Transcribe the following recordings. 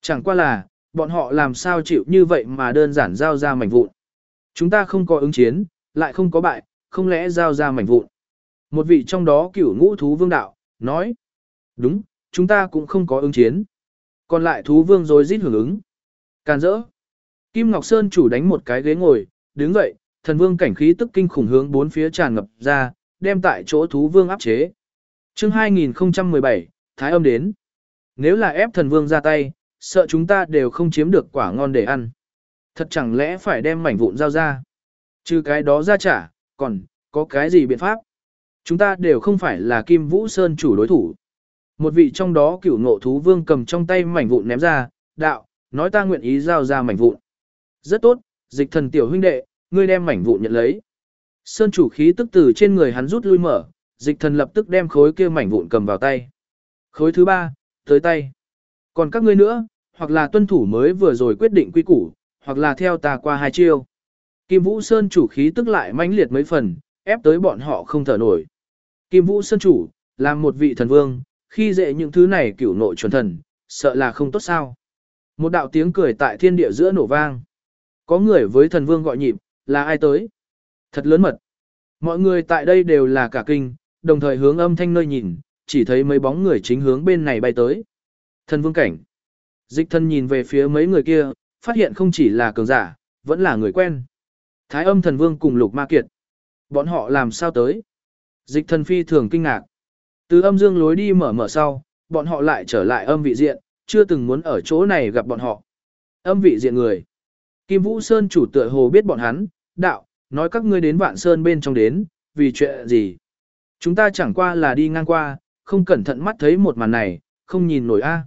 Chẳng qua là, bọn họ làm sao chịu như vậy mà đơn giản giao ra mảnh vụn. Chúng ta không có ứng chiến, lại không có bại, không lẽ giao ra mảnh vụn. Một vị trong đó cửu ngũ thú vương đạo, nói. Đúng, chúng ta cũng không có ứng chiến. Còn lại thú vương rồi rít hưởng ứng. Càn rỡ. Kim Ngọc Sơn chủ đánh một cái ghế ngồi, đứng dậy, thần vương cảnh khí tức kinh khủng hướng bốn phía tràn ngập ra, đem tại chỗ thú vương áp chế. Chương 2017, Thái Âm đến. Nếu là ép thần vương ra tay, sợ chúng ta đều không chiếm được quả ngon để ăn. Thật chẳng lẽ phải đem mảnh vụn giao ra. Trừ cái đó ra trả, còn, có cái gì biện pháp? Chúng ta đều không phải là Kim Vũ Sơn chủ đối thủ. Một vị trong đó cửu ngộ thú vương cầm trong tay mảnh vụn ném ra, đạo, nói ta nguyện ý giao ra mảnh vụn. Rất tốt, dịch thần tiểu huynh đệ, ngươi đem mảnh vụn nhận lấy. Sơn chủ khí tức từ trên người hắn rút lui mở, dịch thần lập tức đem khối kia mảnh vụn cầm vào tay. Khối thứ 3, tới tay. Còn các ngươi nữa, hoặc là tuân thủ mới vừa rồi quyết định quy củ, hoặc là theo ta qua 2 chiêu. Kim Vũ Sơn chủ khí tức lại mãnh liệt mấy phần, ép tới bọn họ không thở nổi. Kim Vũ Sơn chủ, làm một vị thần vương, khi dễ những thứ này cửu nội chuẩn thần, sợ là không tốt sao. Một đạo tiếng cười tại thiên địa giữa nổ vang. Có người với thần vương gọi nhịp, là ai tới? Thật lớn mật. Mọi người tại đây đều là cả kinh, đồng thời hướng âm thanh nơi nhìn, chỉ thấy mấy bóng người chính hướng bên này bay tới. Thần vương cảnh. Dịch thần nhìn về phía mấy người kia, phát hiện không chỉ là cường giả, vẫn là người quen. Thái Âm thần vương cùng Lục Ma Kiệt. Bọn họ làm sao tới? Dịch thần phi thường kinh ngạc. Từ âm dương lối đi mở sau, bọn họ lại trở lại âm vị diện, chưa từng muốn ở chỗ này gặp bọn họ. Âm vị diện người. Kim Vũ Sơn chủ tựa hồ biết bọn hắn, đạo, nói các ngươi đến Vạn Sơn bên trong đến, vì chuyện gì? Chúng ta chẳng qua là đi ngang qua, không cẩn thận mắt thấy một màn này, không nhìn nổi a.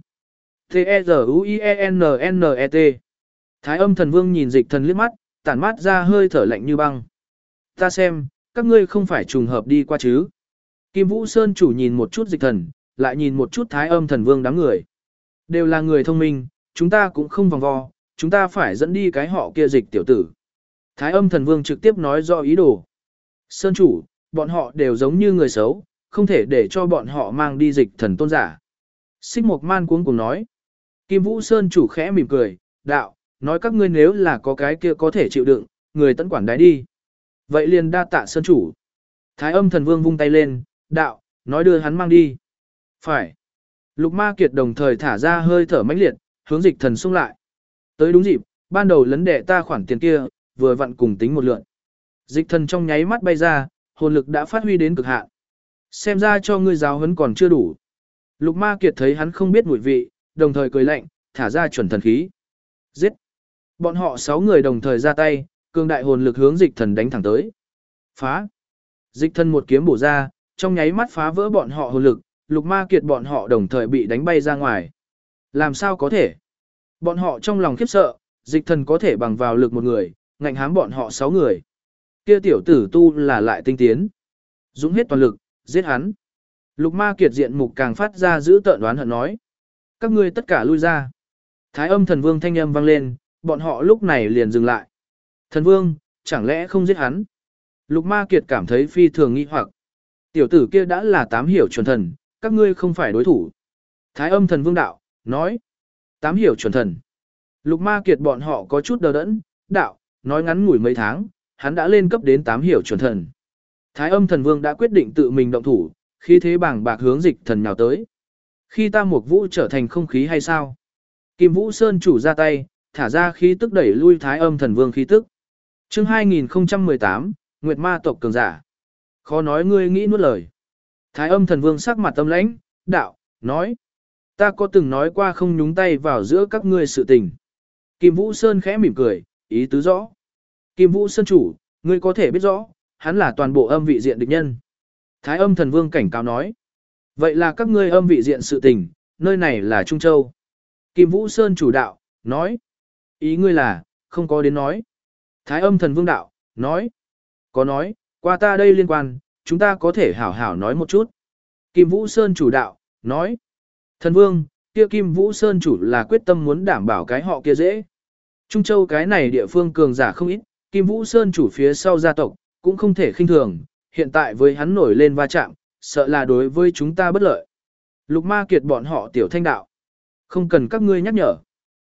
T-E-Z-U-I-E-N-N-E-T. Thái Âm thần vương nhìn dịch thần liếc mắt, tản mát ra hơi thở lạnh như băng. Ta xem, các ngươi không phải trùng hợp đi qua chứ. Kim Vũ Sơn chủ nhìn một chút dịch thần, lại nhìn một chút Thái Âm thần vương đám người. Đều là người thông minh, chúng ta cũng không vòng vo, chúng ta phải dẫn đi cái họ kia dịch tiểu tử. Thái Âm thần vương trực tiếp nói rõ ý đồ. Sơn chủ, bọn họ đều giống như người xấu, không thể để cho bọn họ mang đi dịch thần tôn giả. Xích Mộc Man cuống cuồng nói. Kim Vũ Sơn chủ khẽ mỉm cười, đạo, nói các ngươi nếu là có cái kia có thể chịu đựng, người tận quản đái đi. Vậy liền đa tạ Sơn chủ. Thái Âm thần vương vung tay lên, đạo, nói đưa hắn mang đi. Phải. Lục Ma Kiệt đồng thời thả ra hơi thở mãnh liệt, hướng dịch thần xung lại. Tới đúng dịp, ban đầu lấn đệ ta khoản tiền kia, vừa vặn cùng tính một lượn. Dịch thần trong nháy mắt bay ra, hồn lực đã phát huy đến cực hạn. Xem ra cho ngươi giáo huấn còn chưa đủ. Lục Ma Kiệt thấy hắn không biết mùi vị, đồng thời cười lạnh, thả ra chuẩn thần khí. Giết! Bọn họ 6 người đồng thời ra tay, cường đại hồn lực hướng dịch thần đánh thẳng tới. Phá! Dịch thần một kiếm bổ ra, trong nháy mắt phá vỡ bọn họ hồn lực, Lục Ma Kiệt bọn họ đồng thời bị đánh bay ra ngoài. Làm sao có thể? Bọn họ trong lòng khiếp sợ, dịch thần có thể bằng vào lực một người, ngạnh hám bọn họ 6 người. Kia tiểu tử tu là lại tinh tiến. Dũng hết toàn lực, giết hắn. Lục Ma Kiệt diện mục càng phát ra giữ tợn đoán hận nói. Các ngươi tất cả lui ra. Thái Âm thần vương thanh âm vang lên, bọn họ lúc này liền dừng lại. Thần vương, chẳng lẽ không giết hắn? Lục Ma Kiệt cảm thấy phi thường nghi hoặc. Tiểu tử kia đã là 8 hiểu chuẩn thần, các ngươi không phải đối thủ. Thái Âm thần vương đạo, nói. 8 hiểu chuẩn thần. Lục Ma Kiệt bọn họ có chút đờ đẫn, đạo, nói ngắn ngủi mấy tháng, hắn đã lên cấp đến 8 hiểu chuẩn thần. Thái Âm thần vương đã quyết định tự mình động thủ, khi thế bảng bạc hướng dịch thần nhào tới. Khi ta một vũ trở thành không khí hay sao? Kim Vũ Sơn chủ ra tay, thả ra khí tức đẩy lui Thái Âm thần vương khí tức. Chương 2018, Nguyệt Ma tộc cường giả. Khó nói ngươi nghĩ nuốt lời. Thái Âm thần vương sắc mặt tâm lãnh, đạo, nói. Ta có từng nói qua không nhúng tay vào giữa các ngươi sự tình. Kim Vũ Sơn khẽ mỉm cười, ý tứ rõ. Kim Vũ Sơn chủ, ngươi có thể biết rõ, hắn là toàn bộ âm vị diện địch nhân. Thái Âm thần vương cảnh cáo nói. Vậy là các ngươi âm vị diện sự tình, nơi này là Trung Châu. Kim Vũ Sơn chủ đạo, nói. Ý ngươi là, không có đến nói. Thái Âm thần vương đạo, nói. Có nói, qua ta đây liên quan, chúng ta có thể hảo hảo nói một chút. Kim Vũ Sơn chủ đạo, nói. Thần vương, kia Kim Vũ Sơn chủ là quyết tâm muốn đảm bảo cái họ kia dễ. Trung Châu cái này địa phương cường giả không ít, Kim Vũ Sơn chủ phía sau gia tộc, cũng không thể khinh thường, hiện tại với hắn nổi lên va chạm, sợ là đối với chúng ta bất lợi. Lục Ma Kiệt bọn họ tiểu thanh đạo. Không cần các ngươi nhắc nhở.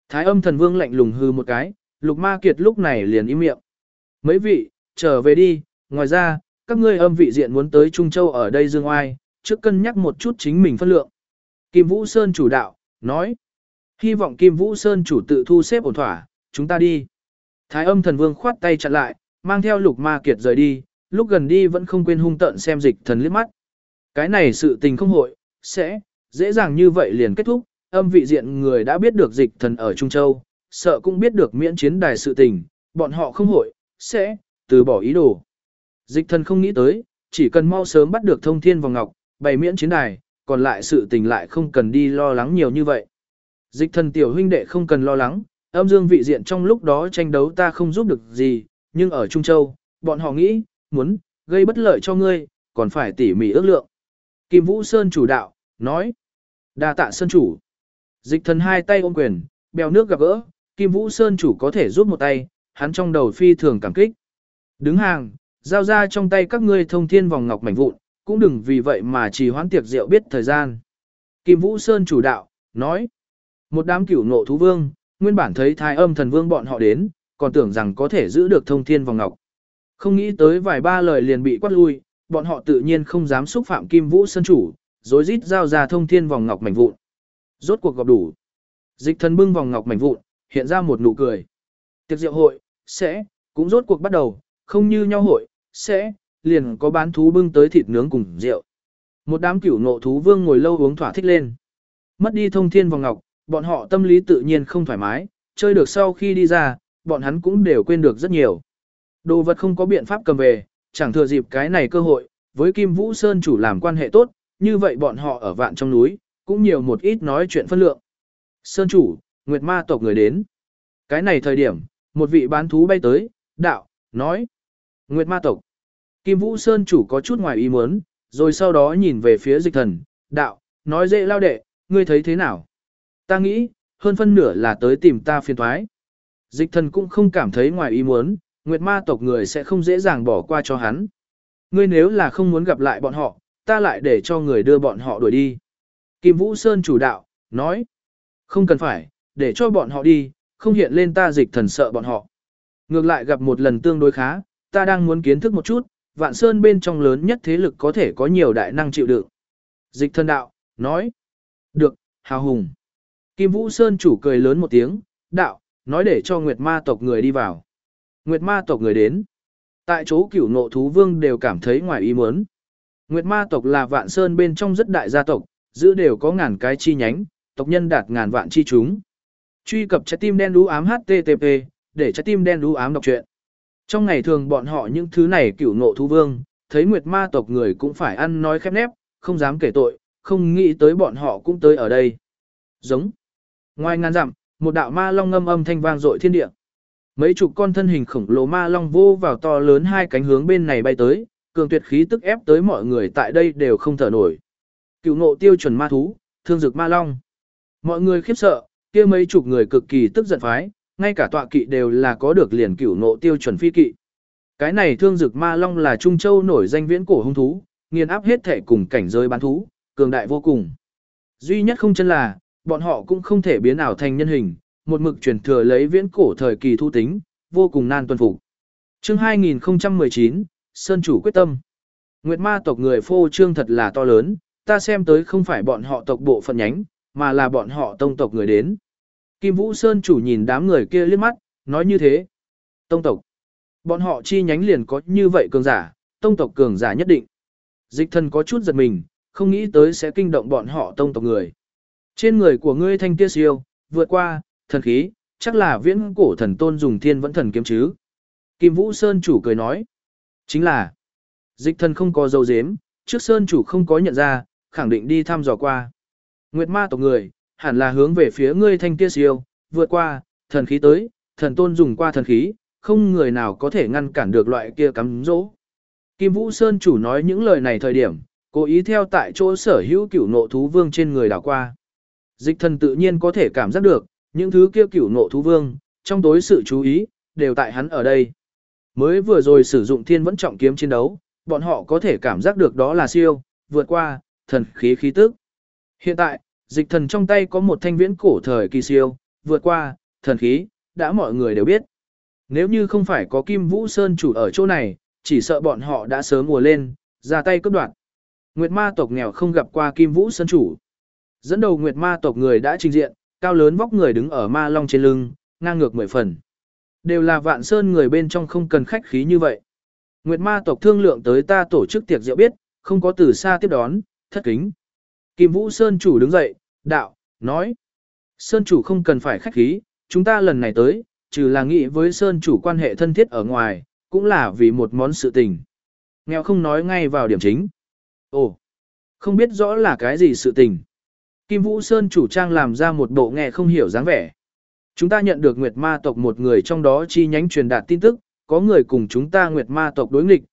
Thái âm thần vương lạnh lùng hư một cái, Lục Ma Kiệt lúc này liền im miệng. Mấy vị, trở về đi, ngoài ra, các ngươi âm vị diện muốn tới Trung Châu ở đây dương oai, trước cân nhắc một chút chính mình phân lượng. Kim Vũ Sơn chủ đạo, nói. Hy vọng Kim Vũ Sơn chủ tự thu xếp ổn thỏa, chúng ta đi. Thái âm thần vương khoát tay chặn lại, mang theo Lục Ma Kiệt rời đi, lúc gần đi vẫn không quên hung tợn xem Dịch Thần liếc mắt. Cái này sự tình không hội, sẽ, dễ dàng như vậy liền kết thúc, âm vị diện người đã biết được Dịch Thần ở Trung Châu, sợ cũng biết được miễn chiến đài sự tình, bọn họ không hội, sẽ, từ bỏ ý đồ. Dịch Thần không nghĩ tới, chỉ cần mau sớm bắt được thông thiên vòng ngọc, bày miễn chiến đài, còn lại sự tình lại không cần đi lo lắng nhiều như vậy. Dịch Thần tiểu huynh đệ không cần lo lắng, âm dương vị diện trong lúc đó tranh đấu ta không giúp được gì, nhưng ở Trung Châu, bọn họ nghĩ, muốn, gây bất lợi cho ngươi, còn phải tỉ mỉ ước lượng. Kim Vũ Sơn chủ đạo, nói, đa tạ Sơn chủ. Dịch Thần hai tay ôm quyền, bèo nước gặp gỡ, Kim Vũ Sơn chủ có thể giúp một tay, hắn trong đầu phi thường cảm kích. Đứng hàng, giao ra trong tay các ngươi thông thiên vòng ngọc mảnh vụn, cũng đừng vì vậy mà trì hoãn tiệc rượu biết thời gian. Kim Vũ Sơn chủ đạo, nói, một đám cửu ngộ thú vương, nguyên bản thấy Thái âm thần vương bọn họ đến, còn tưởng rằng có thể giữ được thông thiên vòng ngọc. Không nghĩ tới vài ba lời liền bị quát lui, bọn họ tự nhiên không dám xúc phạm Kim Vũ Sơn chủ, rối rít giao ra thông thiên vòng ngọc mảnh vụn. Rốt cuộc gặp đủ. Dịch Thần bưng vòng ngọc mảnh vụn, hiện ra một nụ cười. Tiệc rượu hội, sẽ, cũng rốt cuộc bắt đầu, không như nhau hội, sẽ, liền có bán thú bưng tới thịt nướng cùng rượu. Một đám cửu ngộ thú vương ngồi lâu uống thỏa thích lên. Mất đi thông thiên vòng ngọc, bọn họ tâm lý tự nhiên không thoải mái, chơi được sau khi đi ra, bọn hắn cũng đều quên được rất nhiều. Đồ vật không có biện pháp cầm về, chẳng thừa dịp cái này cơ hội, với Kim Vũ Sơn chủ làm quan hệ tốt, như vậy bọn họ ở vạn trong núi, cũng nhiều một ít nói chuyện phân lượng. Sơn chủ, Nguyệt Ma tộc người đến. Cái này thời điểm, một vị bán thú bay tới, đạo, nói. Nguyệt Ma tộc. Kim Vũ Sơn chủ có chút ngoài ý muốn, rồi sau đó nhìn về phía Dịch Thần, đạo, nói dễ lao đệ, ngươi thấy thế nào? Ta nghĩ, hơn phân nửa là tới tìm ta phiền thoái. Dịch Thần cũng không cảm thấy ngoài ý muốn, Nguyệt Ma tộc người sẽ không dễ dàng bỏ qua cho hắn. Ngươi nếu là không muốn gặp lại bọn họ, ta lại để cho người đưa bọn họ đuổi đi. Kim Vũ Sơn chủ đạo, nói. Không cần phải, để cho bọn họ đi, không hiện lên ta Dịch Thần sợ bọn họ. Ngược lại gặp một lần tương đối khá, ta đang muốn kiến thức một chút, Vạn Sơn bên trong lớn nhất thế lực có thể có nhiều đại năng chịu đựng. Dịch Thần đạo, nói. Được, hào hùng. Kim Vũ Sơn chủ cười lớn một tiếng, đạo, nói để cho Nguyệt Ma tộc người đi vào. Nguyệt Ma tộc người đến. Tại chỗ cửu ngộ thú vương đều cảm thấy ngoài ý muốn. Nguyệt Ma tộc là Vạn Sơn bên trong rất đại gia tộc, giữ đều có ngàn cái chi nhánh, tộc nhân đạt ngàn vạn chi chúng. Truy cập trái tim đen đú ám HTTP, để trái tim đen đú ám đọc truyện. Trong ngày thường bọn họ những thứ này cửu ngộ thú vương, thấy Nguyệt Ma tộc người cũng phải ăn nói khép nép, không dám kể tội, không nghĩ tới bọn họ cũng tới ở đây. Giống. Ngoài ngàn dặm, một đạo ma long ngâm âm thanh vang dội thiên địa. Mấy chục con thân hình khổng lồ ma long vô vào to lớn hai cánh hướng bên này bay tới, cường tuyệt khí tức ép tới mọi người tại đây đều không thở nổi. Cửu ngộ tiêu chuẩn ma thú, thương dực ma long. Mọi người khiếp sợ, kia mấy chục người cực kỳ tức giận phái, ngay cả tọa kỵ đều là có được liền cửu ngộ tiêu chuẩn phi kỵ. Cái này thương dực ma long là Trung Châu nổi danh viễn cổ hung thú, nghiền áp hết thể cùng cảnh giới bán thú, cường đại vô cùng. Duy nhất không chân là, bọn họ cũng không thể biến ảo thành nhân hình, một mực truyền thừa lấy viễn cổ thời kỳ thu tính, vô cùng nan tuân phục. Chương 2019, Sơn chủ quyết tâm. Nguyệt Ma tộc người phô trương thật là to lớn, ta xem tới không phải bọn họ tộc bộ phận nhánh, mà là bọn họ tông tộc người đến. Kim Vũ Sơn chủ nhìn đám người kia liếc mắt, nói như thế. Tông tộc. Bọn họ chi nhánh liền có như vậy cường giả, tông tộc cường giả nhất định. Dịch Thần có chút giật mình, không nghĩ tới sẽ kinh động bọn họ tông tộc người. Trên người của ngươi thanh kia siêu, vượt qua, thần khí, chắc là viễn cổ thần tôn dùng thiên vẫn thần kiếm chứ. Kim Vũ Sơn chủ cười nói. Chính là, Dịch Thần không có dấu dếm, trước Sơn chủ không có nhận ra, khẳng định đi thăm dò qua. Nguyệt Ma tộc người, hẳn là hướng về phía ngươi thanh kia siêu, vượt qua, thần khí tới, thần tôn dùng qua thần khí, không người nào có thể ngăn cản được loại kia cắm dỗ. Kim Vũ Sơn chủ nói những lời này thời điểm, cố ý theo tại chỗ sở hữu cửu nộ thú vương trên người đảo qua. Dịch Thần tự nhiên có thể cảm giác được, những thứ kia cửu nộ thú vương, trong tối sự chú ý, đều tại hắn ở đây. Mới vừa rồi sử dụng thiên vẫn trọng kiếm chiến đấu, bọn họ có thể cảm giác được đó là siêu, vượt qua, thần khí khí tức. Hiện tại, Dịch Thần trong tay có một thanh viễn cổ thời kỳ siêu, vượt qua, thần khí, đã mọi người đều biết. Nếu như không phải có Kim Vũ Sơn chủ ở chỗ này, chỉ sợ bọn họ đã sớm mùa lên, ra tay cướp đoạt. Nguyệt ma tộc nghèo không gặp qua Kim Vũ Sơn chủ. Dẫn đầu Nguyệt ma tộc người đã trình diện, cao lớn vóc người đứng ở ma long trên lưng, ngang ngược 10 phần. Đều là Vạn Sơn người bên trong không cần khách khí như vậy. Nguyệt ma tộc thương lượng tới ta tổ chức tiệc rượu biết, không có từ xa tiếp đón, thất kính. Kim Vũ Sơn chủ đứng dậy, đạo, nói. Sơn chủ không cần phải khách khí, chúng ta lần này tới, trừ là nghĩ với Sơn chủ quan hệ thân thiết ở ngoài, cũng là vì một món sự tình. Nghèo không nói ngay vào điểm chính. Ồ, không biết rõ là cái gì sự tình. Kim Vũ Sơn chủ trang làm ra một bộ nghe không hiểu dáng vẻ. Chúng ta nhận được Nguyệt ma tộc một người trong đó chi nhánh truyền đạt tin tức, có người cùng chúng ta Nguyệt ma tộc đối nghịch,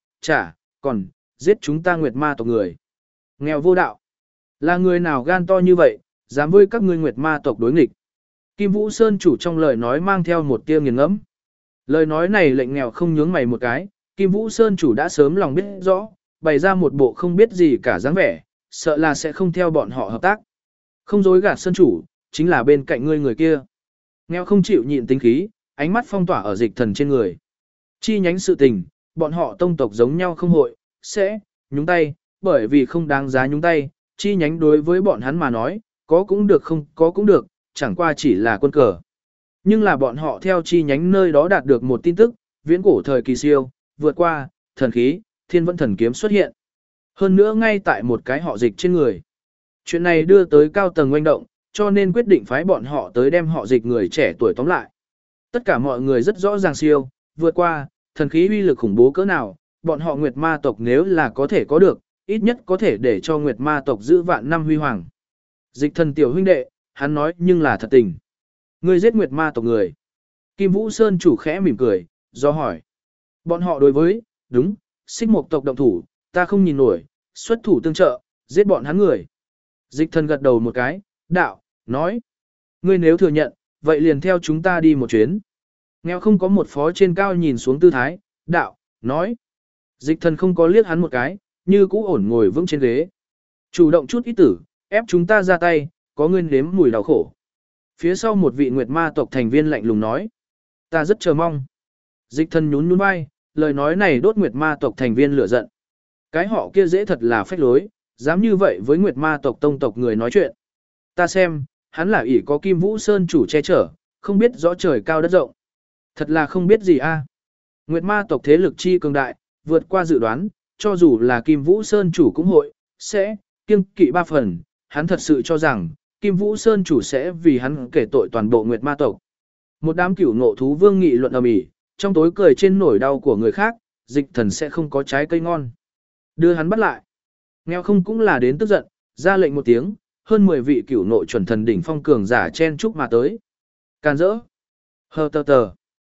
còn giết chúng ta Nguyệt ma tộc người. Nghèo vô đạo. Là người nào gan to như vậy, dám với các ngươi Nguyệt ma tộc đối nghịch. Kim Vũ Sơn chủ trong lời nói mang theo một tia nghiền ngẫm. Lời nói này lệnh nghèo không nhướng mày một cái, Kim Vũ Sơn chủ đã sớm lòng biết rõ, bày ra một bộ không biết gì cả dáng vẻ, sợ là sẽ không theo bọn họ hợp tác. Không dối gạt Sơn chủ, chính là bên cạnh ngươi người kia. Nghèo không chịu nhịn tính khí, ánh mắt phong tỏa ở dịch thần trên người. Chi nhánh sự tình, bọn họ tông tộc giống nhau không hội, sẽ nhúng tay, bởi vì không đáng giá nhúng tay, chi nhánh đối với bọn hắn mà nói, có cũng được không có cũng được, chẳng qua chỉ là quân cờ. Nhưng là bọn họ theo chi nhánh nơi đó đạt được một tin tức, viễn cổ thời kỳ siêu, vượt qua, thần khí, thiên vẫn thần kiếm xuất hiện. Hơn nữa ngay tại một cái họ dịch trên người. Chuyện này đưa tới cao tầng oanh động, cho nên quyết định phái bọn họ tới đem họ dịch người trẻ tuổi tóm lại. Tất cả mọi người rất rõ ràng siêu, vượt qua, thần khí uy lực khủng bố cỡ nào, bọn họ Nguyệt ma tộc nếu là có thể có được, ít nhất có thể để cho Nguyệt ma tộc giữ vạn năm huy hoàng. Dịch thần tiểu huynh đệ, hắn nói nhưng là thật tình. Ngươi giết Nguyệt ma tộc người. Kim Vũ Sơn chủ khẽ mỉm cười, do hỏi. Bọn họ đối với, đúng, xích mộc tộc động thủ, ta không nhìn nổi, xuất thủ tương trợ, giết bọn hắn người. Dịch thần gật đầu một cái, đạo, nói. Ngươi nếu thừa nhận, vậy liền theo chúng ta đi một chuyến. Nghèo không có một phó trên cao nhìn xuống tư thái, đạo, nói. Dịch thần không có liếc hắn một cái, như cũ ổn ngồi vững trên ghế. Chủ động chút ít tử, ép chúng ta ra tay, có nguyên nếm mùi đau khổ. Phía sau một vị Nguyệt ma tộc thành viên lạnh lùng nói. Ta rất chờ mong. Dịch thần nhún nhún vai, lời nói này đốt Nguyệt ma tộc thành viên lửa giận. Cái họ kia dễ thật là phách lối, dám như vậy với Nguyệt ma tộc tông tộc người nói chuyện. Ta xem, hắn là ỷ có Kim Vũ Sơn chủ che chở, không biết rõ trời cao đất rộng. Thật là không biết gì a. Nguyệt ma tộc thế lực chi cường đại, vượt qua dự đoán, cho dù là Kim Vũ Sơn chủ cũng hội, sẽ, kiêng kỵ 3 phần, hắn thật sự cho rằng, Kim Vũ Sơn chủ sẽ vì hắn kể tội toàn bộ Nguyệt ma tộc. Một đám cửu ngộ thú vương nghị luận ầm ĩ, trong tối cười trên nỗi đau của người khác, dịch thần sẽ không có trái cây ngon. Đưa hắn bắt lại. Nghèo không cũng là đến tức giận, ra lệnh một tiếng, hơn 10 vị cửu ngộ chuẩn thần đỉnh phong cường giả chen chúc mà tới. Càn rỡ. Hờ tờ tờ.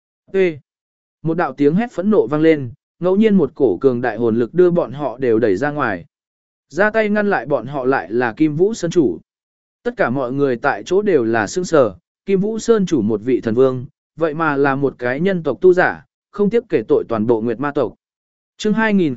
Ê. Một đạo tiếng hét phẫn nộ vang lên, ngẫu nhiên một cổ cường đại hồn lực đưa bọn họ đều đẩy ra ngoài. Ra tay ngăn lại bọn họ lại là Kim Vũ Sơn chủ. Tất cả mọi người tại chỗ đều là sững sờ, Kim Vũ Sơn chủ một vị thần vương, vậy mà là một cái nhân tộc tu giả, không tiếc kể tội toàn bộ Nguyệt ma tộc. Chương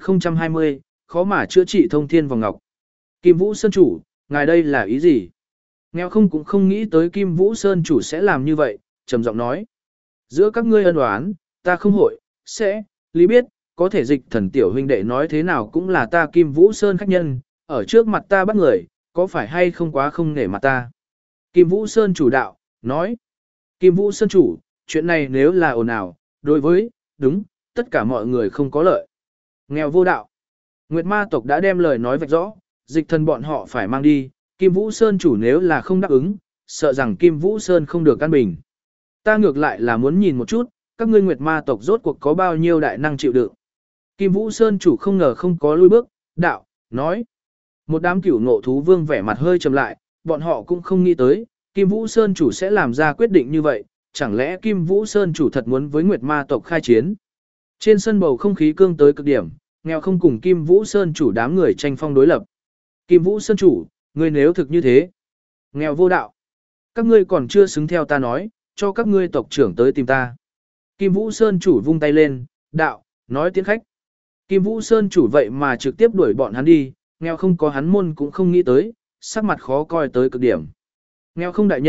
2020, khó mà chữa trị thông thiên vòng ngọc. Kim Vũ Sơn chủ, ngài đây là ý gì? Nghèo không cũng không nghĩ tới Kim Vũ Sơn chủ sẽ làm như vậy, trầm giọng nói. Giữa các ngươi ân oán, ta không hội, sẽ, lý biết, có thể dịch thần tiểu huynh đệ nói thế nào cũng là ta Kim Vũ Sơn khách nhân, ở trước mặt ta bắt người, có phải hay không quá không nể mặt ta? Kim Vũ Sơn chủ đạo, nói. Kim Vũ Sơn chủ, chuyện này nếu là ồn ào, đối với, đúng, tất cả mọi người không có lợi. Nghèo vô đạo. Nguyệt ma tộc đã đem lời nói vạch rõ, dịch thần bọn họ phải mang đi, Kim Vũ Sơn chủ nếu là không đáp ứng, sợ rằng Kim Vũ Sơn không được căn bình. Ta ngược lại là muốn nhìn một chút, các ngươi Nguyệt ma tộc rốt cuộc có bao nhiêu đại năng chịu đựng. Kim Vũ Sơn chủ không ngờ không có lui bước, đạo, nói. Một đám cửu ngộ thú vương vẻ mặt hơi trầm lại, bọn họ cũng không nghĩ tới, Kim Vũ Sơn chủ sẽ làm ra quyết định như vậy, chẳng lẽ Kim Vũ Sơn chủ thật muốn với Nguyệt ma tộc khai chiến. Trên sân bầu không khí cương tới cực điểm, nghèo không cùng Kim Vũ Sơn chủ đám người tranh phong đối lập. Kim Vũ Sơn chủ, ngươi nếu thực như thế, nghèo vô đạo. Các ngươi còn chưa xứng theo ta nói, cho các ngươi tộc trưởng tới tìm ta. Kim Vũ Sơn chủ vung tay lên, đạo, nói tiến khách. Kim Vũ Sơn chủ vậy mà trực tiếp đuổi bọn hắn đi, nghèo không có hắn môn cũng không nghĩ tới, sắc mặt khó coi tới cực điểm. Nghèo không đại nhân,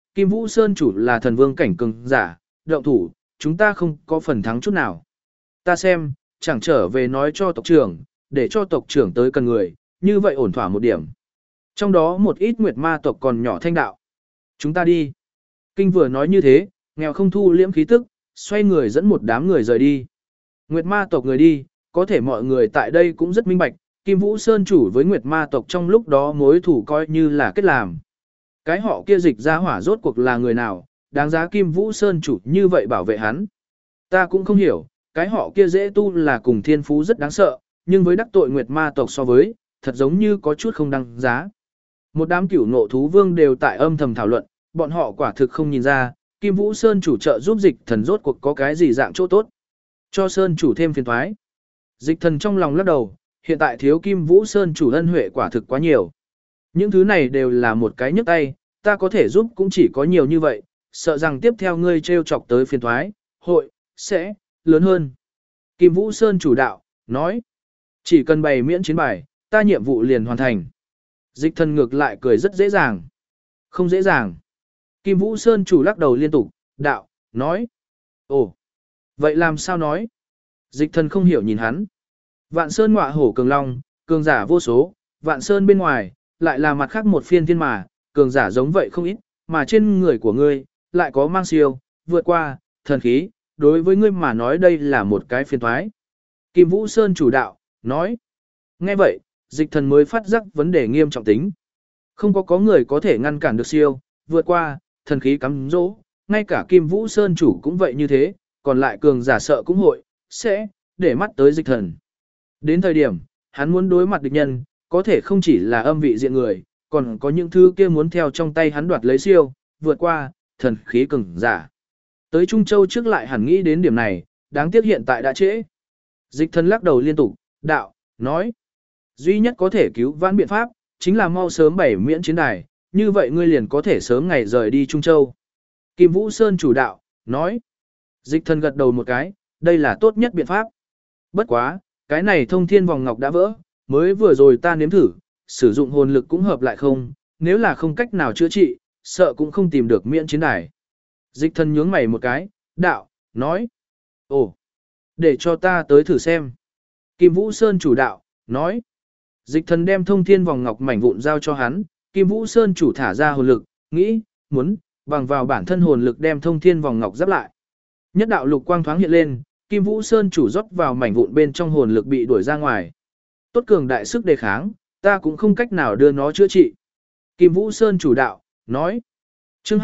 Kim Vũ Sơn chủ là thần vương cảnh cường giả, động thủ, chúng ta không có phần thắng chút nào. Ta xem, chẳng trở về nói cho tộc trưởng, để cho tộc trưởng tới cần người, như vậy ổn thỏa một điểm. Trong đó một ít nguyệt ma tộc còn nhỏ thanh đạo. Chúng ta đi. Kinh vừa nói như thế, nghèo không thu liễm khí tức, xoay người dẫn một đám người rời đi. Nguyệt ma tộc người đi, có thể mọi người tại đây cũng rất minh bạch, Kim Vũ Sơn chủ với Nguyệt ma tộc trong lúc đó mối thủ coi như là kết làm. Cái họ kia dịch ra hỏa rốt cuộc là người nào, đáng giá Kim Vũ Sơn chủ như vậy bảo vệ hắn. Ta cũng không hiểu, cái họ kia dễ tu là cùng thiên phú rất đáng sợ, nhưng với đắc tội Nguyệt ma tộc so với, thật giống như có chút không đáng giá. Một đám cửu ngộ thú vương đều tại âm thầm thảo luận, bọn họ quả thực không nhìn ra, Kim Vũ Sơn chủ trợ giúp dịch thần rốt cuộc có cái gì dạng chỗ tốt. Cho Sơn chủ thêm phiền thoái. Dịch thần trong lòng lắc đầu, hiện tại thiếu Kim Vũ Sơn chủ ân huệ quả thực quá nhiều. Những thứ này đều là một cái nhấc tay, ta có thể giúp cũng chỉ có nhiều như vậy, sợ rằng tiếp theo ngươi trêu chọc tới phiền thoái, hội, sẽ, lớn hơn. Kim Vũ Sơn chủ đạo, nói, chỉ cần bày miễn chiến bài, ta nhiệm vụ liền hoàn thành. Dịch thần ngược lại cười rất dễ dàng. Không dễ dàng. Kim Vũ Sơn chủ lắc đầu liên tục, đạo, nói. Ồ, vậy làm sao nói? Dịch thần không hiểu nhìn hắn. Vạn Sơn ngọa hổ cường long, cường giả vô số, Vạn Sơn bên ngoài, lại là mặt khác một phiên thiên mà, cường giả giống vậy không ít, mà trên người của ngươi, lại có mang siêu, vượt qua, thần khí, đối với ngươi mà nói đây là một cái phiên thoái. Kim Vũ Sơn chủ đạo, nói. Nghe vậy, dịch thần mới phát giác vấn đề nghiêm trọng tính. Không có người có thể ngăn cản được siêu, vượt qua, thần khí cắm dỗ, ngay cả Kim Vũ Sơn chủ cũng vậy như thế, còn lại cường giả sợ cũng hội, sẽ, để mắt tới dịch thần. Đến thời điểm, hắn muốn đối mặt địch nhân, có thể không chỉ là âm vị diện người, còn có những thứ kia muốn theo trong tay hắn đoạt lấy siêu, vượt qua, thần khí cường giả. Tới Trung Châu trước lại hẳn nghĩ đến điểm này, đáng tiếc hiện tại đã trễ. Dịch thần lắc đầu liên tục, đạo, nói. Duy nhất có thể cứu vãn biện pháp, chính là mau sớm bày miễn chiến đài, như vậy ngươi liền có thể sớm ngày rời đi Trung Châu. Kim Vũ Sơn chủ đạo, nói. Dịch thần gật đầu một cái, đây là tốt nhất biện pháp. Bất quá, cái này thông thiên vòng ngọc đã vỡ, mới vừa rồi ta nếm thử, sử dụng hồn lực cũng hợp lại không, nếu là không cách nào chữa trị, sợ cũng không tìm được miễn chiến đài. Dịch thần nhướng mày một cái, đạo, nói. Ồ, để cho ta tới thử xem. Kim Vũ Sơn chủ đạo, nói. Dịch thần đem thông thiên vòng ngọc mảnh vụn giao cho hắn, Kim Vũ Sơn chủ thả ra hồn lực, nghĩ, muốn, bằng vào bản thân hồn lực đem thông thiên vòng ngọc giáp lại. Nhất đạo lục quang thoáng hiện lên, Kim Vũ Sơn chủ rót vào mảnh vụn bên trong hồn lực bị đuổi ra ngoài. Tốt cường đại sức đề kháng, ta cũng không cách nào đưa nó chữa trị. Kim Vũ Sơn chủ đạo, nói. Chương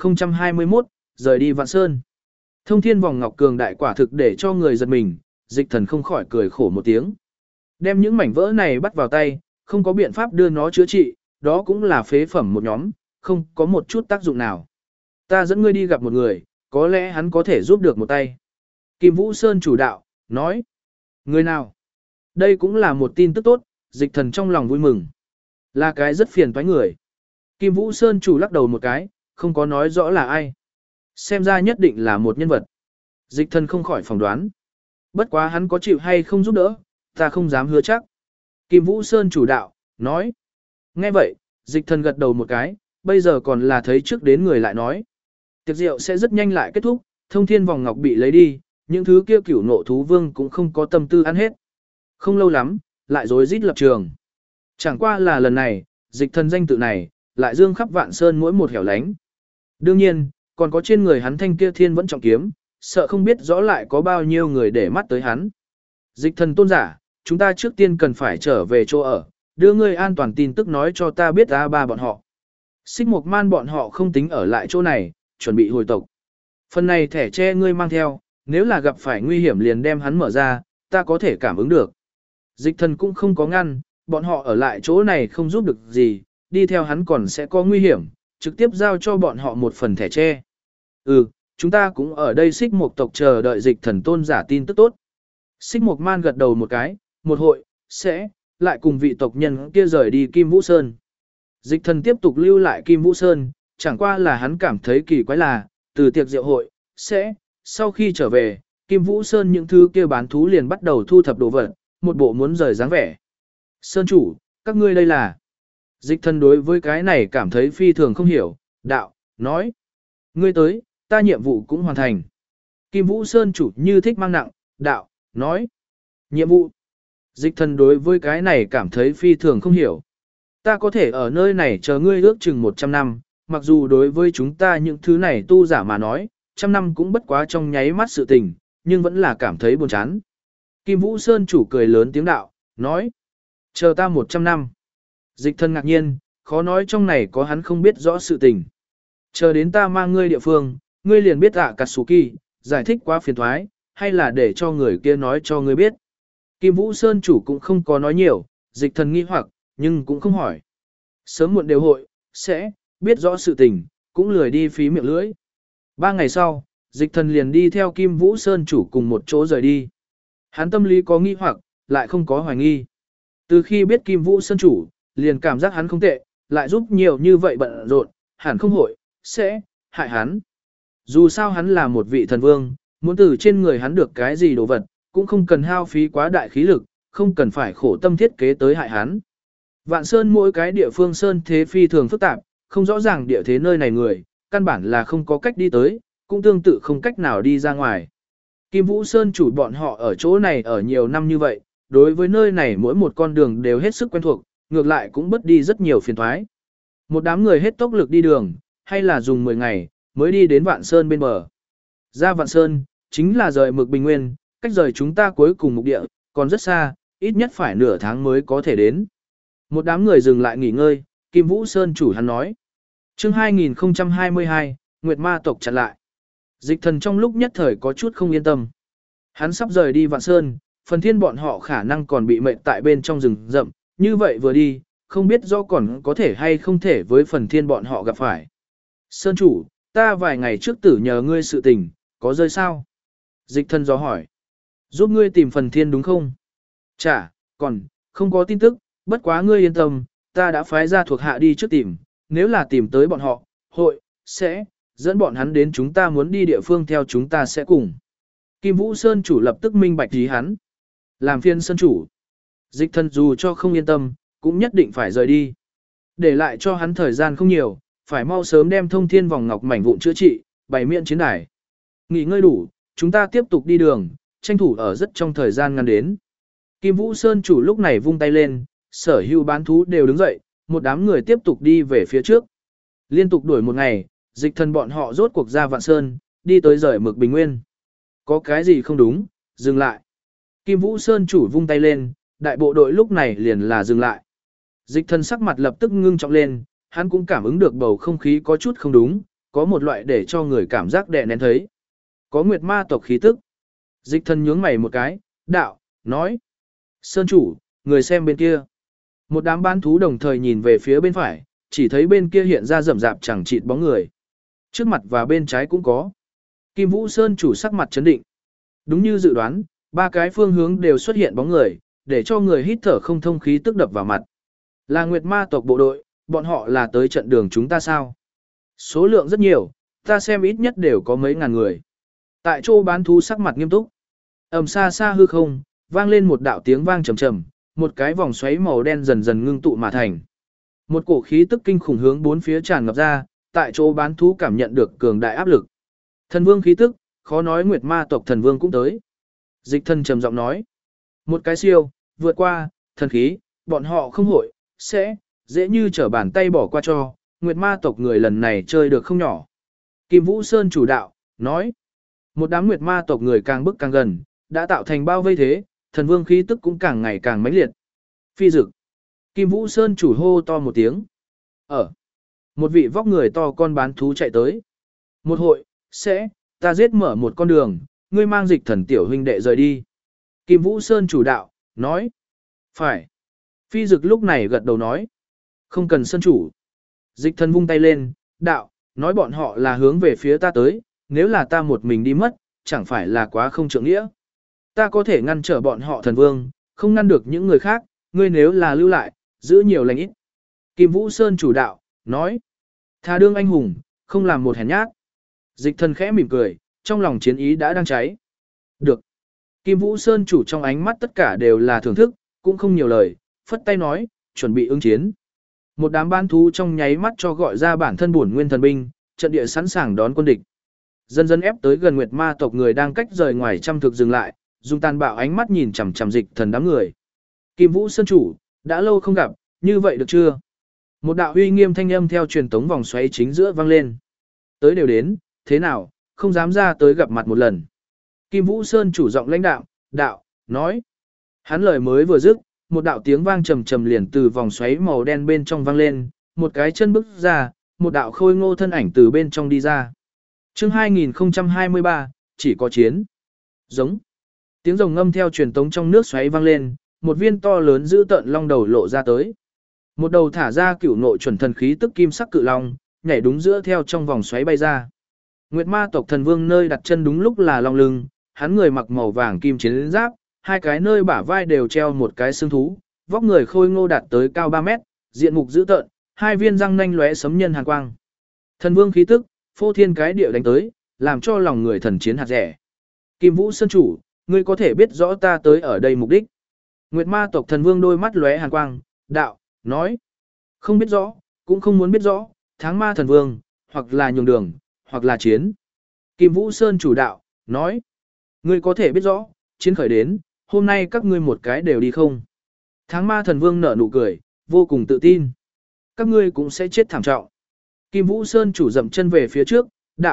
2021, rời đi Vạn Sơn. Thông thiên vòng ngọc cường đại quả thực để cho người giật mình, dịch thần không khỏi cười khổ một tiếng. Đem những mảnh vỡ này bắt vào tay, không có biện pháp đưa nó chữa trị, đó cũng là phế phẩm một nhóm, không có một chút tác dụng nào. Ta dẫn ngươi đi gặp một người, có lẽ hắn có thể giúp được một tay. Kim Vũ Sơn chủ đạo, nói. Người nào? Đây cũng là một tin tức tốt, dịch thần trong lòng vui mừng. Là cái rất phiền toái người. Kim Vũ Sơn chủ lắc đầu một cái, không có nói rõ là ai. Xem ra nhất định là một nhân vật. Dịch thần không khỏi phỏng đoán. Bất quá hắn có chịu hay không giúp đỡ, ta không dám hứa chắc. Kim Vũ Sơn chủ đạo, nói. Nghe vậy, dịch thần gật đầu một cái, bây giờ còn là thấy trước đến người lại nói. Tiệc rượu sẽ rất nhanh lại kết thúc, thông thiên vòng ngọc bị lấy đi, những thứ kia cửu nộ thú vương cũng không có tâm tư ăn hết. Không lâu lắm, lại rối rít lập trường. Chẳng qua là lần này, dịch thần danh tự này, lại dương khắp Vạn Sơn mỗi một hẻo lánh. Đương nhiên, còn có trên người hắn thanh kia thiên vẫn trọng kiếm, sợ không biết rõ lại có bao nhiêu người để mắt tới hắn. Dịch thần tôn giả, chúng ta trước tiên cần phải trở về chỗ ở, đưa ngươi an toàn tin tức nói cho ta biết A3 bọn họ. Xích Mộc Man bọn họ không tính ở lại chỗ này, chuẩn bị hồi tộc. Phần này thẻ che ngươi mang theo, nếu là gặp phải nguy hiểm liền đem hắn mở ra, ta có thể cảm ứng được. Dịch thần cũng không có ngăn, bọn họ ở lại chỗ này không giúp được gì, đi theo hắn còn sẽ có nguy hiểm, trực tiếp giao cho bọn họ một phần thẻ che. Chúng ta cũng ở đây Xích Mộc tộc chờ đợi dịch thần tôn giả tin tức tốt. Xích Mộc Man gật đầu một cái, một hội, sẽ, lại cùng vị tộc nhân kia rời đi Kim Vũ Sơn. Dịch thần tiếp tục lưu lại Kim Vũ Sơn, chẳng qua là hắn cảm thấy kỳ quái là, từ tiệc rượu hội, sẽ, sau khi trở về, Kim Vũ Sơn những thứ kia bán thú liền bắt đầu thu thập đồ vật, một bộ muốn rời dáng vẻ. Sơn chủ, các ngươi đây là... Dịch thần đối với cái này cảm thấy phi thường không hiểu, đạo, nói. Ngươi tới, ta nhiệm vụ cũng hoàn thành. Kim Vũ Sơn chủ như thích mang nặng, đạo, nói. Nhiệm vụ. Dịch thần đối với cái này cảm thấy phi thường không hiểu. Ta có thể ở nơi này chờ ngươi ước chừng 100 năm, mặc dù đối với chúng ta những thứ này tu giả mà nói, 100 năm cũng bất quá trong nháy mắt sự tình, nhưng vẫn là cảm thấy buồn chán. Kim Vũ Sơn chủ cười lớn tiếng đạo, nói. Chờ ta 100 năm. Dịch thần ngạc nhiên, khó nói trong này có hắn không biết rõ sự tình. Chờ đến ta mang ngươi địa phương, ngươi liền biết Akatsuki, giải thích quá phiền thoái, hay là để cho người kia nói cho ngươi biết. Kim Vũ Sơn chủ cũng không có nói nhiều, dịch thần nghi hoặc, nhưng cũng không hỏi. Sớm muộn đều hội, sẽ, biết rõ sự tình, cũng lười đi phí miệng lưỡi. 3 ngày sau, dịch thần liền đi theo Kim Vũ Sơn chủ cùng một chỗ rời đi. Hắn tâm lý có nghi hoặc, lại không có hoài nghi. Từ khi biết Kim Vũ Sơn chủ, liền cảm giác hắn không tệ, lại giúp nhiều như vậy bận rộn, hẳn không hội, sẽ, hại hắn. Dù sao hắn là một vị thần vương, muốn từ trên người hắn được cái gì đồ vật, cũng không cần hao phí quá đại khí lực, không cần phải khổ tâm thiết kế tới hại hắn. Vạn Sơn mỗi cái địa phương sơn thế phi thường phức tạp, không rõ ràng địa thế nơi này người, căn bản là không có cách đi tới, cũng tương tự không cách nào đi ra ngoài. Kim Vũ Sơn chủ bọn họ ở chỗ này ở nhiều năm như vậy, đối với nơi này mỗi một con đường đều hết sức quen thuộc, ngược lại cũng bất đi rất nhiều phiền toái. Một đám người hết tốc lực đi đường, hay là dùng 10 ngày, mới đi đến Vạn Sơn bên bờ. Ra Vạn Sơn, chính là rời Mực Bình Nguyên, cách rời chúng ta cuối cùng mục địa, còn rất xa, ít nhất phải nửa tháng mới có thể đến. Một đám người dừng lại nghỉ ngơi, Kim Vũ Sơn chủ hắn nói. Chương 2022, Nguyệt Ma tộc chặn lại. Dịch thần trong lúc nhất thời có chút không yên tâm. Hắn sắp rời đi Vạn Sơn, phần thiên bọn họ khả năng còn bị mệnh tại bên trong rừng rậm, như vậy vừa đi, không biết do còn có thể hay không thể với phần thiên bọn họ gặp phải. Sơn chủ, ta vài ngày trước tử nhờ ngươi sự tình, có rơi sao? Dịch thần do hỏi. Giúp ngươi tìm phần thiên đúng không? Chả, còn, không có tin tức, bất quá ngươi yên tâm, ta đã phái ra thuộc hạ đi trước tìm, nếu là tìm tới bọn họ, hội, sẽ, dẫn bọn hắn đến chúng ta muốn đi địa phương theo chúng ta sẽ cùng. Kim Vũ Sơn chủ lập tức minh bạch ý hắn. Làm phiên Sơn chủ. Dịch thần dù cho không yên tâm, cũng nhất định phải rời đi. Để lại cho hắn thời gian không nhiều, phải mau sớm đem thông thiên vòng ngọc mảnh vụn chữa trị, bày miễn chiến đài. Nghỉ ngơi đủ, chúng ta tiếp tục đi đường, tranh thủ ở rất trong thời gian ngắn đến. Kim Vũ Sơn chủ lúc này vung tay lên, sở hữu bán thú đều đứng dậy, một đám người tiếp tục đi về phía trước. Liên tục đuổi một ngày, dịch thần bọn họ rốt cuộc ra Vạn Sơn, đi tới rời Mực Bình Nguyên. Có cái gì không đúng, dừng lại. Kim Vũ Sơn chủ vung tay lên, đại bộ đội lúc này liền là dừng lại. Dịch thần sắc mặt lập tức ngưng trọng lên, hắn cũng cảm ứng được bầu không khí có chút không đúng, có một loại để cho người cảm giác đè nén thấy. Có Nguyệt Ma tộc khí tức. Dịch thần nhướng mày một cái, đạo, nói. Sơn chủ, người xem bên kia. Một đám bán thú đồng thời nhìn về phía bên phải, chỉ thấy bên kia hiện ra rậm rạp chẳng chịt bóng người. Trước mặt và bên trái cũng có. Kim Vũ Sơn chủ sắc mặt chấn định. Đúng như dự đoán, 3 cái phương hướng đều xuất hiện bóng người, để cho người hít thở không thông khí tức đập vào mặt. Là Nguyệt Ma tộc bộ đội, bọn họ là tới trận đường chúng ta sao? Số lượng rất nhiều, ta xem ít nhất đều có mấy ngàn người. Tại chỗ bán thú sắc mặt nghiêm túc. Ầm xa xa hư không, vang lên một đạo tiếng vang trầm trầm, một cái vòng xoáy màu đen dần dần ngưng tụ mà thành. Một cổ khí tức kinh khủng hướng bốn phía tràn ngập ra, tại chỗ bán thú cảm nhận được cường đại áp lực. Thần vương khí tức, khó nói Nguyệt Ma tộc thần vương cũng tới. Dịch thần trầm giọng nói. Một cái siêu, vượt qua, thần khí, bọn họ không hội, sẽ, dễ như trở bàn tay bỏ qua cho, Nguyệt Ma tộc người lần này chơi được không nhỏ. Kim Vũ Sơn chủ đạo, nói. Một đám Nguyệt Ma tộc người càng bước càng gần, đã tạo thành bao vây thế, thần vương khí tức cũng càng ngày càng mãnh liệt. Phi dực. Kim Vũ Sơn chủ hô to một tiếng. Một vị vóc người to con bán thú chạy tới. Một hội, sẽ, ta giết mở một con đường, ngươi mang dịch thần tiểu huynh đệ rời đi. Kim Vũ Sơn chủ đạo, nói. Phải. Phi dực lúc này gật đầu nói. Không cần sơn chủ. Dịch thần vung tay lên, đạo, nói bọn họ là hướng về phía ta tới, nếu là ta một mình đi mất, chẳng phải là quá không trượng nghĩa. Ta có thể ngăn trở bọn họ thần vương, không ngăn được những người khác, ngươi nếu là lưu lại, giữ nhiều lành ít. Kim Vũ Sơn chủ đạo, nói. Thà đương anh hùng, không làm một hèn nhát. Dịch thần khẽ mỉm cười, trong lòng chiến ý đã đang cháy. Được. Kim Vũ Sơn chủ trong ánh mắt tất cả đều là thưởng thức, cũng không nhiều lời, phất tay nói, chuẩn bị ứng chiến. Một đám bán thú trong nháy mắt cho gọi ra bản thân bổn nguyên thần binh, trận địa sẵn sàng đón quân địch. Dần dần ép tới gần Nguyệt Ma tộc người đang cách rời ngoài trăm thực dừng lại, dùng tàn bạo ánh mắt nhìn chằm chằm Dịch Thần đám người. Kim Vũ Sơn chủ, đã lâu không gặp, như vậy được chưa? Một đạo uy nghiêm thanh âm theo truyền tống vòng xoáy chính giữa vang lên. Tới đều đến, thế nào, không dám ra tới gặp mặt một lần. Kim Vũ Sơn chủ giọng lãnh đạo, nói. Hắn lời mới vừa dứt, một đạo tiếng vang trầm trầm liền từ vòng xoáy màu đen bên trong vang lên, một cái chân bước ra, một đạo khôi ngô thân ảnh từ bên trong đi ra. Chương 2023, chỉ có chiến. Giống. Tiếng rồng ngâm theo truyền tống trong nước xoáy vang lên, một viên to lớn giữ tợn long đầu lộ ra tới. Một đầu thả ra cửu nội chuẩn thần khí tức kim sắc cự long, nhảy đúng giữa theo trong vòng xoáy bay ra. Nguyệt Ma tộc thần vương nơi đặt chân đúng lúc là long lưng, hắn người mặc màu vàng kim chiến giáp, hai cái nơi bả vai đều treo một cái xương thú, vóc người khôi ngô đạt tới cao 3 mét, diện mục dữ tợn, hai viên răng nanh lóe sấm nhân hàn quang. Thần vương khí tức, phô thiên cái địa đánh tới, làm cho lòng người thần chiến hạt rẻ. Kim Vũ Sơn chủ, ngươi có thể biết rõ ta tới ở đây mục đích. Nguyệt Ma tộc thần vương đôi mắt lóe hàn quang, nói. Không biết rõ, cũng không muốn biết rõ, tháng ma thần vương, hoặc là nhường đường, hoặc là chiến. Kim Vũ Sơn chủ đạo, nói. Ngươi có thể biết rõ, chiến khởi đến, hôm nay các ngươi một cái đều đi không. Tháng ma thần vương nở nụ cười, vô cùng tự tin. Các ngươi cũng sẽ chết thảm trọng. Kim Vũ Sơn chủ dậm chân về phía trước,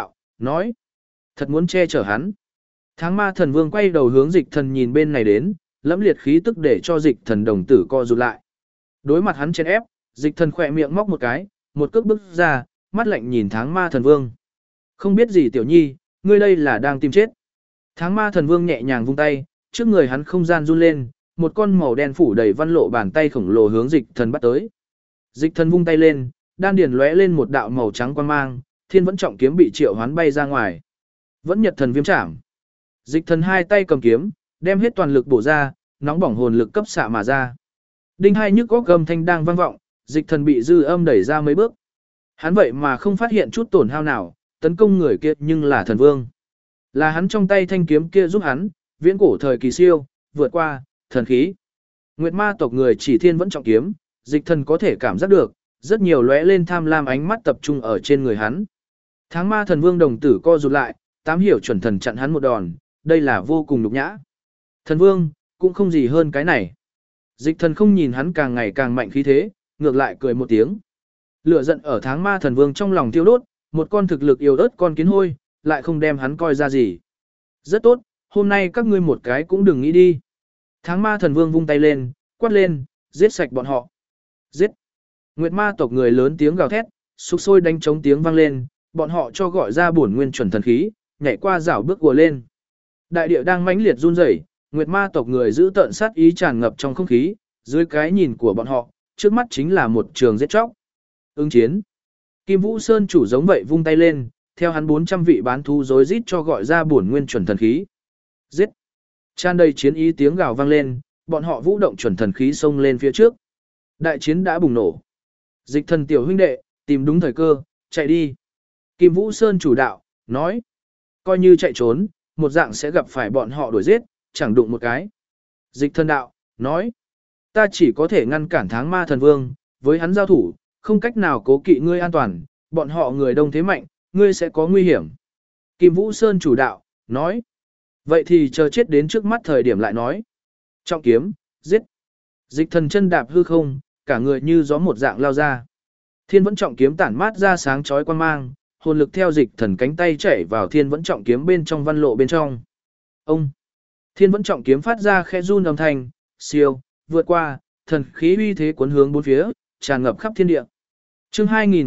nói. Thật muốn che chở hắn. Tháng ma thần vương quay đầu hướng Dịch Thần nhìn bên này đến, lẫm liệt khí tức để cho Dịch Thần đồng tử co rụt lại. Đối mặt hắn chèn ép, Dịch Thần khỏe miệng móc một cái, một cước bước ra, mắt lạnh nhìn tháng ma thần vương. Không biết gì tiểu nhi, ngươi đây là đang tìm chết. Tháng ma thần vương nhẹ nhàng vung tay, trước người hắn không gian run lên, một con màu đen phủ đầy văn lộ bàn tay khổng lồ hướng Dịch Thần bắt tới. Dịch Thần vung tay lên, đan điền lóe lên một đạo màu trắng quang mang, Thiên Vẫn Trọng kiếm bị triệu hoán bay ra ngoài. Vẫn Nhật Thần Viêm Trảm. Dịch Thần hai tay cầm kiếm, đem hết toàn lực bổ ra, nóng bỏng hồn lực cấp xạ mà ra. Đinh hai nhức góc gầm thanh đang vang vọng, Dịch Thần bị dư âm đẩy ra mấy bước. Hắn vậy mà không phát hiện chút tổn hao nào, tấn công người kia nhưng là thần vương. Là hắn trong tay thanh kiếm kia giúp hắn, viễn cổ thời kỳ siêu, vượt qua, thần khí. Nguyệt Ma tộc người chỉ Thiên Vẫn Trọng kiếm, Dịch Thần có thể cảm giác được, rất nhiều lóe lên tham lam ánh mắt tập trung ở trên người hắn. Tháng ma thần vương đồng tử co rụt lại, tám hiểu chuẩn thần chặn hắn một đòn, đây là vô cùng nhục nhã. Thần vương, cũng không gì hơn cái này. Dịch Thần không nhìn hắn càng ngày càng mạnh khí thế, ngược lại cười một tiếng. Lửa giận ở tháng ma thần vương trong lòng tiêu đốt, một con thực lực yếu ớt con kiến hôi, lại không đem hắn coi ra gì. Rất tốt, hôm nay các ngươi một cái cũng đừng nghĩ đi. Tháng ma thần vương vung tay lên, quát lên, giết sạch bọn họ. Giết. Nguyệt Ma tộc người lớn tiếng gào thét, sục sôi đánh trống tiếng vang lên, bọn họ cho gọi ra bổn nguyên chuẩn thần khí, nhảy qua rảo bước ùa lên. Đại địa đang mãnh liệt run rẩy, Nguyệt Ma tộc người giữ tợn sát ý tràn ngập trong không khí, dưới cái nhìn của bọn họ, trước mắt chính là một trường giết chóc. Ứng chiến. Kim Vũ Sơn chủ giống vậy vung tay lên, theo hắn 400 vị bán thú rối rít cho gọi ra bổn nguyên chuẩn thần khí. Giết. Tràn đầy chiến ý tiếng gào vang lên, bọn họ vũ động chuẩn thần khí xông lên phía trước. Đại chiến đã bùng nổ. Dịch Thần tiểu huynh đệ, tìm đúng thời cơ, chạy đi. Kim Vũ Sơn chủ đạo, nói. Coi như chạy trốn, một dạng sẽ gặp phải bọn họ đuổi giết, chẳng đụng một cái. Dịch Thần đạo, nói. Ta chỉ có thể ngăn cản tháng ma thần vương, với hắn giao thủ, không cách nào cố kỵ ngươi an toàn, bọn họ người đông thế mạnh, ngươi sẽ có nguy hiểm. Kim Vũ Sơn chủ đạo, nói. Vậy thì chờ chết đến trước mắt thời điểm lại nói. Trọng kiếm, giết. Dịch Thần chân đạp hư không, cả người như gió một dạng lao ra. Thiên Vẫn Trọng kiếm tản mát ra sáng chói quang mang, hồn lực theo Dịch Thần cánh tay chảy vào Thiên Vẫn Trọng kiếm bên trong văn lộ bên trong. Ông. Thiên Vẫn Trọng kiếm phát ra khẽ run âm thanh, siêu, vượt qua, thần khí uy thế cuốn hướng bốn phía, tràn ngập khắp thiên địa. Chương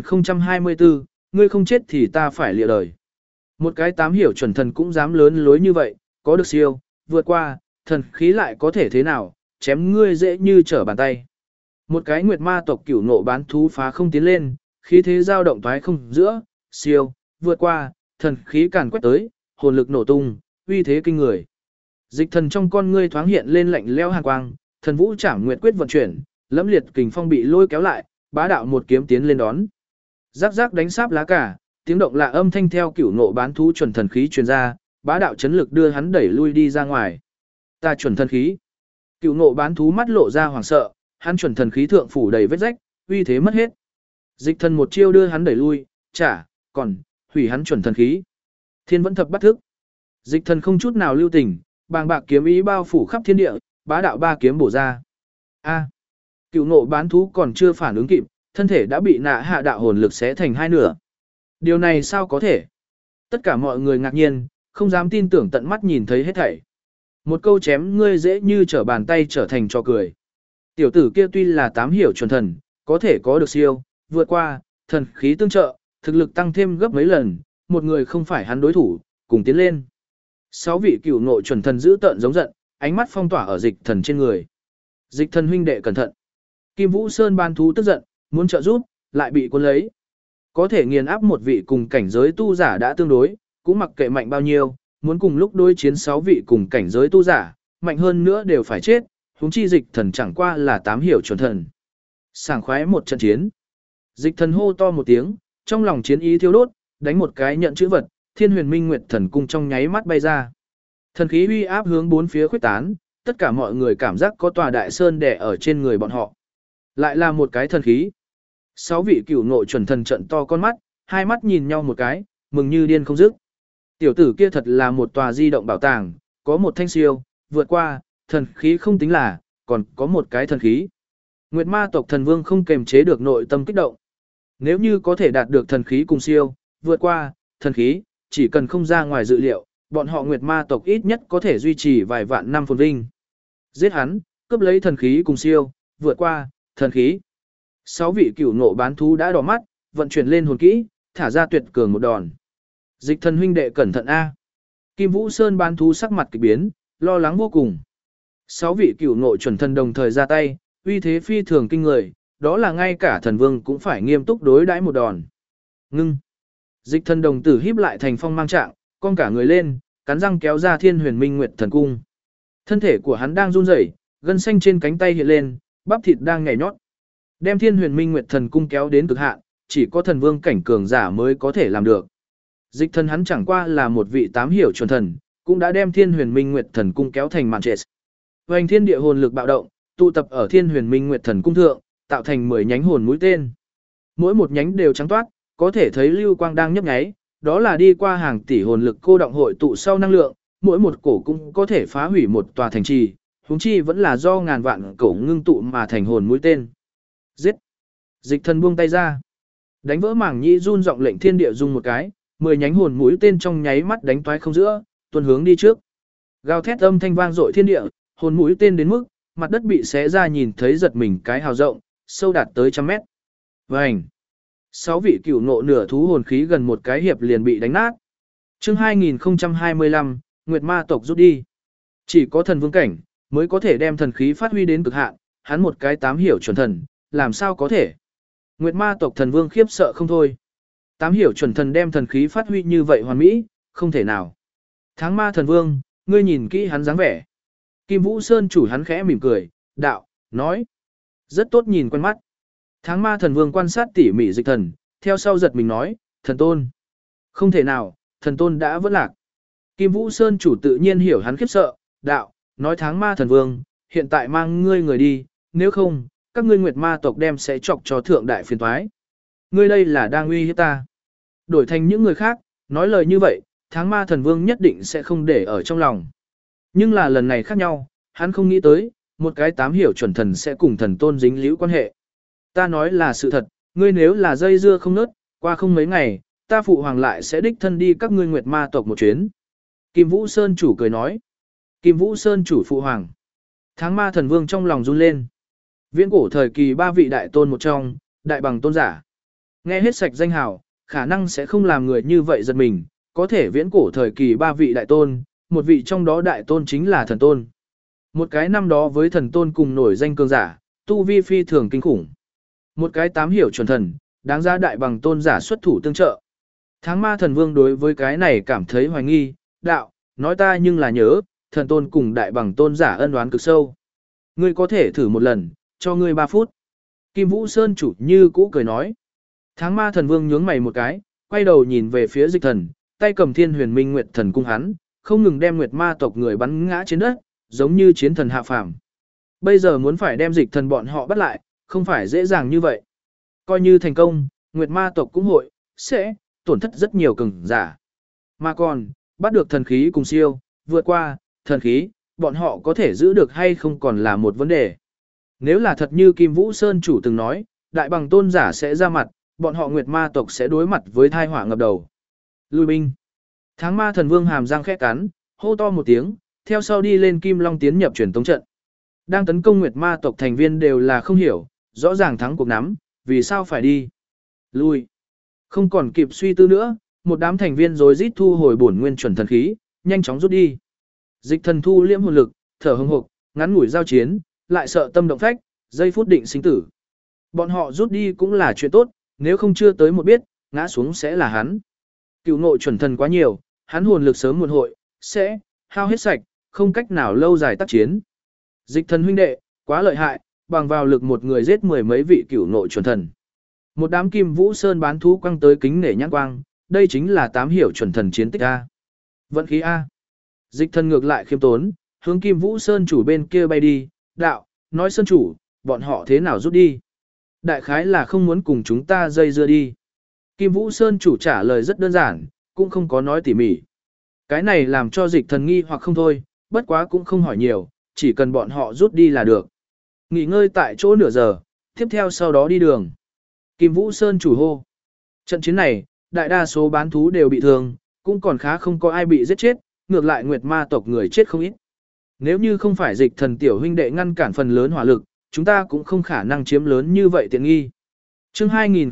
2024, ngươi không chết thì ta phải lìa đời. Một cái tám hiểu chuẩn thần cũng dám lớn lối như vậy, có được siêu, vượt qua, thần khí lại có thể thế nào, chém ngươi dễ như trở bàn tay. Một cái Nguyệt Ma tộc cửu nộ bán thú phá không tiến lên, khí thế dao động toái không giữa, siêu, vượt qua, thần khí càn quét tới, hồn lực nổ tung, uy thế kinh người. Dịch Thần trong con ngươi thoáng hiện lên lạnh lẽo hàn quang, thần vũ trảm nguyệt quyết vận chuyển, lẫm liệt kình phong bị lôi kéo lại, bá đạo một kiếm tiến lên đón. Rắc rắc đánh sáp lá cả, tiếng động lạ âm thanh theo cửu nộ bán thú chuẩn thần khí truyền ra, bá đạo chấn lực đưa hắn đẩy lui đi ra ngoài. Ta chuẩn thần khí. Cửu nộ bán thú mắt lộ ra hoảng sợ, hắn chuẩn thần khí thượng phủ đầy vết rách, uy thế mất hết. Dịch Thần một chiêu đưa hắn đẩy lui, còn hủy hắn chuẩn thần khí. Thiên vẫn thập bắt thức. Dịch thần không chút nào lưu tình, bàng bạc kiếm ý bao phủ khắp thiên địa, bá đạo ba kiếm bổ ra. A. Cựu ngộ bán thú còn chưa phản ứng kịp, thân thể đã bị nạ hạ đạo hồn lực xé thành hai nửa. Điều này sao có thể? Tất cả mọi người ngạc nhiên, không dám tin tưởng tận mắt nhìn thấy hết thảy. Một câu chém ngươi dễ như trở bàn tay trở thành trò cười. Tiểu tử kia tuy là tám hiểu chuẩn thần, có thể có được siêu, vượt qua, thần khí tương trợ, thực lực tăng thêm gấp mấy lần, một người không phải hắn đối thủ, cùng tiến lên. 6 vị cửu ngộ chuẩn thần giữ tợn giống giận, ánh mắt phong tỏa ở dịch thần trên người. Dịch thần huynh đệ cẩn thận. Kim Vũ Sơn ban thú tức giận, muốn trợ giúp, lại bị cuốn lấy. Có thể nghiền áp một vị cùng cảnh giới tu giả đã tương đối, cũng mặc kệ mạnh bao nhiêu, muốn cùng lúc đối chiến 6 vị cùng cảnh giới tu giả, mạnh hơn nữa đều phải chết, huống chi dịch thần chẳng qua là 8 hiểu chuẩn thần. Sảng khoái một trận chiến. Dịch thần hô to một tiếng, trong lòng chiến ý thiêu đốt, đánh một cái nhận chữ vật, Thiên Huyền Minh Nguyệt Thần Cung trong nháy mắt bay ra. Thần khí uy áp hướng bốn phía khuếch tán, tất cả mọi người cảm giác có tòa đại sơn đè ở trên người bọn họ. Lại là một cái thần khí. 6 vị cửu ngộ chuẩn thần trận to con mắt, hai mắt nhìn nhau một cái, mừng như điên không dứt. Tiểu tử kia thật là một tòa di động bảo tàng, có một thanh siêu, vượt qua, thần khí không tính là, còn có một cái thần khí. Nguyệt Ma tộc thần vương không kềm chế được nội tâm kích động. Nếu như có thể đạt được thần khí cùng siêu, vượt qua, thần khí, chỉ cần không ra ngoài dự liệu, bọn họ Nguyệt Ma tộc ít nhất có thể duy trì vài vạn năm phồn vinh. Giết hắn, cướp lấy thần khí cùng siêu, vượt qua, thần khí. 6 vị cửu ngộ bán thú đã đỏ mắt, vận chuyển lên hồn kỹ, thả ra tuyệt cường một đòn. Dịch thần huynh đệ cẩn thận a. Kim Vũ Sơn bán thú sắc mặt kỳ biến, lo lắng vô cùng. 6 vị cửu ngộ chuẩn thần đồng thời ra tay, uy thế phi thường kinh người, đó là ngay cả thần vương cũng phải nghiêm túc đối đãi một đòn. Ngưng. Dịch thần đồng tử híp lại thành phong mang trạng, con cả người lên, cắn răng kéo ra Thiên Huyền Minh Nguyệt Thần Cung. Thân thể của hắn đang run rẩy, gân xanh trên cánh tay hiện lên, bắp thịt đang nhảy nhót. Đem Thiên Huyền Minh Nguyệt Thần Cung kéo đến cực hạn, chỉ có thần vương cảnh cường giả mới có thể làm được. Dịch thần hắn chẳng qua là một vị 8 hiểu chuẩn thần, cũng đã đem Thiên Huyền Minh Nguyệt Thần Cung kéo thành màn trệt. Hoành thiên địa hồn lực bạo động, tụ tập ở Thiên Huyền Minh Nguyệt Thần Cung thượng, tạo thành 10 nhánh hồn mũi tên. Mỗi một nhánh đều trắng toát, có thể thấy lưu quang đang nhấp nháy, đó là đi qua hàng tỷ hồn lực cô động hội tụ sau năng lượng, mỗi một cổ cũng có thể phá hủy một tòa thành trì, huống chi vẫn là do ngàn vạn cổ ngưng tụ mà thành hồn mũi tên. Giết! Dịch thần buông tay ra. Đánh vỡ mảng nhĩ run giọng lệnh thiên địa rung một cái, 10 nhánh hồn mũi tên trong nháy mắt đánh toái không giữa, tuôn hướng đi trước. Gào thét âm thanh vang dội thiên địa, hồn mũi tên đến mức mặt đất bị xé ra nhìn thấy giật mình cái hào rộng, sâu đạt tới trăm mét. Vành! 6 vị cửu ngộ nửa thú hồn khí gần một cái hiệp liền bị đánh nát. Chương 2025, Nguyệt Ma tộc rút đi. Chỉ có thần vương cảnh mới có thể đem thần khí phát huy đến cực hạn, hắn một cái 8 hiểu chuẩn thần, làm sao có thể? Nguyệt Ma tộc thần vương khiếp sợ không thôi. 8 hiểu chuẩn thần đem thần khí phát huy như vậy hoàn mỹ, không thể nào. Tháng Ma thần vương, ngươi nhìn kỹ hắn dáng vẻ. Kim Vũ Sơn chủ hắn khẽ mỉm cười, đạo, nói. Rất tốt nhìn quen mắt. Tháng Ma thần vương quan sát tỉ mỉ dịch thần, theo sau giật mình nói, thần tôn. Không thể nào, thần tôn đã vỡ lạc. Kim Vũ Sơn chủ tự nhiên hiểu hắn khiếp sợ, đạo, nói tháng Ma thần vương, hiện tại mang ngươi người đi, nếu không, các ngươi Nguyệt Ma tộc đem sẽ chọc cho thượng đại phiền toái. Ngươi đây là đang uy hiếp ta. Đổi thành những người khác, nói lời như vậy, tháng Ma thần vương nhất định sẽ không để ở trong lòng. Nhưng là lần này khác nhau, hắn không nghĩ tới, một cái 8 hiểu chuẩn thần sẽ cùng thần tôn dính liễu quan hệ. Ta nói là sự thật, ngươi nếu là dây dưa không nớt, qua không mấy ngày, ta phụ hoàng lại sẽ đích thân đi các ngươi Nguyệt Ma tộc một chuyến. Kim Vũ Sơn chủ cười nói. Kim Vũ Sơn chủ phụ hoàng. Tháng Ma thần vương trong lòng run lên. Viễn cổ thời kỳ 3 vị đại tôn một trong, đại bằng tôn giả. Nghe hết sạch danh hào, khả năng sẽ không làm người như vậy giật mình, có thể viễn cổ thời kỳ 3 vị đại tôn, một vị trong đó đại tôn chính là thần tôn. Một cái năm đó với thần tôn cùng nổi danh cường giả, tu vi phi thường kinh khủng. Một cái 8 hiểu chuẩn thần, đáng giá đại bằng tôn giả xuất thủ tương trợ. Tháng Ma thần vương đối với cái này cảm thấy hoài nghi, đạo, nói ta nhưng là nhớ, thần tôn cùng đại bằng tôn giả ân oán cực sâu. Ngươi có thể thử một lần, cho ngươi 3 phút. Kim Vũ Sơn chủ như cũ cười nói. Tháng Ma thần vương nhướng mày một cái, quay đầu nhìn về phía dịch thần, tay cầm Thiên Huyền Minh Nguyệt Thần Cung hắn, không ngừng đem Nguyệt Ma tộc người bắn ngã trên đất, giống như chiến thần hạ phàm. Bây giờ muốn phải đem dịch thần bọn họ bắt lại, không phải dễ dàng như vậy. Coi như thành công, Nguyệt Ma tộc cũng sẽ tổn thất rất nhiều cường giả. Mà còn, bắt được thần khí cùng siêu, vượt qua, thần khí, bọn họ có thể giữ được hay không còn là một vấn đề. Nếu là thật như Kim Vũ Sơn chủ từng nói, đại bằng tôn giả sẽ ra mặt, bọn họ Nguyệt Ma tộc sẽ đối mặt với thai họa ngập đầu. Lui binh. Tháng Ma Thần Vương hàm răng khẽ cắn, hô to một tiếng, theo sau đi lên Kim Long tiến nhập truyền tống trận. Đang tấn công Nguyệt Ma tộc thành viên đều là không hiểu, rõ ràng thắng cuộc nắm, vì sao phải đi. Lui. Không còn kịp suy tư nữa, một đám thành viên rối rít thu hồi bổn nguyên chuẩn thần khí, nhanh chóng rút đi. Dịch thần thu liễm hồn lực, thở hừng hực, ngắn ngủi giao chiến, lại sợ tâm động phách, giây phút định sinh tử. Bọn họ rút đi cũng là chuyện tốt, nếu không chưa tới một biết, ngã xuống sẽ là hắn. Cựu ngộ chuẩn thần quá nhiều, hắn hồn lực sớm muộn hội, sẽ hao hết sạch, không cách nào lâu dài tác chiến. Dịch thần huynh đệ, quá lợi hại, bằng vào lực một người giết mười mấy vị cựu ngộ chuẩn thần. Một đám Kim Vũ Sơn bán thú quăng tới kính nể nhãn quang, đây chính là 8 hiểu chuẩn thần chiến tích A. Vận khí A. Dịch thần ngược lại khiêm tốn, hướng Kim Vũ Sơn chủ bên kia bay đi, đạo, nói Sơn chủ, bọn họ thế nào rút đi. Đại khái là không muốn cùng chúng ta dây dưa đi. Kim Vũ Sơn chủ trả lời rất đơn giản, cũng không có nói tỉ mỉ. Cái này làm cho dịch thần nghi hoặc không thôi, bất quá cũng không hỏi nhiều, chỉ cần bọn họ rút đi là được. Nghỉ ngơi tại chỗ nửa giờ, tiếp theo sau đó đi đường. Kim Vũ Sơn chủ hô. Trận chiến này, đại đa số bán thú đều bị thương, cũng còn khá không có ai bị giết chết, ngược lại Nguyệt Ma tộc người chết không ít. Nếu như không phải dịch thần tiểu huynh đệ ngăn cản phần lớn hỏa lực, chúng ta cũng không khả năng chiếm lớn như vậy tiện nghi. Chương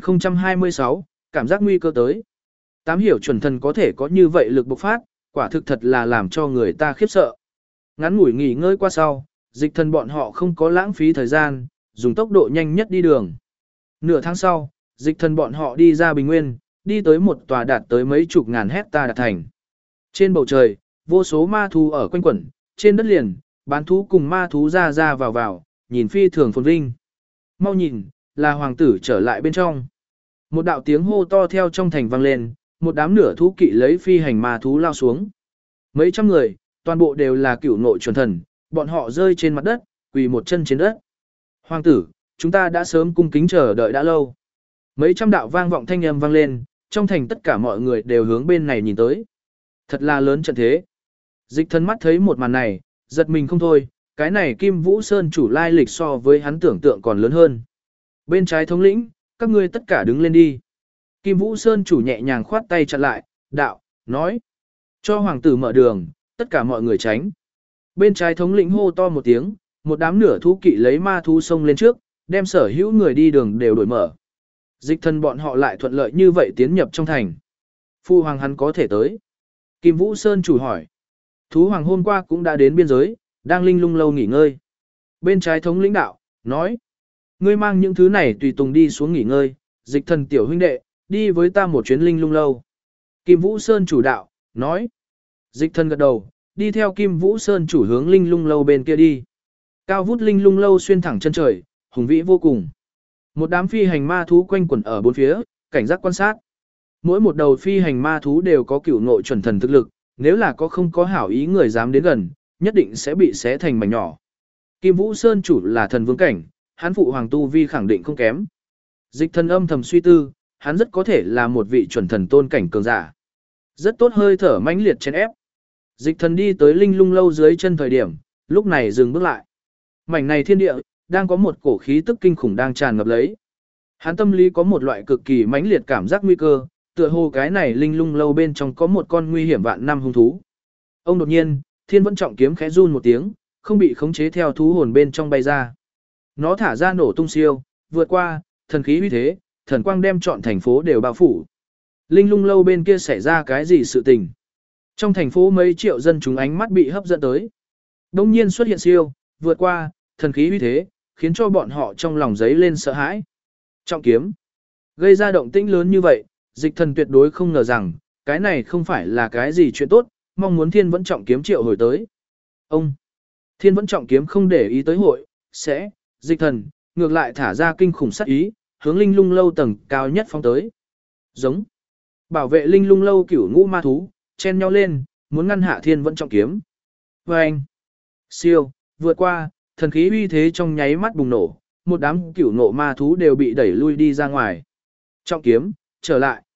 2026, cảm giác nguy cơ tới. 8 hiểu chuẩn thần có thể có như vậy lực bộc phát, quả thực thật là làm cho người ta khiếp sợ. Ngắn ngủi nghỉ ngơi qua sau, dịch thần bọn họ không có lãng phí thời gian, dùng tốc độ nhanh nhất đi đường. Nửa tháng sau, dịch thần bọn họ đi ra Bình Nguyên, đi tới một tòa đạt tới mấy chục ngàn hecta đạt thành. Trên bầu trời, vô số ma thú ở quanh quẩn, trên đất liền, bán thú cùng ma thú ra ra vào vào, nhìn phi thường phồn vinh. Mau nhìn, là hoàng tử trở lại bên trong. Một đạo tiếng hô to theo trong thành vang lên, một đám nửa thú kỵ lấy phi hành ma thú lao xuống. Mấy trăm người, toàn bộ đều là cửu nội chuẩn thần, bọn họ rơi trên mặt đất, quỳ một chân trên đất. Hoàng tử, chúng ta đã sớm cung kính chờ đợi đã lâu. Mấy trăm đạo vang vọng thanh âm vang lên, trong thành tất cả mọi người đều hướng bên này nhìn tới. Thật là lớn trận thế. Dịch thần mắt thấy một màn này, giật mình không thôi, cái này Kim Vũ Sơn chủ lai lịch so với hắn tưởng tượng còn lớn hơn. Bên trái thống lĩnh, các ngươi tất cả đứng lên đi. Kim Vũ Sơn chủ nhẹ nhàng khoát tay chặn lại, đạo, nói. Cho hoàng tử mở đường, tất cả mọi người tránh. Bên trái thống lĩnh hô to một tiếng, một đám nửa thú kỵ lấy ma thú xông lên trước, đem sở hữu người đi đường đều đổi mở. Dịch thần bọn họ lại thuận lợi như vậy tiến nhập trong thành. Phu hoàng hắn có thể tới. Kim Vũ Sơn chủ hỏi. Thú hoàng hôm qua cũng đã đến biên giới, đang linh lung lâu nghỉ ngơi. Bên trái thống lĩnh đạo, nói. Ngươi mang những thứ này tùy tùng đi xuống nghỉ ngơi, dịch thần tiểu huynh đệ, đi với ta một chuyến linh lung lâu. Kim Vũ Sơn chủ đạo, nói. Dịch thần gật đầu, đi theo Kim Vũ Sơn chủ hướng linh lung lâu bên kia đi. Cao vút linh lung lâu xuyên thẳng chân trời, hùng vĩ vô cùng. Một đám phi hành ma thú quanh quẩn ở bốn phía, cảnh giác quan sát. Mỗi một đầu phi hành ma thú đều có cửu nội chuẩn thần thực lực, nếu là có không có hảo ý người dám đến gần, nhất định sẽ bị xé thành mảnh nhỏ. Kim Vũ Sơn chủ là thần vương cảnh, hắn phụ hoàng tu vi khẳng định không kém. Dịch thần âm thầm suy tư, hắn rất có thể là một vị chuẩn thần tôn cảnh cường giả. Rất tốt hơi thở mãnh liệt chèn ép. Dịch thần đi tới linh lung lâu dưới chân thời điểm, lúc này dừng bước lại. Mảnh này thiên địa, đang có một cổ khí tức kinh khủng đang tràn ngập lấy. Hắn tâm lý có một loại cực kỳ mãnh liệt cảm giác nguy cơ, tựa hồ cái này linh lung lâu bên trong có một con nguy hiểm vạn năm hung thú. Ông đột nhiên, Thiên Vẫn Trọng kiếm khẽ run một tiếng, không bị khống chế theo thú hồn bên trong bay ra. Nó thả ra nổ tung siêu, vượt qua, thần khí uy thế, thần quang đem trọn thành phố đều bao phủ. Linh lung lâu bên kia xảy ra cái gì sự tình? Trong thành phố mấy triệu dân chúng ánh mắt bị hấp dẫn tới. Đông nhiên xuất hiện siêu, vượt qua, thần khí uy thế, khiến cho bọn họ trong lòng giấy lên sợ hãi. Trọng kiếm. Gây ra động tĩnh lớn như vậy, dịch thần tuyệt đối không ngờ rằng, cái này không phải là cái gì chuyện tốt, mong muốn Thiên Vẫn Trọng kiếm triệu hồi tới. Ông. Thiên Vẫn Trọng kiếm không để ý tới hội, sẽ, dịch thần, ngược lại thả ra kinh khủng sát ý, hướng linh lung lâu tầng cao nhất phóng tới. Giống. Bảo vệ linh lung lâu cửu ngũ ma thú, chen nhau lên, muốn ngăn hạ Thiên Vẫn Trọng kiếm. Và anh. Siêu, vượt qua, thần khí uy thế trong nháy mắt bùng nổ, một đám cửu ngộ ma thú đều bị đẩy lui đi ra ngoài. Trọng kiếm, trở lại.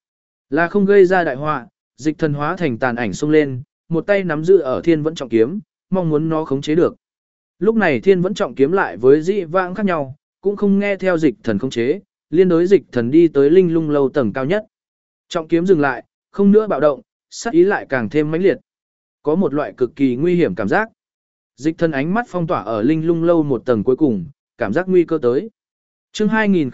Là không gây ra đại họa, dịch thần hóa thành tàn ảnh xông lên, một tay nắm giữ ở thiên vẫn trọng kiếm, mong muốn nó khống chế được. Lúc này thiên vẫn trọng kiếm lại với dị vãng khác nhau, cũng không nghe theo dịch thần khống chế, liên đối dịch thần đi tới linh lung lâu tầng cao nhất. Trọng kiếm dừng lại, không nữa bạo động, sát ý lại càng thêm mãnh liệt. Có một loại cực kỳ nguy hiểm cảm giác. Dịch thần ánh mắt phong tỏa ở linh lung lâu một tầng cuối cùng, cảm giác nguy cơ tới. Chương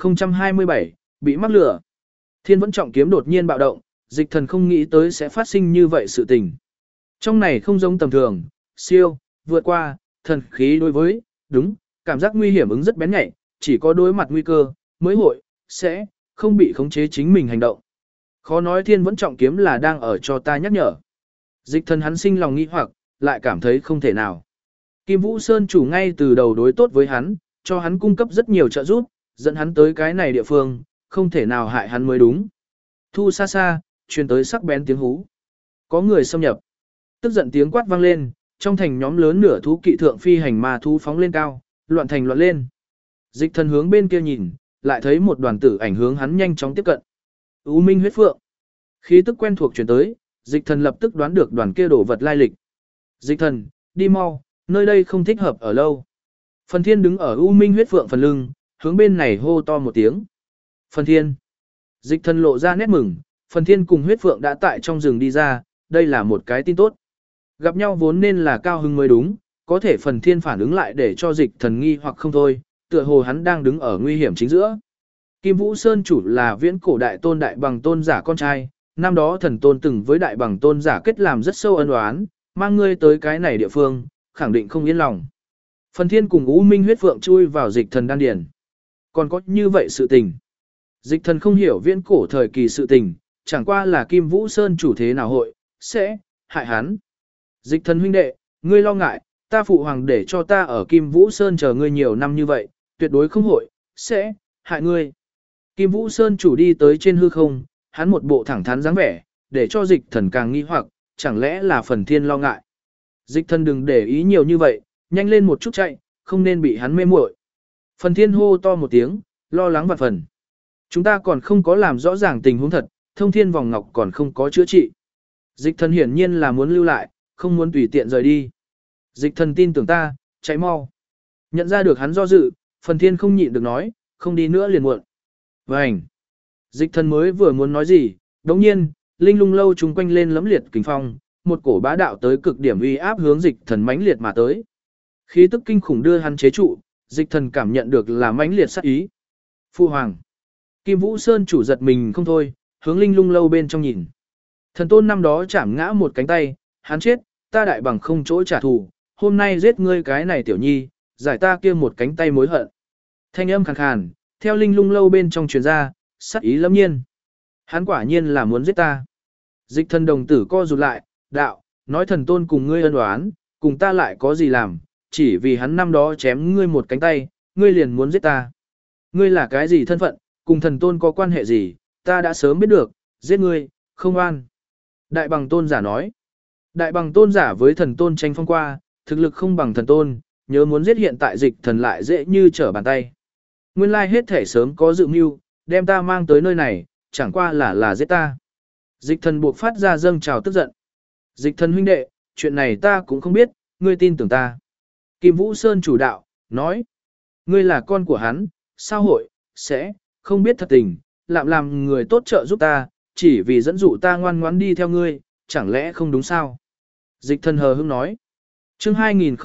2027, bị mắc lửa. Thiên vẫn trọng kiếm đột nhiên bạo động, dịch thần không nghĩ tới sẽ phát sinh như vậy sự tình. Trong này không giống tầm thường, siêu, vượt qua, thần khí đối với, đúng, cảm giác nguy hiểm ứng rất bén nhạy, chỉ có đối mặt nguy cơ, mới hội, sẽ, không bị khống chế chính mình hành động. Khó nói thiên vẫn trọng kiếm là đang ở cho ta nhắc nhở. Dịch thần hắn sinh lòng nghi hoặc, lại cảm thấy không thể nào. Kim Vũ Sơn chủ ngay từ đầu đối tốt với hắn, cho hắn cung cấp rất nhiều trợ giúp, dẫn hắn tới cái này địa phương, không thể nào hại hắn mới đúng. Thu xa xa, truyền tới sắc bén tiếng hú. Có người xâm nhập. Tức giận tiếng quát vang lên, trong thành nhóm lớn nửa thú kỵ thượng phi hành ma thú phóng lên cao, loạn thành loạn lên. Dịch thần hướng bên kia nhìn, lại thấy một đoàn tử ảnh hướng hắn nhanh chóng tiếp cận. U Minh huyết phượng. Khí tức quen thuộc truyền tới, dịch thần lập tức đoán được đoàn kia đổ vật lai lịch. Dịch thần, đi mau, nơi đây không thích hợp ở lâu. Phần Thiên đứng ở U Minh huyết phượng phần lưng, hướng bên này hô to một tiếng. Phần Thiên. Dịch thần lộ ra nét mừng, Phần Thiên cùng huyết phượng đã tại trong rừng đi ra, đây là một cái tin tốt. Gặp nhau vốn nên là cao hứng mới đúng, có thể Phần Thiên phản ứng lại để cho dịch thần nghi hoặc không thôi, tựa hồ hắn đang đứng ở nguy hiểm chính giữa. Kim Vũ Sơn chủ là viễn cổ đại tôn đại bằng tôn giả con trai, năm đó thần tôn từng với đại bằng tôn giả kết làm rất sâu ân oán, mang ngươi tới cái này địa phương, khẳng định không yên lòng. Phần Thiên cùng U Minh huyết phượng chui vào dịch thần đan điền. Còn có như vậy sự tình. Dịch thần không hiểu viễn cổ thời kỳ sự tình, chẳng qua là Kim Vũ Sơn chủ thế nào hội, sẽ, hại hắn. Dịch thần huynh đệ, ngươi lo ngại, ta phụ hoàng để cho ta ở Kim Vũ Sơn chờ ngươi nhiều năm như vậy, tuyệt đối không hội, sẽ, hại ngươi. Kim Vũ Sơn chủ đi tới trên hư không, hắn một bộ thẳng thắn dáng vẻ, để cho dịch thần càng nghi hoặc, chẳng lẽ là Phần Thiên lo ngại. Dịch thần đừng để ý nhiều như vậy, nhanh lên một chút chạy, không nên bị hắn mê muội. Phần Thiên hô to một tiếng, lo lắng vạn phần. Chúng ta còn không có làm rõ ràng tình huống thật, thông thiên vòng ngọc còn không có chữa trị. Dịch thần hiển nhiên là muốn lưu lại, không muốn tùy tiện rời đi. Dịch thần tin tưởng ta, chạy mau. Nhận ra được hắn do dự, Phần Thiên không nhịn được nói, không đi nữa liền muộn. Vânh. Dịch thần mới vừa muốn nói gì, đồng nhiên, linh lung lâu chúng quanh lên lấm liệt kình phong, một cổ bá đạo tới cực điểm uy áp hướng dịch thần mãnh liệt mà tới. Khí tức kinh khủng đưa hắn chế trụ, dịch thần cảm nhận được là mãnh liệt sát ý. Phu hoàng. Kim Vũ Sơn chủ giật mình không thôi, hướng linh lung lâu bên trong nhìn. Thần tôn năm đó chảm ngã một cánh tay, hắn chết, ta đại bằng không chỗ trả thù, hôm nay giết ngươi cái này tiểu nhi, giải ta kia một cánh tay mối hận. Thanh âm khàn khàn, theo linh lung lâu bên trong truyền ra, sát ý lâm nhiên. Hắn quả nhiên là muốn giết ta. Dịch thần đồng tử co rụt lại, đạo, nói thần tôn cùng ngươi ân oán, cùng ta lại có gì làm, chỉ vì hắn năm đó chém ngươi một cánh tay, ngươi liền muốn giết ta. Ngươi là cái gì thân phận, cùng thần tôn có quan hệ gì, ta đã sớm biết được, giết ngươi, không an. Đại bằng tôn giả nói. Đại bằng tôn giả với thần tôn tranh phong qua, thực lực không bằng thần tôn, nhớ muốn giết hiện tại dịch thần lại dễ như trở bàn tay. Nguyên lai hết thể sớm có dự mưu, đem ta mang tới nơi này, chẳng qua là giết ta. Dịch thần buộc phát ra dâng trào tức giận. Dịch thần huynh đệ, chuyện này ta cũng không biết, ngươi tin tưởng ta. Kim Vũ Sơn chủ đạo, nói. Ngươi là con của hắn, sao hội, sẽ, không biết thật tình, làm người tốt trợ giúp ta, chỉ vì dẫn dụ ta ngoan ngoãn đi theo ngươi, chẳng lẽ không đúng sao? Dịch thần hờ hững nói. Chương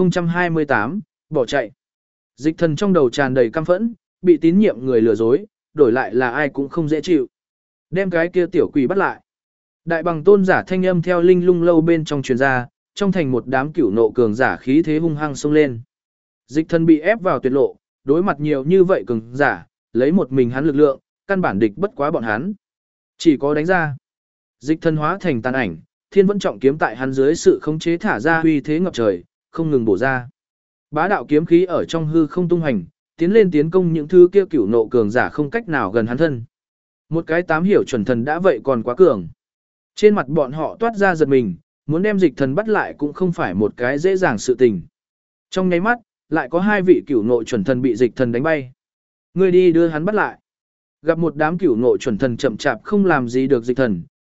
2028, bỏ chạy. Dịch thần trong đầu tràn đầy căm phẫn, bị tín nhiệm người lừa dối, đổi lại là ai cũng không dễ chịu. Đem cái kia tiểu quỷ bắt lại. Đại bằng tôn giả thanh âm theo linh lung lâu bên trong truyền ra, trong thành một đám cửu nộ cường giả khí thế hung hăng xông lên. Dịch thần bị ép vào tuyệt lộ, đối mặt nhiều như vậy cường giả, lấy một mình hắn lực lượng, căn bản địch bất quá bọn hắn. Chỉ có đánh ra. Dịch thần hóa thành tàn ảnh, thiên vẫn trọng kiếm tại hắn dưới sự khống chế thả ra uy thế ngập trời, không ngừng bổ ra. Bá đạo kiếm khí ở trong hư không tung hành, tiến lên tiến công những thứ kia cửu nộ cường giả không cách nào gần hắn thân. Một cái tám hiểu chuẩn thần đã vậy còn quá cường. Trên mặt bọn họ toát ra giật mình, muốn đem dịch thần bắt lại cũng không phải một cái dễ dàng sự tình. Trong nháy mắt, lại có hai vị cửu nộ chuẩn thần bị dịch thần đánh bay. Người đi đưa hắn bắt lại. Gặp một đám cửu nộ chuẩn thần chậm chạp không làm gì được dịch thần,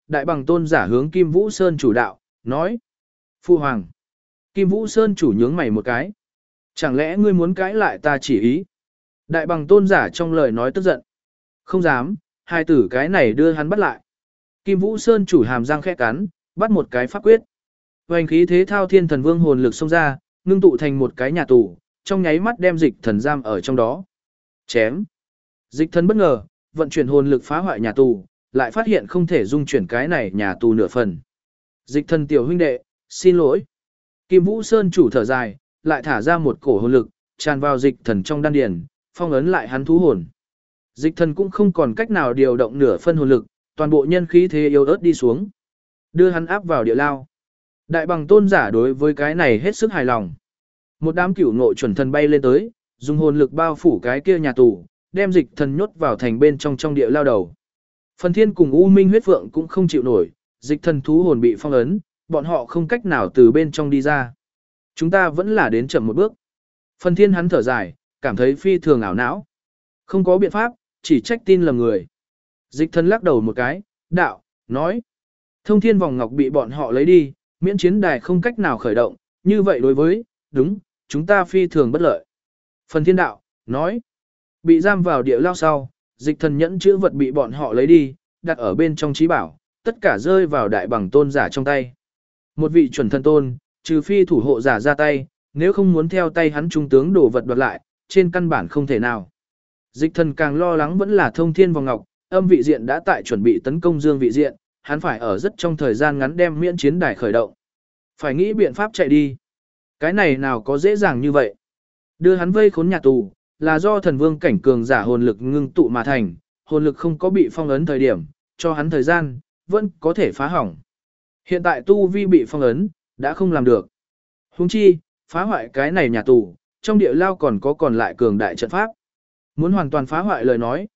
Đại Bằng Tôn giả hướng Kim Vũ Sơn chủ đạo, nói. Phu hoàng. Kim Vũ Sơn chủ nhướng mày một cái. Chẳng lẽ ngươi muốn cãi lại ta chỉ ý? Đại Bằng Tôn giả trong lời nói tức giận. Không dám, hai tử cái này đưa hắn bắt lại. Kim Vũ Sơn chủ hàm răng khẽ cắn, bắt một cái pháp quyết. Hoành khí thế thao thiên thần vương hồn lực xông ra, ngưng tụ thành một cái nhà tù, trong nháy mắt đem dịch thần giam ở trong đó. Chém. Dịch thần bất ngờ, vận chuyển hồn lực phá hoại nhà tù, lại phát hiện không thể dung chuyển cái này nhà tù nửa phần. Dịch thần tiểu huynh đệ, xin lỗi. Kim Vũ Sơn chủ thở dài, lại thả ra một cổ hồn lực, tràn vào dịch thần trong đan điền, phong ấn lại hắn thú hồn. Dịch thần cũng không còn cách nào điều động nửa phân hồn lực, toàn bộ nhân khí thế yếu ớt đi xuống. Đưa hắn áp vào địa lao. Đại Bằng Tôn giả đối với cái này hết sức hài lòng. Một đám cửu ngộ chuẩn thần bay lên tới, dùng hồn lực bao phủ cái kia nhà tù, đem dịch thần nhốt vào thành bên trong địa lao đầu. Phần Thiên cùng U Minh huyết phượng cũng không chịu nổi, dịch thần thú hồn bị phong ấn, bọn họ không cách nào từ bên trong đi ra. Chúng ta vẫn là đến chậm một bước. Phần Thiên hắn thở dài, cảm thấy phi thường ảo não. Không có biện pháp, chỉ trách tin lầm người. Dịch thần lắc đầu một cái, đạo, nói. Thông thiên vòng ngọc bị bọn họ lấy đi, miễn chiến đài không cách nào khởi động, như vậy đối với, đúng, chúng ta phi thường bất lợi. Phần Thiên đạo, nói. Bị giam vào địa lao sau, dịch thần nhẫn chữ vật bị bọn họ lấy đi, đặt ở bên trong trí bảo, tất cả rơi vào Đại Bằng Tôn giả trong tay. Một vị chuẩn thần tôn, trừ phi thủ hộ giả ra tay, nếu không muốn theo tay hắn trung tướng đổ vật đoạt lại, trên căn bản không thể nào. Dịch thần càng lo lắng vẫn là thông thiên vòng ngọc, âm vị diện đã tại chuẩn bị tấn công dương vị diện, hắn phải ở rất trong thời gian ngắn đem miễn chiến đài khởi động. Phải nghĩ biện pháp chạy đi. Cái này nào có dễ dàng như vậy. Đưa hắn vây khốn nhà tù, là do thần vương cảnh cường giả hồn lực ngưng tụ mà thành, hồn lực không có bị phong ấn thời điểm, cho hắn thời gian, vẫn có thể phá hỏng. Hiện tại tu vi bị phong ấn, đã không làm được. Huống chi, phá hoại cái này nhà tù, trong địa lao còn có còn lại cường đại trận pháp. Muốn hoàn toàn phá hoại lời nói,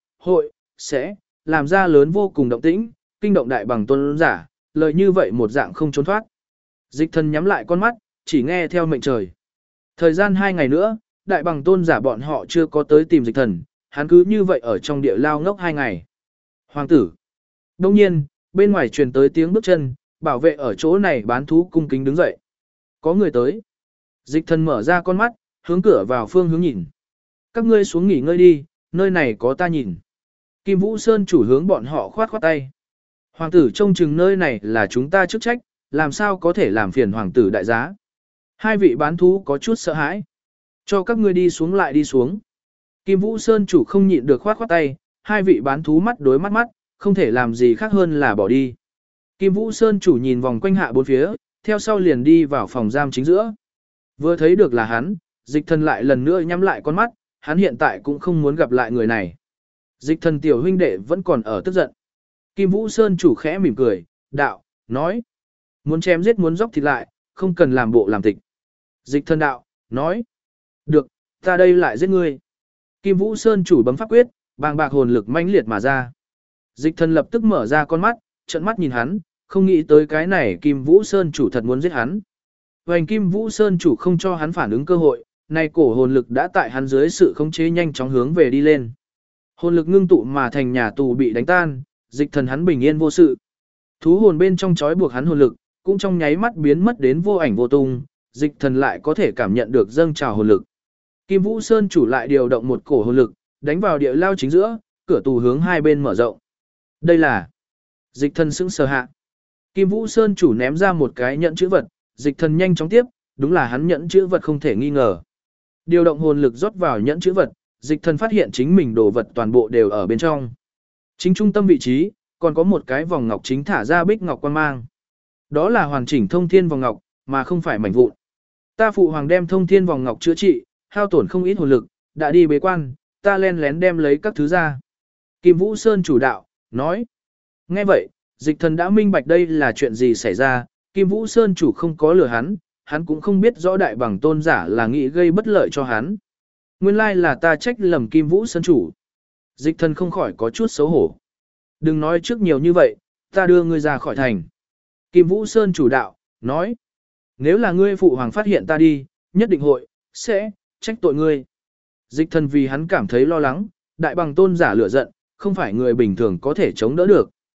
sẽ làm ra lớn vô cùng động tĩnh, kinh động Đại Bằng Tôn giả, lời như vậy một dạng không trốn thoát. Dịch thần nhắm lại con mắt, chỉ nghe theo mệnh trời. Thời gian 2 ngày nữa, Đại Bằng Tôn giả bọn họ chưa có tới tìm dịch thần, hắn cứ như vậy ở trong địa lao ngốc 2 ngày. Hoàng tử. Đông nhiên, bên ngoài truyền tới tiếng bước chân, bảo vệ ở chỗ này bán thú cung kính đứng dậy. Có người tới. Dịch thần mở ra con mắt, hướng cửa vào phương hướng nhìn. Các ngươi xuống nghỉ ngơi đi, nơi này có ta nhìn. Kim Vũ Sơn chủ hướng bọn họ khoát khoát tay. Hoàng tử trông chừng nơi này là chúng ta chức trách, làm sao có thể làm phiền hoàng tử đại giá. Hai vị bán thú có chút sợ hãi. Cho các ngươi đi xuống lại đi xuống. Kim Vũ Sơn chủ không nhịn được khoát khoát tay, hai vị bán thú mắt đối mắt mắt, không thể làm gì khác hơn là bỏ đi. Kim Vũ Sơn chủ nhìn vòng quanh hạ bốn phía, theo sau liền đi vào phòng giam chính giữa. Vừa thấy được là hắn, dịch thần lại lần nữa nhắm lại con mắt, hắn hiện tại cũng không muốn gặp lại người này. Dịch thần tiểu huynh đệ vẫn còn ở tức giận. Kim Vũ Sơn chủ khẽ mỉm cười, đạo, nói. Muốn chém giết muốn dốc thịt lại, không cần làm bộ làm tịch. Dịch thần đạo, nói. Được, ta đây lại giết ngươi. Kim Vũ Sơn chủ bấm pháp quyết, bàng bạc hồn lực mãnh liệt mà ra. Dịch thần lập tức mở ra con mắt, trợn mắt nhìn hắn, không nghĩ tới cái này Kim Vũ Sơn chủ thật muốn giết hắn. Hoành Kim Vũ Sơn chủ không cho hắn phản ứng cơ hội, này cổ hồn lực đã tại hắn dưới sự khống chế nhanh chóng hướng về đi lên. Hồn lực ngưng tụ mà thành nhà tù bị đánh tan, dịch thần hắn bình yên vô sự. Thú hồn bên trong trói buộc hắn hồn lực, cũng trong nháy mắt biến mất đến vô ảnh vô tung, dịch thần lại có thể cảm nhận được dâng trào hồn lực. Kim Vũ Sơn chủ lại điều động một cổ hồn lực, đánh vào địa lao chính giữa, cửa tù hướng hai bên mở rộng. Đây là dịch thần sững sờ hạ. Kim Vũ Sơn chủ ném ra một cái nhẫn chữ vật, dịch thần nhanh chóng tiếp, đúng là hắn nhẫn chữ vật không thể nghi ngờ. Điều động hồn lực rót vào nhẫn chữ vật, dịch thần phát hiện chính mình đồ vật toàn bộ đều ở bên trong. Chính trung tâm vị trí, còn có một cái vòng ngọc chính thả ra bích ngọc quan mang. Đó là hoàn chỉnh thông thiên vòng ngọc, mà không phải mảnh vụn. Ta phụ hoàng đem thông thiên vòng ngọc chữa trị, hao tổn không ít hồn lực, đã đi bế quan, ta len lén đem lấy các thứ ra. Kim Vũ Sơn chủ đạo, nói. Nghe vậy, dịch thần đã minh bạch đây là chuyện gì xảy ra, Kim Vũ Sơn chủ không có lừa hắn cũng không biết rõ Đại Bằng Tôn giả là nghĩ gây bất lợi cho hắn. Nguyên lai là ta trách lầm Kim Vũ Sơn chủ. Dịch thần không khỏi có chút xấu hổ. Đừng nói trước nhiều như vậy, ta đưa ngươi ra khỏi thành. Kim Vũ Sơn chủ đạo, nói. Nếu là ngươi phụ hoàng phát hiện ta đi, nhất định sẽ trách tội ngươi. Dịch thần vì hắn cảm thấy lo lắng, Đại Bằng Tôn giả lửa giận, không phải người bình thường có thể chống đỡ được.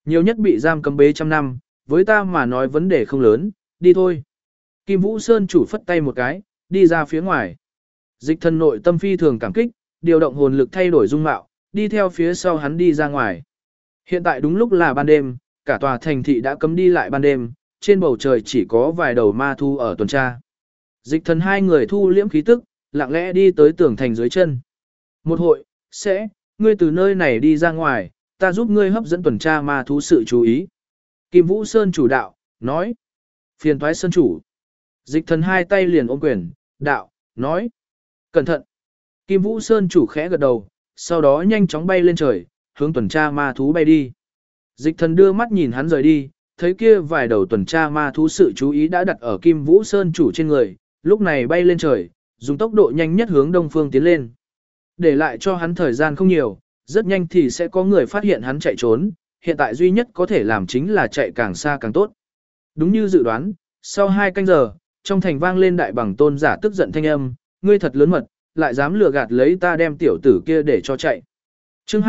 Nhiều nhất bị giam cấm bế trăm năm, với ta mà nói vấn đề không lớn, đi thôi. Kim Vũ Sơn chủ phất tay một cái, đi ra phía ngoài. Dịch thần nội tâm phi thường cảm kích, điều động hồn lực thay đổi dung mạo, đi theo phía sau hắn đi ra ngoài. Hiện tại đúng lúc là ban đêm, cả tòa thành thị đã cấm đi lại ban đêm, trên bầu trời chỉ có vài đầu ma thu ở tuần tra. Dịch thần hai người thu liễm khí tức, lặng lẽ đi tới tường thành dưới chân. Một hội, ngươi từ nơi này đi ra ngoài, ta giúp ngươi hấp dẫn tuần tra ma thú sự chú ý. Kim Vũ Sơn chủ đạo, nói. Phiền thoái Sơn chủ. Dịch thần hai tay liền ôm quyền, đạo, nói. Cẩn thận. Kim Vũ Sơn chủ khẽ gật đầu, sau đó nhanh chóng bay lên trời, hướng tuần tra ma thú bay đi. Dịch thần đưa mắt nhìn hắn rời đi, thấy kia vài đầu tuần tra ma thú sự chú ý đã đặt ở Kim Vũ Sơn chủ trên người, lúc này bay lên trời, dùng tốc độ nhanh nhất hướng đông phương tiến lên. Để lại cho hắn thời gian không nhiều, rất nhanh thì sẽ có người phát hiện hắn chạy trốn, hiện tại duy nhất có thể làm chính là chạy càng xa càng tốt. Đúng như dự đoán, sau 2 canh giờ, trong thành vang lên đại bằng tôn giả tức giận thanh âm, ngươi thật lớn mật, lại dám lừa gạt lấy ta đem tiểu tử kia để cho chạy. Chương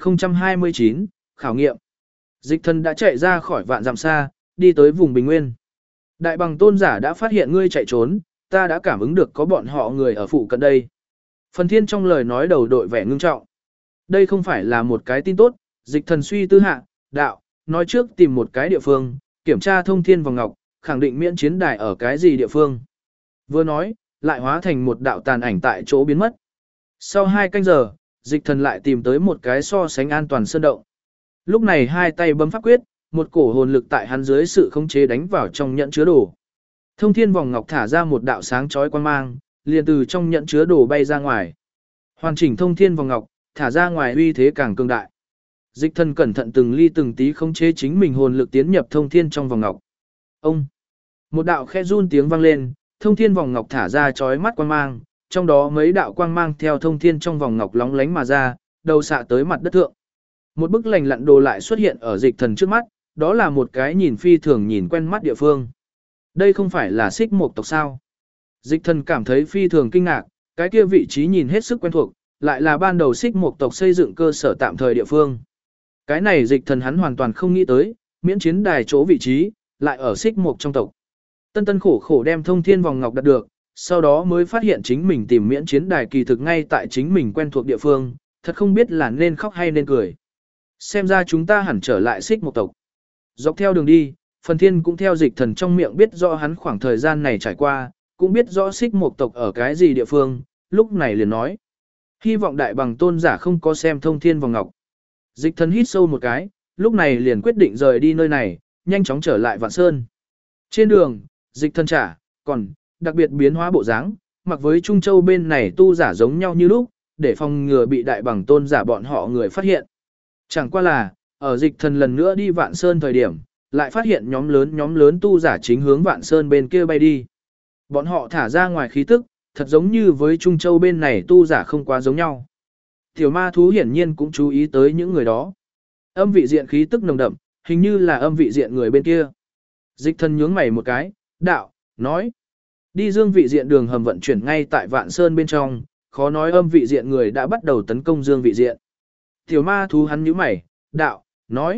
2029, khảo nghiệm. Dịch thần đã chạy ra khỏi vạn dặm xa, đi tới vùng bình nguyên. Đại bằng tôn giả đã phát hiện ngươi chạy trốn, ta đã cảm ứng được có bọn họ người ở phụ cận đây. Phần thiên trong lời nói đầu đội vẻ ngưng trọng. Đây không phải là một cái tin tốt, dịch thần suy tư hạ, đạo, nói trước tìm một cái địa phương, kiểm tra thông thiên vòng ngọc, khẳng định miễn chiến đài ở cái gì địa phương. Vừa nói, lại hóa thành một đạo tàn ảnh tại chỗ biến mất. Sau 2 canh giờ, dịch thần lại tìm tới một cái so sánh an toàn sơn động. Lúc này hai tay bấm pháp quyết, một cổ hồn lực tại hắn dưới sự khống chế đánh vào trong nhẫn chứa đồ. Thông thiên vòng ngọc thả ra một đạo sáng chói quang mang, liền từ trong nhẫn chứa đồ bay ra ngoài. Hoàn chỉnh thông thiên vòng ngọc, thả ra ngoài uy thế càng cường đại. Dịch thần cẩn thận từng ly từng tí khống chế chính mình hồn lực tiến nhập thông thiên trong vòng ngọc. Ông! Một đạo khe run tiếng vang lên, thông thiên vòng ngọc thả ra chói mắt quang mang, trong đó mấy đạo quang mang theo thông thiên trong vòng ngọc lóng lánh mà ra, đầu xạ tới mặt đất thượng. Một bức lành lặn đồ lại xuất hiện ở dịch thần trước mắt, đó là một cái nhìn phi thường nhìn quen mắt địa phương. Đây không phải là xích mộc tộc sao? Dịch thần cảm thấy phi thường kinh ngạc, cái kia vị trí nhìn hết sức quen thuộc, lại là ban đầu xích mộc tộc xây dựng cơ sở tạm thời địa phương. Cái này dịch thần hắn hoàn toàn không nghĩ tới, miễn chiến đài chỗ vị trí, lại ở xích mộc trong tộc. Tân tân khổ khổ đem thông thiên vòng ngọc đặt được, sau đó mới phát hiện chính mình tìm miễn chiến đài kỳ thực ngay tại chính mình quen thuộc địa phương, thật không biết là nên khóc hay nên cười. Xem ra chúng ta hẳn trở lại xích mộc tộc. Dọc theo đường đi, phần thiên cũng theo dịch thần trong miệng biết rõ hắn khoảng thời gian này trải qua, cũng biết rõ xích mộc tộc ở cái gì địa phương, lúc này liền nói. Hy vọng đại bằng tôn giả không có xem thông thiên vòng ngọc. Dịch thần hít sâu một cái, lúc này liền quyết định rời đi nơi này, nhanh chóng trở lại Vạn Sơn. Trên đường, dịch thần trả, còn, đặc biệt biến hóa bộ dáng, mặc với Trung Châu bên này tu giả giống nhau như lúc, để phòng ngừa bị đại bằng tôn giả bọn họ người phát hiện. Chẳng qua là, ở dịch thần lần nữa đi Vạn Sơn thời điểm, lại phát hiện nhóm lớn tu giả chính hướng Vạn Sơn bên kia bay đi. Bọn họ thả ra ngoài khí tức, thật giống như với Trung Châu bên này tu giả không quá giống nhau. Tiểu ma thú hiển nhiên cũng chú ý tới những người đó. Âm vị diện khí tức nồng đậm, hình như là âm vị diện người bên kia. Dịch thần nhướng mày một cái, đạo, nói. Đi dương vị diện đường hầm vận chuyển ngay tại Vạn Sơn bên trong, khó nói âm vị diện người đã bắt đầu tấn công dương vị diện. Tiểu ma thú hắn nhíu mày, đạo, nói.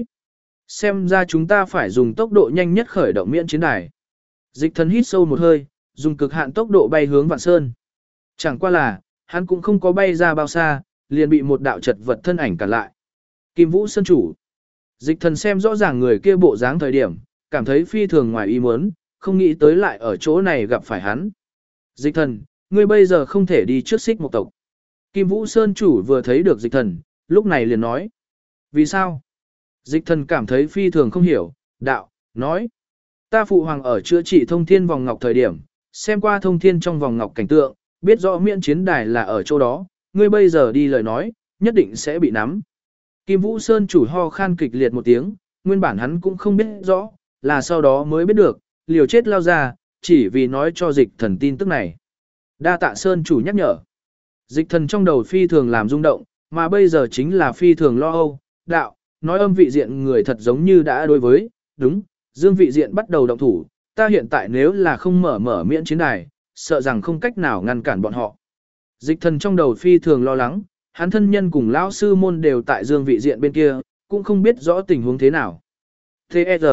Xem ra chúng ta phải dùng tốc độ nhanh nhất khởi động miễn chiến đài. Dịch thần hít sâu một hơi, dùng cực hạn tốc độ bay hướng Vạn Sơn. Chẳng qua là, hắn cũng không có bay ra bao xa, liền bị một đạo chật vật thân ảnh cản lại. Kim Vũ Sơn chủ. Dịch thần xem rõ ràng người kia bộ dáng thời điểm, cảm thấy phi thường ngoài ý muốn, không nghĩ tới lại ở chỗ này gặp phải hắn. Dịch thần, ngươi bây giờ không thể đi trước xích một tộc. Kim Vũ Sơn chủ vừa thấy được dịch thần, lúc này liền nói. Vì sao? Dịch thần cảm thấy phi thường không hiểu, đạo, nói. Ta phụ hoàng ở chữa trị thông thiên vòng ngọc thời điểm, xem qua thông thiên trong vòng ngọc cảnh tượng, biết rõ miễn chiến đài là ở chỗ đó, ngươi bây giờ đi lời nói, nhất định sẽ bị nắm. Kim Vũ Sơn chủ ho khan kịch liệt một tiếng, nguyên bản hắn cũng không biết rõ, là sau đó mới biết được, liều chết lao ra, chỉ vì nói cho dịch thần tin tức này. Đa tạ Sơn chủ nhắc nhở. Dịch thần trong đầu phi thường làm rung động, mà bây giờ chính là phi thường lo âu, đạo, nói âm vị diện người thật giống như đã đối với, đúng, dương vị diện bắt đầu động thủ, ta hiện tại nếu là không mở miễn chiến đài, sợ rằng không cách nào ngăn cản bọn họ. Dịch thần trong đầu phi thường lo lắng, hắn thân nhân cùng lão sư môn đều tại dương vị diện bên kia, cũng không biết rõ tình huống thế nào. T.E.R.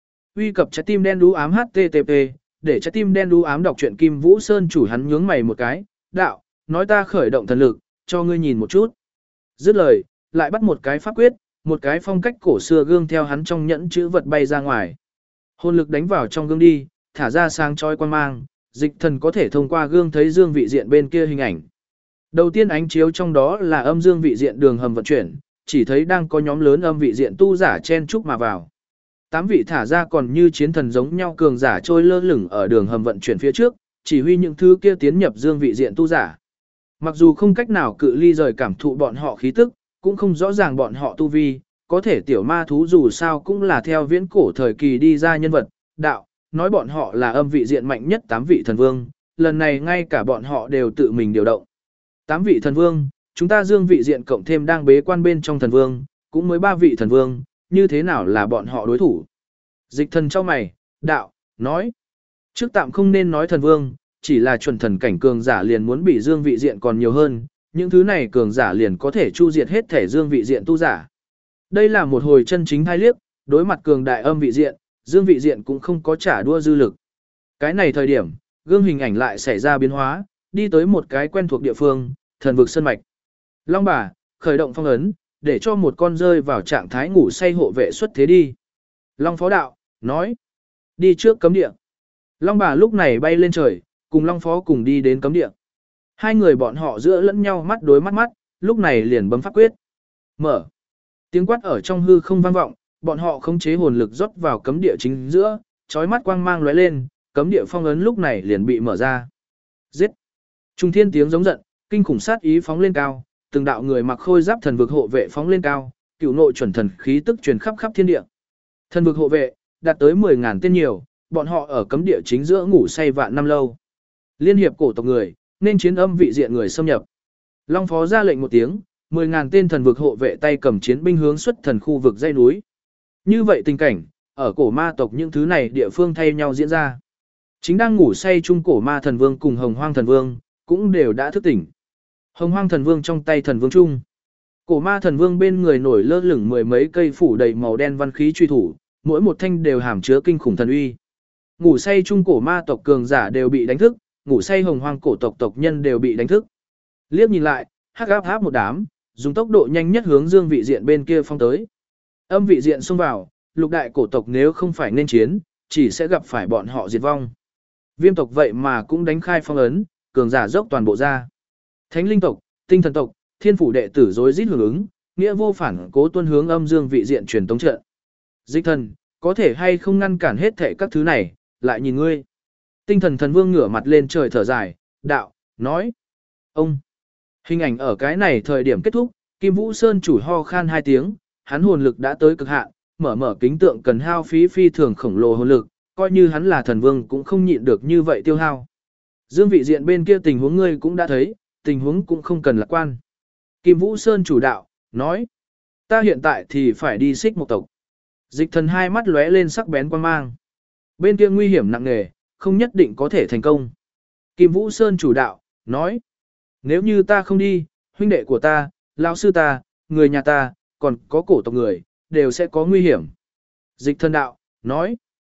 Uy cập trái tim đen đú ám HTTP, để trái tim đen đú ám đọc truyện Kim Vũ Sơn chủ hắn nhướng mày một cái, đạo, nói ta khởi động thần lực, cho ngươi nhìn một chút. Dứt lời, lại bắt một cái pháp quyết, một cái phong cách cổ xưa gương theo hắn trong nhẫn chữ vật bay ra ngoài. Hồn lực đánh vào trong gương đi, thả ra sáng chói quan mang, dịch thần có thể thông qua gương thấy dương vị diện bên kia hình ảnh. Đầu tiên ánh chiếu trong đó là âm dương vị diện đường hầm vận chuyển, chỉ thấy đang có nhóm lớn âm vị diện tu giả chen chúc mà vào. 8 vị thả ra còn như chiến thần giống nhau cường giả trôi lơ lửng ở đường hầm vận chuyển phía trước, chỉ huy những thứ kia tiến nhập dương vị diện tu giả. Mặc dù không cách nào cự ly rời cảm thụ bọn họ khí tức, cũng không rõ ràng bọn họ tu vi, có thể tiểu ma thú dù sao cũng là theo viễn cổ thời kỳ đi ra nhân vật, đạo, nói bọn họ là âm vị diện mạnh nhất 8 vị thần vương, lần này ngay cả bọn họ đều tự mình điều động. 8 vị thần vương, chúng ta dương vị diện cộng thêm đang bế quan bên trong thần vương, cũng mới 3 vị thần vương, như thế nào là bọn họ đối thủ. Dịch thần cho mày, đạo, nói, trước tạm không nên nói thần vương, chỉ là chuẩn thần cảnh cường giả liền muốn bị dương vị diện còn nhiều hơn, những thứ này cường giả liền có thể chu diệt hết thể dương vị diện tu giả. Đây là một hồi chân chính thai liếc, đối mặt cường đại âm vị diện, dương vị diện cũng không có trả đua dư lực. Cái này thời điểm, gương hình ảnh lại xảy ra biến hóa, đi tới một cái quen thuộc địa phương, thần vực sơn mạch. Long bà, khởi động phong ấn, để cho một con rơi vào trạng thái ngủ say hộ vệ xuất thế đi. Long phó đạo, nói, đi trước cấm địa. Long bà lúc này bay lên trời, cùng Long phó cùng đi đến cấm địa. Hai người bọn họ giữa lẫn nhau mắt đối mắt mắt, lúc này liền bấm pháp quyết. Mở. Tiếng quát ở trong hư không vang vọng, bọn họ khống chế hồn lực rót vào cấm địa chính giữa, chói mắt quang mang lóe lên, cấm địa phong ấn lúc này liền bị mở ra. Giết. Trung thiên tiếng giống giận, kinh khủng sát ý phóng lên cao, từng đạo người mặc khôi giáp thần vực hộ vệ phóng lên cao, cựu nội chuẩn thần khí tức truyền khắp khắp thiên địa. Thần vực hộ vệ đạt tới 10.000 tên nhiều, bọn họ ở cấm địa chính giữa ngủ say vạn năm lâu. Liên hiệp cổ tộc người, nên chiến âm vị diện người xâm nhập. Long phó ra lệnh một tiếng, 10.000 tên thần vực hộ vệ tay cầm chiến binh hướng xuất thần khu vực dãy núi. Như vậy tình cảnh, ở cổ ma tộc những thứ này địa phương thay nhau diễn ra. Chính đang ngủ say chung cổ ma thần vương cùng hồng hoang thần vương, cũng đều đã thức tỉnh. Hồng hoang thần vương trong tay thần vương chung. Cổ ma thần vương bên người nổi lơ lửng mười mấy cây phủ đầy màu đen văn khí truy thủ, mỗi một thanh đều hàm chứa kinh khủng thần uy. Ngủ say chung cổ ma tộc cường giả đều bị đánh thức, ngủ say hồng hoang cổ tộc tộc nhân đều bị đánh thức. Liếc nhìn lại, hắc áp áp một đám, dùng tốc độ nhanh nhất hướng dương vị diện bên kia phong tới. Âm vị diện xông vào, lục đại cổ tộc nếu không phải nên chiến, chỉ sẽ gặp phải bọn họ diệt vong. Viêm tộc vậy mà cũng đánh khai phong ấn, cường giả dốc toàn bộ ra. Thánh linh tộc, tinh thần tộc, thiên phủ đệ tử rối rít hưởng ứng, nghĩa vô phản cố tuân hướng âm dương vị diện truyền tống trận. Dịch thần, có thể hay không ngăn cản hết thảy các thứ này, lại nhìn ngươi. Tinh thần thần vương ngửa mặt lên trời thở dài, đạo, nói. Ông. Hình ảnh ở cái này thời điểm kết thúc, Kim Vũ Sơn chủ ho khan 2 tiếng, hắn hồn lực đã tới cực hạn, mở kính tượng cần hao phí phi thường khổng lồ hồn lực, coi như hắn là thần vương cũng không nhịn được như vậy tiêu hao. Dương vị diện bên kia tình huống ngươi cũng đã thấy, tình huống cũng không cần lạc quan. Kim Vũ Sơn chủ đạo, nói, ta hiện tại thì phải đi xích một tộc. Dịch thần hai mắt lóe lên sắc bén quan mang. Bên kia nguy hiểm nặng nề, không nhất định có thể thành công. Kim Vũ Sơn chủ đạo, nói, nếu như ta không đi, huynh đệ của ta, lão sư ta, người nhà ta, còn có cổ tộc người, đều sẽ có nguy hiểm. Dịch thần đạo, nói,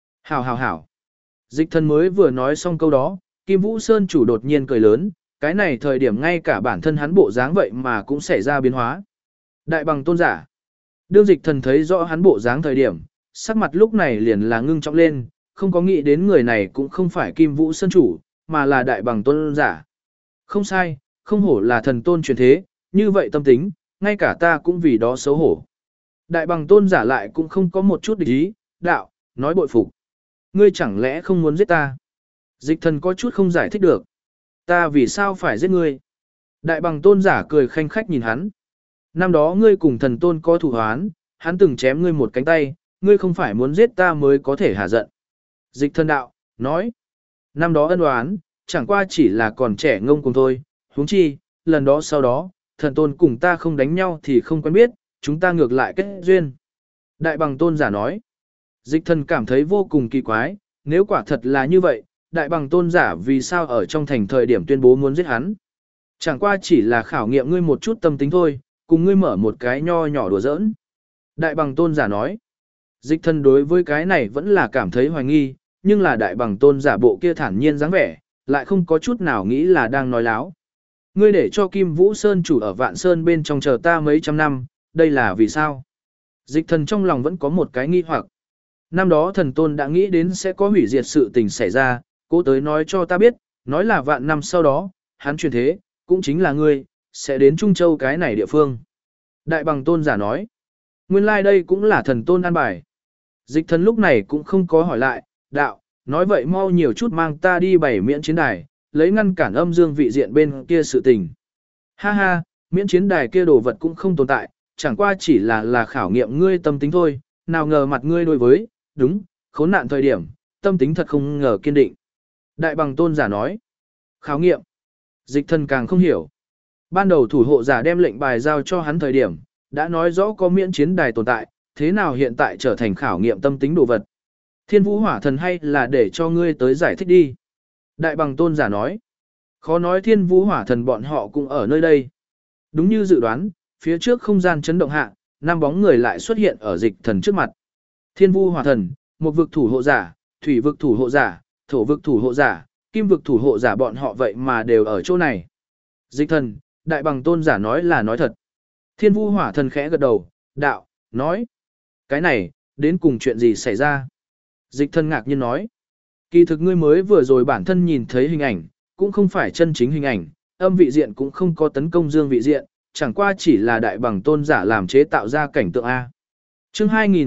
hảo. Dịch thần mới vừa nói xong câu đó, Kim Vũ Sơn chủ đột nhiên cười lớn, cái này thời điểm ngay cả bản thân hắn bộ dáng vậy mà cũng xảy ra biến hóa. Đại bằng tôn giả. Đương dịch thần thấy rõ hắn bộ dáng thời điểm, sắc mặt lúc này liền là ngưng trọng lên, không có nghĩ đến người này cũng không phải Kim Vũ Sơn chủ, mà là đại bằng tôn giả. Không sai, không hổ là thần tôn truyền thế, như vậy tâm tính, ngay cả ta cũng vì đó xấu hổ. Đại bằng tôn giả lại cũng không có một chút địch ý, đạo, nói bội phục. Ngươi chẳng lẽ không muốn giết ta? Dịch thần có chút không giải thích được. Ta vì sao phải giết ngươi? Đại bằng tôn giả cười khanh khách nhìn hắn. Năm đó ngươi cùng thần tôn có thù hoán, hắn từng chém ngươi một cánh tay, ngươi không phải muốn giết ta mới có thể hả giận. Dịch thần đạo, nói. Năm đó ân oán, chẳng qua chỉ là còn trẻ ngông cùng thôi, huống chi, lần đó sau đó, thần tôn cùng ta không đánh nhau thì không quen biết, chúng ta ngược lại kết duyên. Đại bằng tôn giả nói. Dịch thần cảm thấy vô cùng kỳ quái, nếu quả thật là như vậy, đại bằng tôn giả vì sao ở trong thành thời điểm tuyên bố muốn giết hắn. Chẳng qua chỉ là khảo nghiệm ngươi một chút tâm tính thôi, cùng ngươi mở một cái nho nhỏ đùa giỡn. Đại bằng tôn giả nói. Dịch thần đối với cái này vẫn là cảm thấy hoài nghi, nhưng là đại bằng tôn giả bộ kia thản nhiên dáng vẻ, lại không có chút nào nghĩ là đang nói láo. Ngươi để cho Kim Vũ Sơn chủ ở Vạn Sơn bên trong chờ ta mấy trăm năm, đây là vì sao? Dịch thần trong lòng vẫn có một cái nghi hoặc. Năm đó thần tôn đã nghĩ đến sẽ có hủy diệt sự tình xảy ra, cố tới nói cho ta biết, nói là vạn năm sau đó, hắn truyền thế, cũng chính là ngươi, sẽ đến Trung Châu cái này địa phương. Đại bằng tôn giả nói, nguyên lai đây cũng là thần tôn an bài. Dịch thần lúc này cũng không có hỏi lại, đạo, nói vậy mau nhiều chút mang ta đi bày miễn chiến đài, lấy ngăn cản âm dương vị diện bên kia sự tình. Ha ha, miễn chiến đài kia đồ vật cũng không tồn tại, chẳng qua chỉ là khảo nghiệm ngươi tâm tính thôi, nào ngờ mặt ngươi đối với, đúng, khốn nạn thời điểm, tâm tính thật không ngờ kiên định. Đại bằng tôn giả nói, khảo nghiệm. Dịch thần càng không hiểu. Ban đầu thủ hộ giả đem lệnh bài giao cho hắn thời điểm, đã nói rõ có miễn chiến đài tồn tại, thế nào hiện tại trở thành khảo nghiệm tâm tính đồ vật. Thiên vũ hỏa thần hay là để cho ngươi tới giải thích đi. Đại bằng tôn giả nói, khó nói thiên vũ hỏa thần bọn họ cũng ở nơi đây. Đúng như dự đoán, phía trước không gian chấn động hạ, năm bóng người lại xuất hiện ở dịch thần trước mặt. Thiên vũ hỏa thần, một vực thủ hộ giả, thủy vực thủ hộ giả, thổ vực thủ hộ giả, kim vực thủ hộ giả bọn họ vậy mà đều ở chỗ này. Dịch thần, đại bằng tôn giả nói là nói thật. Thiên vũ hỏa thần khẽ gật đầu, đạo, nói. Cái này, đến cùng chuyện gì xảy ra? Dịch thần ngạc nhiên nói. Kỳ thực ngươi mới vừa rồi bản thân nhìn thấy hình ảnh, cũng không phải chân chính hình ảnh, âm vị diện cũng không có tấn công dương vị diện, chẳng qua chỉ là đại bằng tôn giả làm chế tạo ra cảnh tượng A. Chương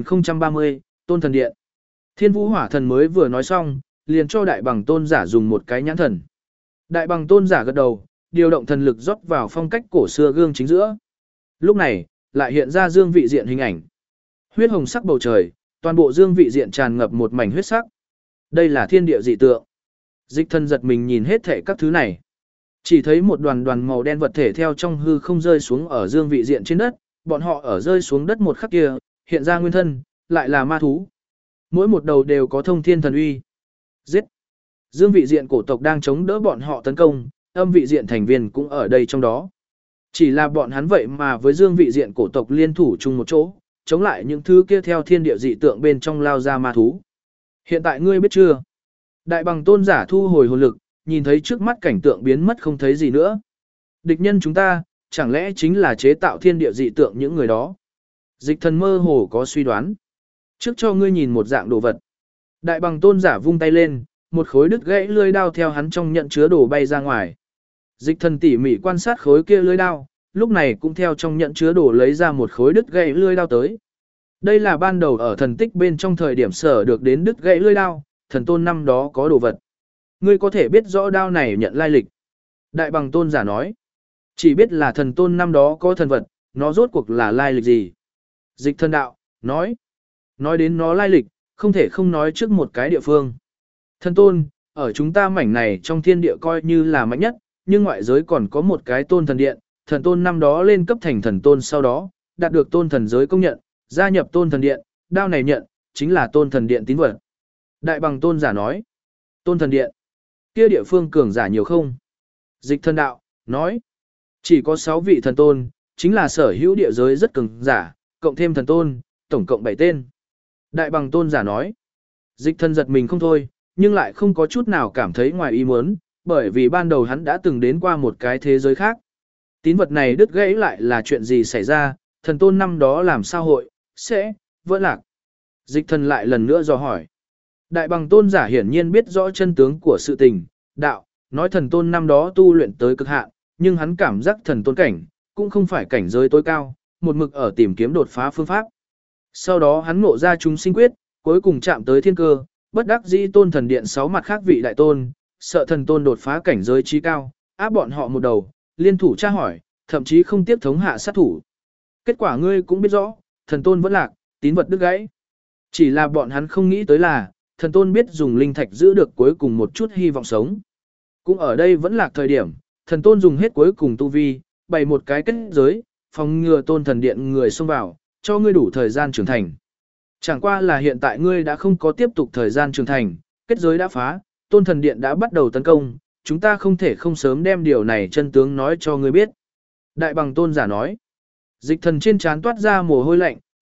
2030, Tôn Thần Điện. Thiên vũ hỏa thần mới vừa nói xong, liền cho đại bằng tôn giả dùng một cái nhãn thần. Đại bằng tôn giả gật đầu, điều động thần lực rót vào phong cách cổ xưa gương chính giữa. Lúc này, lại hiện ra dương vị diện hình ảnh. Huyết hồng sắc bầu trời, toàn bộ dương vị diện tràn ngập một mảnh huyết sắc. Đây là thiên địa dị tượng. Dịch thần giật mình nhìn hết thảy các thứ này. Chỉ thấy một đoàn đoàn màu đen vật thể theo trong hư không rơi xuống ở dương vị diện trên đất, bọn họ ở rơi xuống đất một khắc kia, hiện ra nguyên thân, lại là ma thú. Mỗi một đầu đều có thông thiên thần uy. Giết! Dương vị diện cổ tộc đang chống đỡ bọn họ tấn công, âm vị diện thành viên cũng ở đây trong đó. Chỉ là bọn hắn vậy mà với dương vị diện cổ tộc liên thủ chung một chỗ, chống lại những thứ kia theo thiên địa dị tượng bên trong lao ra ma thú. Hiện tại ngươi biết chưa? Đại bằng tôn giả thu hồi hồn lực, nhìn thấy trước mắt cảnh tượng biến mất không thấy gì nữa. Địch nhân chúng ta, chẳng lẽ chính là chế tạo thiên địa dị tượng những người đó? Dịch thần mơ hồ có suy đoán. Trước cho ngươi nhìn một dạng đồ vật. Đại bằng tôn giả vung tay lên, một khối đứt gãy lưỡi đao theo hắn trong nhận chứa đồ bay ra ngoài. Dịch thần tỉ mỉ quan sát khối kia lưỡi đao, lúc này cũng theo trong nhận chứa đồ lấy ra một khối đứt gãy lưỡi đao tới. Đây là ban đầu ở thần tích bên trong thời điểm sở được đến đứt gãy lưỡi đao, thần tôn năm đó có đồ vật. Ngươi có thể biết rõ đao này nhận lai lịch. Đại bằng tôn giả nói. Chỉ biết là thần tôn năm đó có thần vật, nó rốt cuộc là lai lịch gì. Dịch thần đạo, nói. Nói đến nó lai lịch, không thể không nói trước một cái địa phương. Thần tôn, ở chúng ta mảnh này trong thiên địa coi như là mạnh nhất, nhưng ngoại giới còn có một cái tôn thần điện. Thần tôn năm đó lên cấp thành thần tôn sau đó, đạt được tôn thần giới công nhận, gia nhập tôn thần điện, đao này nhận, chính là tôn thần điện tín vật. Đại bằng tôn giả nói. Tôn thần điện. Kia địa phương cường giả nhiều không? Dịch thần đạo, nói. Chỉ có 6 vị thần tôn, chính là sở hữu địa giới rất cường giả, cộng thêm thần tôn, tổng cộng 7 tên. Đại bằng tôn giả nói. Dịch thần giật mình không thôi, nhưng lại không có chút nào cảm thấy ngoài ý muốn, bởi vì ban đầu hắn đã từng đến qua một cái thế giới khác. Tín vật này đứt gãy lại là chuyện gì xảy ra, thần tôn năm đó làm sao hội, sẽ, vỡ lạc. Dịch thần lại lần nữa dò hỏi. Đại bằng tôn giả hiển nhiên biết rõ chân tướng của sự tình, đạo, nói thần tôn năm đó tu luyện tới cực hạn, nhưng hắn cảm giác thần tôn cảnh, cũng không phải cảnh giới tối cao, một mực ở tìm kiếm đột phá phương pháp. Sau đó hắn ngộ ra chúng sinh quyết, cuối cùng chạm tới thiên cơ, bất đắc dĩ tôn thần điện 6 mặt khác vị đại tôn, sợ thần tôn đột phá cảnh giới trí cao, áp bọn họ một đầu, liên thủ tra hỏi, thậm chí không tiếp thống hạ sát thủ. Kết quả ngươi cũng biết rõ, thần tôn vẫn lạc, tín vật đứt gãy. Chỉ là bọn hắn không nghĩ tới là, thần tôn biết dùng linh thạch giữ được cuối cùng một chút hy vọng sống. Cũng ở đây vẫn lạc thời điểm, thần tôn dùng hết cuối cùng tu vi, bày một cái kết giới, phòng ngừa tôn thần điện người xông vào, cho ngươi đủ thời gian trưởng thành. Chẳng qua là hiện tại ngươi đã không có tiếp tục thời gian trưởng thành, kết giới đã phá, tôn thần điện đã bắt đầu tấn công, chúng ta không thể không sớm đem điều này chân tướng nói cho ngươi biết. Đại bằng tôn giả nói, dịch thần trên trán toát ra mồ hôi lạnh,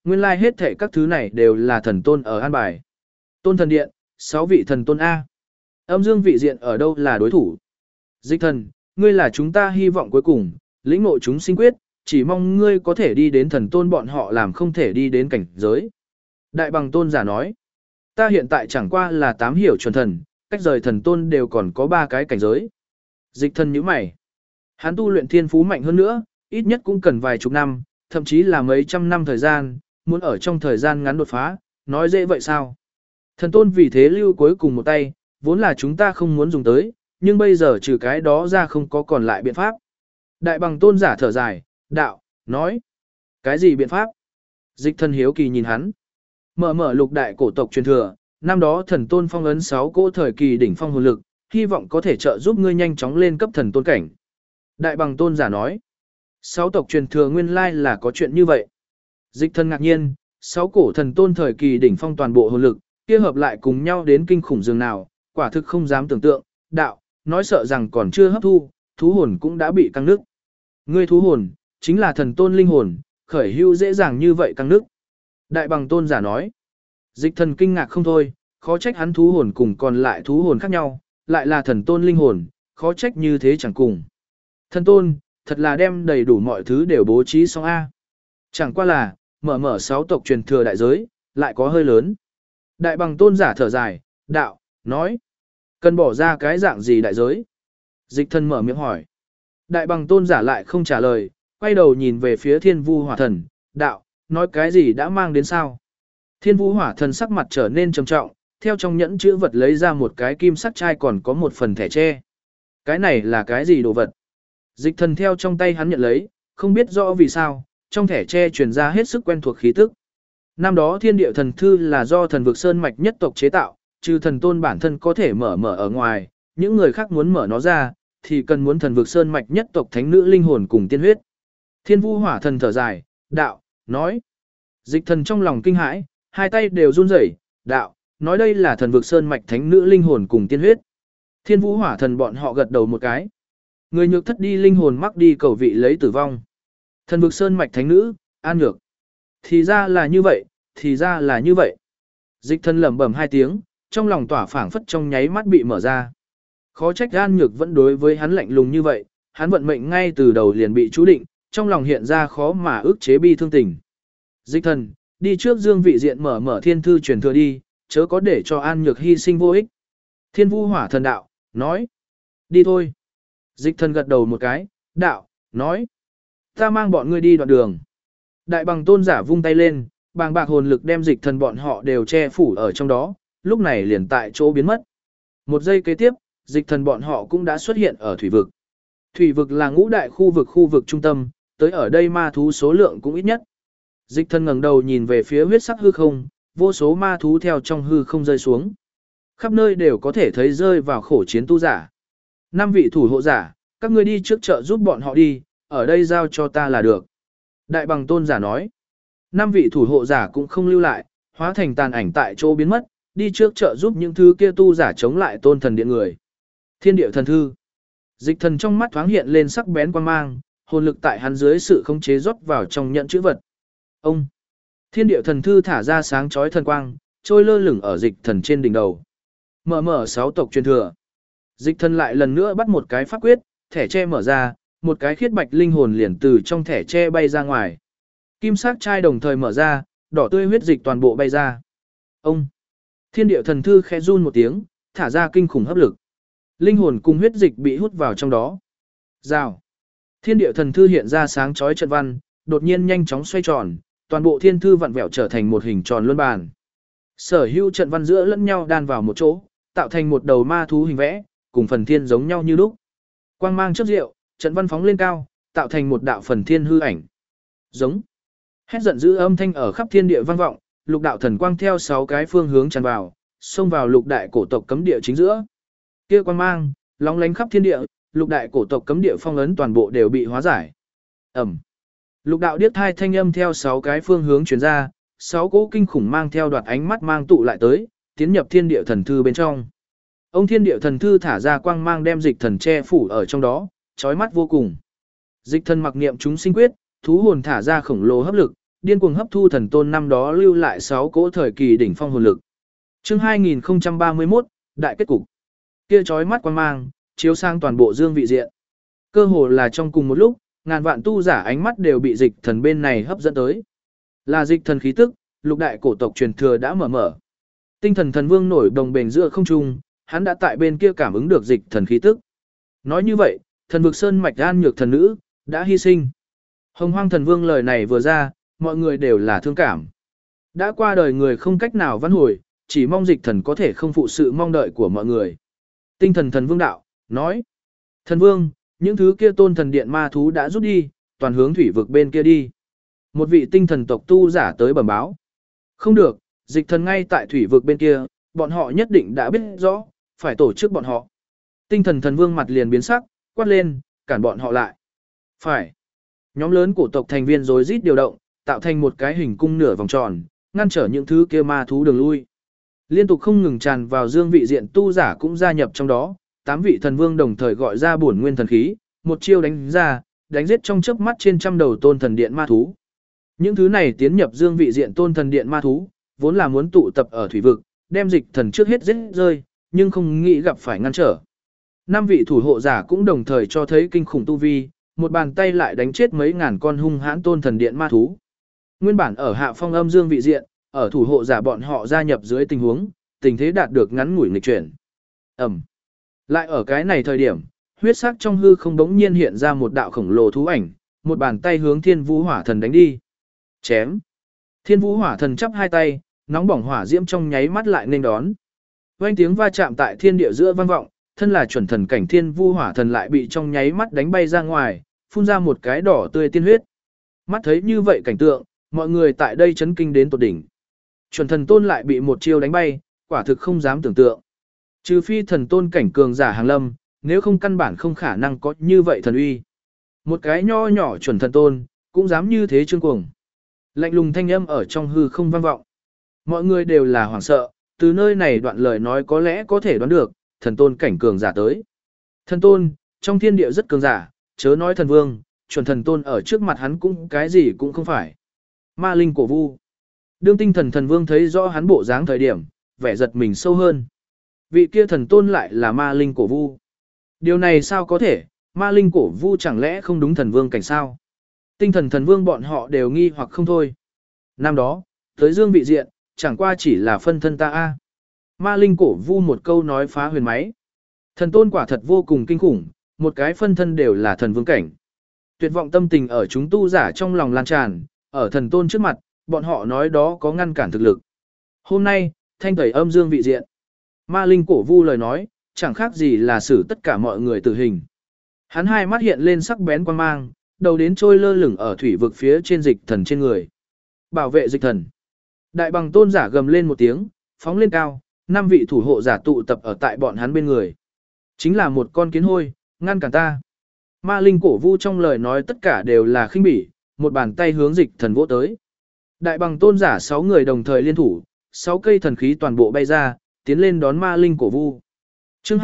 nguyên lai hết thảy các thứ này đều là thần tôn ở an bài. Tôn thần điện, 6 vị thần tôn A. Âm dương vị diện ở đâu là đối thủ? Dịch thần, ngươi là chúng ta hy vọng cuối cùng, lĩnh ngộ chúng sinh quyết, chỉ mong ngươi có thể đi đến thần tôn bọn họ làm không thể đi đến cảnh giới. Đại bằng tôn giả nói, ta hiện tại chẳng qua là 8 hiểu chuẩn thần, cách rời thần tôn đều còn có 3 cái cảnh giới. Dịch thần nhíu mày. Hắn tu luyện thiên phú mạnh hơn nữa, ít nhất cũng cần vài chục năm, thậm chí là mấy trăm năm thời gian, muốn ở trong thời gian ngắn đột phá, nói dễ vậy sao? Thần tôn vì thế lưu cuối cùng một tay, vốn là chúng ta không muốn dùng tới, nhưng bây giờ trừ cái đó ra không có còn lại biện pháp. Đại bằng tôn giả thở dài, đạo, nói. Cái gì biện pháp? Dịch thần hiếu kỳ nhìn hắn. Mở lục đại cổ tộc truyền thừa, năm đó thần tôn phong ấn 6 cỗ thời kỳ đỉnh phong hồn lực, hy vọng có thể trợ giúp ngươi nhanh chóng lên cấp thần tôn cảnh. Đại bằng tôn giả nói. 6 tộc truyền thừa nguyên lai là có chuyện như vậy. Dịch thần ngạc nhiên, 6 cổ thần tôn thời kỳ đỉnh phong toàn bộ hồn lực, kia hợp lại cùng nhau đến kinh khủng dường nào, quả thực không dám tưởng tượng, đạo, nói sợ rằng còn chưa hấp thu, thú hồn cũng đã bị căng nước. Ngươi thú hồn, chính là thần tôn linh hồn, khởi hưu dễ dàng như vậy căng nước. Đại bằng tôn giả nói, dịch thần kinh ngạc không thôi, khó trách hắn thú hồn cùng còn lại thú hồn khác nhau, lại là thần tôn linh hồn, khó trách như thế chẳng cùng. Thần tôn, thật là đem đầy đủ mọi thứ đều bố trí xong A. Chẳng qua là, mở 6 tộc truyền thừa đại giới, lại có hơi lớn. Đại bằng tôn giả thở dài, đạo, nói, cần bỏ ra cái dạng gì đại giới? Dịch thần mở miệng hỏi. Đại bằng tôn giả lại không trả lời, quay đầu nhìn về phía thiên vu hỏa thần, đạo, nói cái gì đã mang đến sao? Thiên vu hỏa thần sắc mặt trở nên trầm trọng, theo trong nhẫn chữ vật lấy ra một cái kim sắc chai còn có một phần thẻ tre. Cái này là cái gì đồ vật? Dịch thần theo trong tay hắn nhận lấy, không biết rõ vì sao, trong thẻ tre truyền ra hết sức quen thuộc khí tức. Năm đó thiên địa thần thư là do thần vực sơn mạch nhất tộc chế tạo, trừ thần tôn bản thân có thể mở ở ngoài, những người khác muốn mở nó ra, thì cần muốn thần vực sơn mạch nhất tộc thánh nữ linh hồn cùng tiên huyết. Thiên vu hỏa thần thở dài, đạo, nói. Dịch thần trong lòng kinh hãi, hai tay đều run rẩy, đạo, nói đây là thần vực sơn mạch thánh nữ linh hồn cùng tiên huyết. Thiên vu hỏa thần bọn họ gật đầu một cái. Người nhược thất đi linh hồn mắc đi cầu vị lấy tử vong. Thần vực sơn mạch thánh nữ, an nhược. Thì ra là như vậy, thì ra là như vậy. Dịch thần lẩm bẩm 2 tiếng, trong lòng tỏa phảng phất trong nháy mắt bị mở ra. Khó trách an nhược vẫn đối với hắn lạnh lùng như vậy, hắn vận mệnh ngay từ đầu liền bị chú định, trong lòng hiện ra khó mà ức chế bi thương tình. Dịch thần, đi trước dương vị diện mở thiên thư truyền thừa đi, chớ có để cho an nhược hy sinh vô ích. Thiên vu hỏa thần đạo, nói. Đi thôi. Dịch thần gật đầu một cái, đạo, nói. Ta mang bọn ngươi đi đoạn đường. Đại bằng tôn giả vung tay lên, bàng bạc hồn lực đem dịch thần bọn họ đều che phủ ở trong đó, lúc này liền tại chỗ biến mất. Một giây kế tiếp, dịch thần bọn họ cũng đã xuất hiện ở thủy vực. Thủy vực là ngũ đại khu vực trung tâm, tới ở đây ma thú số lượng cũng ít nhất. Dịch thần ngẩng đầu nhìn về phía huyết sắc hư không, vô số ma thú theo trong hư không rơi xuống. Khắp nơi đều có thể thấy rơi vào khổ chiến tu giả. 5 vị thủ hộ giả, các ngươi đi trước chợ giúp bọn họ đi, ở đây giao cho ta là được. Đại bằng tôn giả nói. 5 vị thủ hộ giả cũng không lưu lại, hóa thành tàn ảnh tại chỗ biến mất, đi trước chợ giúp những thứ kia tu giả chống lại tôn thần điện người. Thiên địa thần thư. Dịch thần trong mắt thoáng hiện lên sắc bén quan mang, hồn lực tại hắn dưới sự khống chế rót vào trong nhận chữ vật. Ông. Thiên địa thần thư thả ra sáng chói thần quang, trôi lơ lửng ở dịch thần trên đỉnh đầu. Mở 6 tộc truyền thừa. Dịch thần lại lần nữa bắt một cái pháp quyết, thẻ tre mở ra, một cái khiết bạch linh hồn liền từ trong thẻ tre bay ra ngoài. Kim sắc chai đồng thời mở ra, đỏ tươi huyết dịch toàn bộ bay ra. Ông. Thiên địa thần thư khẽ run một tiếng, thả ra kinh khủng hấp lực. Linh hồn cùng huyết dịch bị hút vào trong đó. Rào. Thiên địa thần thư hiện ra sáng chói trận văn, đột nhiên nhanh chóng xoay tròn, toàn bộ thiên thư vặn vẹo trở thành một hình tròn luân bàn. Sở hữu trận văn giữa lẫn nhau đan vào một chỗ, tạo thành một đầu ma thú hình vẽ, cùng phần thiên giống nhau như lúc. Quang mang chớp diệu, trận văn phóng lên cao, tạo thành một đạo phần thiên hư ảnh. Giống. Hét giận dữ âm thanh ở khắp thiên địa vang vọng, lục đạo thần quang theo 6 cái phương hướng tràn vào, xông vào lục đại cổ tộc cấm địa chính giữa. Kia quang mang, lóng lánh khắp thiên địa, lục đại cổ tộc cấm địa phong ấn toàn bộ đều bị hóa giải. Ẩm. Lục đạo điếc thai thanh âm theo 6 cái phương hướng truyền ra, 6 cỗ kinh khủng mang theo đoạt ánh mắt mang tụ lại tới, tiến nhập thiên địa thần thư bên trong. Ông thiên địa thần thư thả ra quang mang đem dịch thần che phủ ở trong đó, chói mắt vô cùng. Dịch thần mặc niệm chúng sinh quyết, thú hồn thả ra khổng lồ hấp lực, điên cuồng hấp thu thần tôn năm đó lưu lại 6 cỗ thời kỳ đỉnh phong hồn lực. Chương 2031, đại kết cục. Kia chói mắt quang mang, chiếu sang toàn bộ dương vị diện. Cơ hồ là trong cùng một lúc, ngàn vạn tu giả ánh mắt đều bị dịch thần bên này hấp dẫn tới. Là dịch thần khí tức, lục đại cổ tộc truyền thừa đã mở. Tinh thần thần vương nổi đồng bền giữa không trung, hắn đã tại bên kia cảm ứng được dịch thần khí tức. Nói như vậy, thần vực sơn mạch an nhược thần nữ đã hy sinh. Hồng Hoang thần vương lời này vừa ra, mọi người đều là thương cảm. Đã qua đời người không cách nào vãn hồi, chỉ mong dịch thần có thể không phụ sự mong đợi của mọi người. Tinh thần thần vương đạo, nói. Thần vương, những thứ kia tôn thần điện ma thú đã rút đi, toàn hướng thủy vực bên kia đi. Một vị tinh thần tộc tu giả tới bẩm báo. Không được, dịch thần ngay tại thủy vực bên kia, bọn họ nhất định đã biết rõ, phải tổ chức bọn họ. Tinh thần thần vương mặt liền biến sắc, quát lên, cản bọn họ lại. Phải. Nhóm lớn cổ tộc thành viên rối rít điều động, tạo thành một cái hình cung nửa vòng tròn, ngăn trở những thứ kia ma thú đường lui. Liên tục không ngừng tràn vào dương vị diện tu giả cũng gia nhập trong đó, 8 vị thần vương đồng thời gọi ra bổn nguyên thần khí, một chiêu đánh ra, đánh giết trong chớp mắt trên trăm đầu tôn thần điện ma thú. Những thứ này tiến nhập dương vị diện tôn thần điện ma thú, vốn là muốn tụ tập ở thủy vực, đem dịch thần trước hết giết rơi, nhưng không nghĩ gặp phải ngăn trở. 5 vị thủ hộ giả cũng đồng thời cho thấy kinh khủng tu vi, một bàn tay lại đánh chết mấy ngàn con hung hãn tôn thần điện ma thú. Nguyên bản ở hạ phong âm dương vị diện, ở thủ hộ giả bọn họ gia nhập dưới tình huống, tình thế đạt được ngắn ngủi nghịch chuyển. Lại ở cái này thời điểm, huyết sắc trong hư không bỗng nhiên hiện ra một đạo khổng lồ thú ảnh, một bàn tay hướng Thiên Vũ Hỏa Thần đánh đi. Chém. Thiên Vũ Hỏa Thần chắp hai tay, nóng bỏng hỏa diễm trong nháy mắt lại nên đón. Vang tiếng va chạm tại thiên địa giữa vang vọng, thân là chuẩn thần cảnh Thiên Vũ Hỏa Thần lại bị trong nháy mắt đánh bay ra ngoài, phun ra một cái đỏ tươi tiên huyết. Mắt thấy như vậy cảnh tượng, mọi người tại đây chấn kinh đến tột đỉnh. Chuẩn thần tôn lại bị một chiêu đánh bay, quả thực không dám tưởng tượng. Trừ phi thần tôn cảnh cường giả hàng lâm, nếu không căn bản không khả năng có như vậy thần uy. Một cái nho nhỏ chuẩn thần tôn, cũng dám như thế trương cuồng. Lạnh lùng thanh âm ở trong hư không vang vọng. Mọi người đều là hoảng sợ, từ nơi này đoạn lời nói có lẽ có thể đoán được, thần tôn cảnh cường giả tới. Thần tôn, trong thiên địa rất cường giả, chớ nói thần vương, chuẩn thần tôn ở trước mặt hắn cũng cái gì cũng không phải. Ma linh cổ vu. Đương tinh thần thần vương thấy rõ hắn bộ dáng thời điểm, vẻ giật mình sâu hơn. Vị kia thần tôn lại là ma linh cổ vu. Điều này sao có thể, ma linh cổ vu chẳng lẽ không đúng thần vương cảnh sao? Tinh thần thần vương bọn họ đều nghi hoặc không thôi. Năm đó, tới dương vị diện, chẳng qua chỉ là phân thân ta a. Ma linh cổ vu một câu nói phá huyền máy. Thần tôn quả thật vô cùng kinh khủng, một cái phân thân đều là thần vương cảnh. Tuyệt vọng tâm tình ở chúng tu giả trong lòng lan tràn, ở thần tôn trước mặt, bọn họ nói đó có ngăn cản thực lực. Hôm nay, thanh tẩy âm dương vị diện. Ma linh cổ vu lời nói, chẳng khác gì là xử tất cả mọi người tử hình. Hắn hai mắt hiện lên sắc bén quan mang, đầu đến trôi lơ lửng ở thủy vực phía trên dịch thần trên người. Bảo vệ dịch thần. Đại bằng tôn giả gầm lên một tiếng, phóng lên cao, 5 vị thủ hộ giả tụ tập ở tại bọn hắn bên người. Chính là một con kiến hôi, ngăn cản ta. Ma linh cổ vu trong lời nói tất cả đều là khinh bỉ, một bàn tay hướng dịch thần vỗ tới. Đại bằng tôn giả 6 người đồng thời liên thủ, 6 cây thần khí toàn bộ bay ra, tiến lên đón ma linh cổ vu. Chương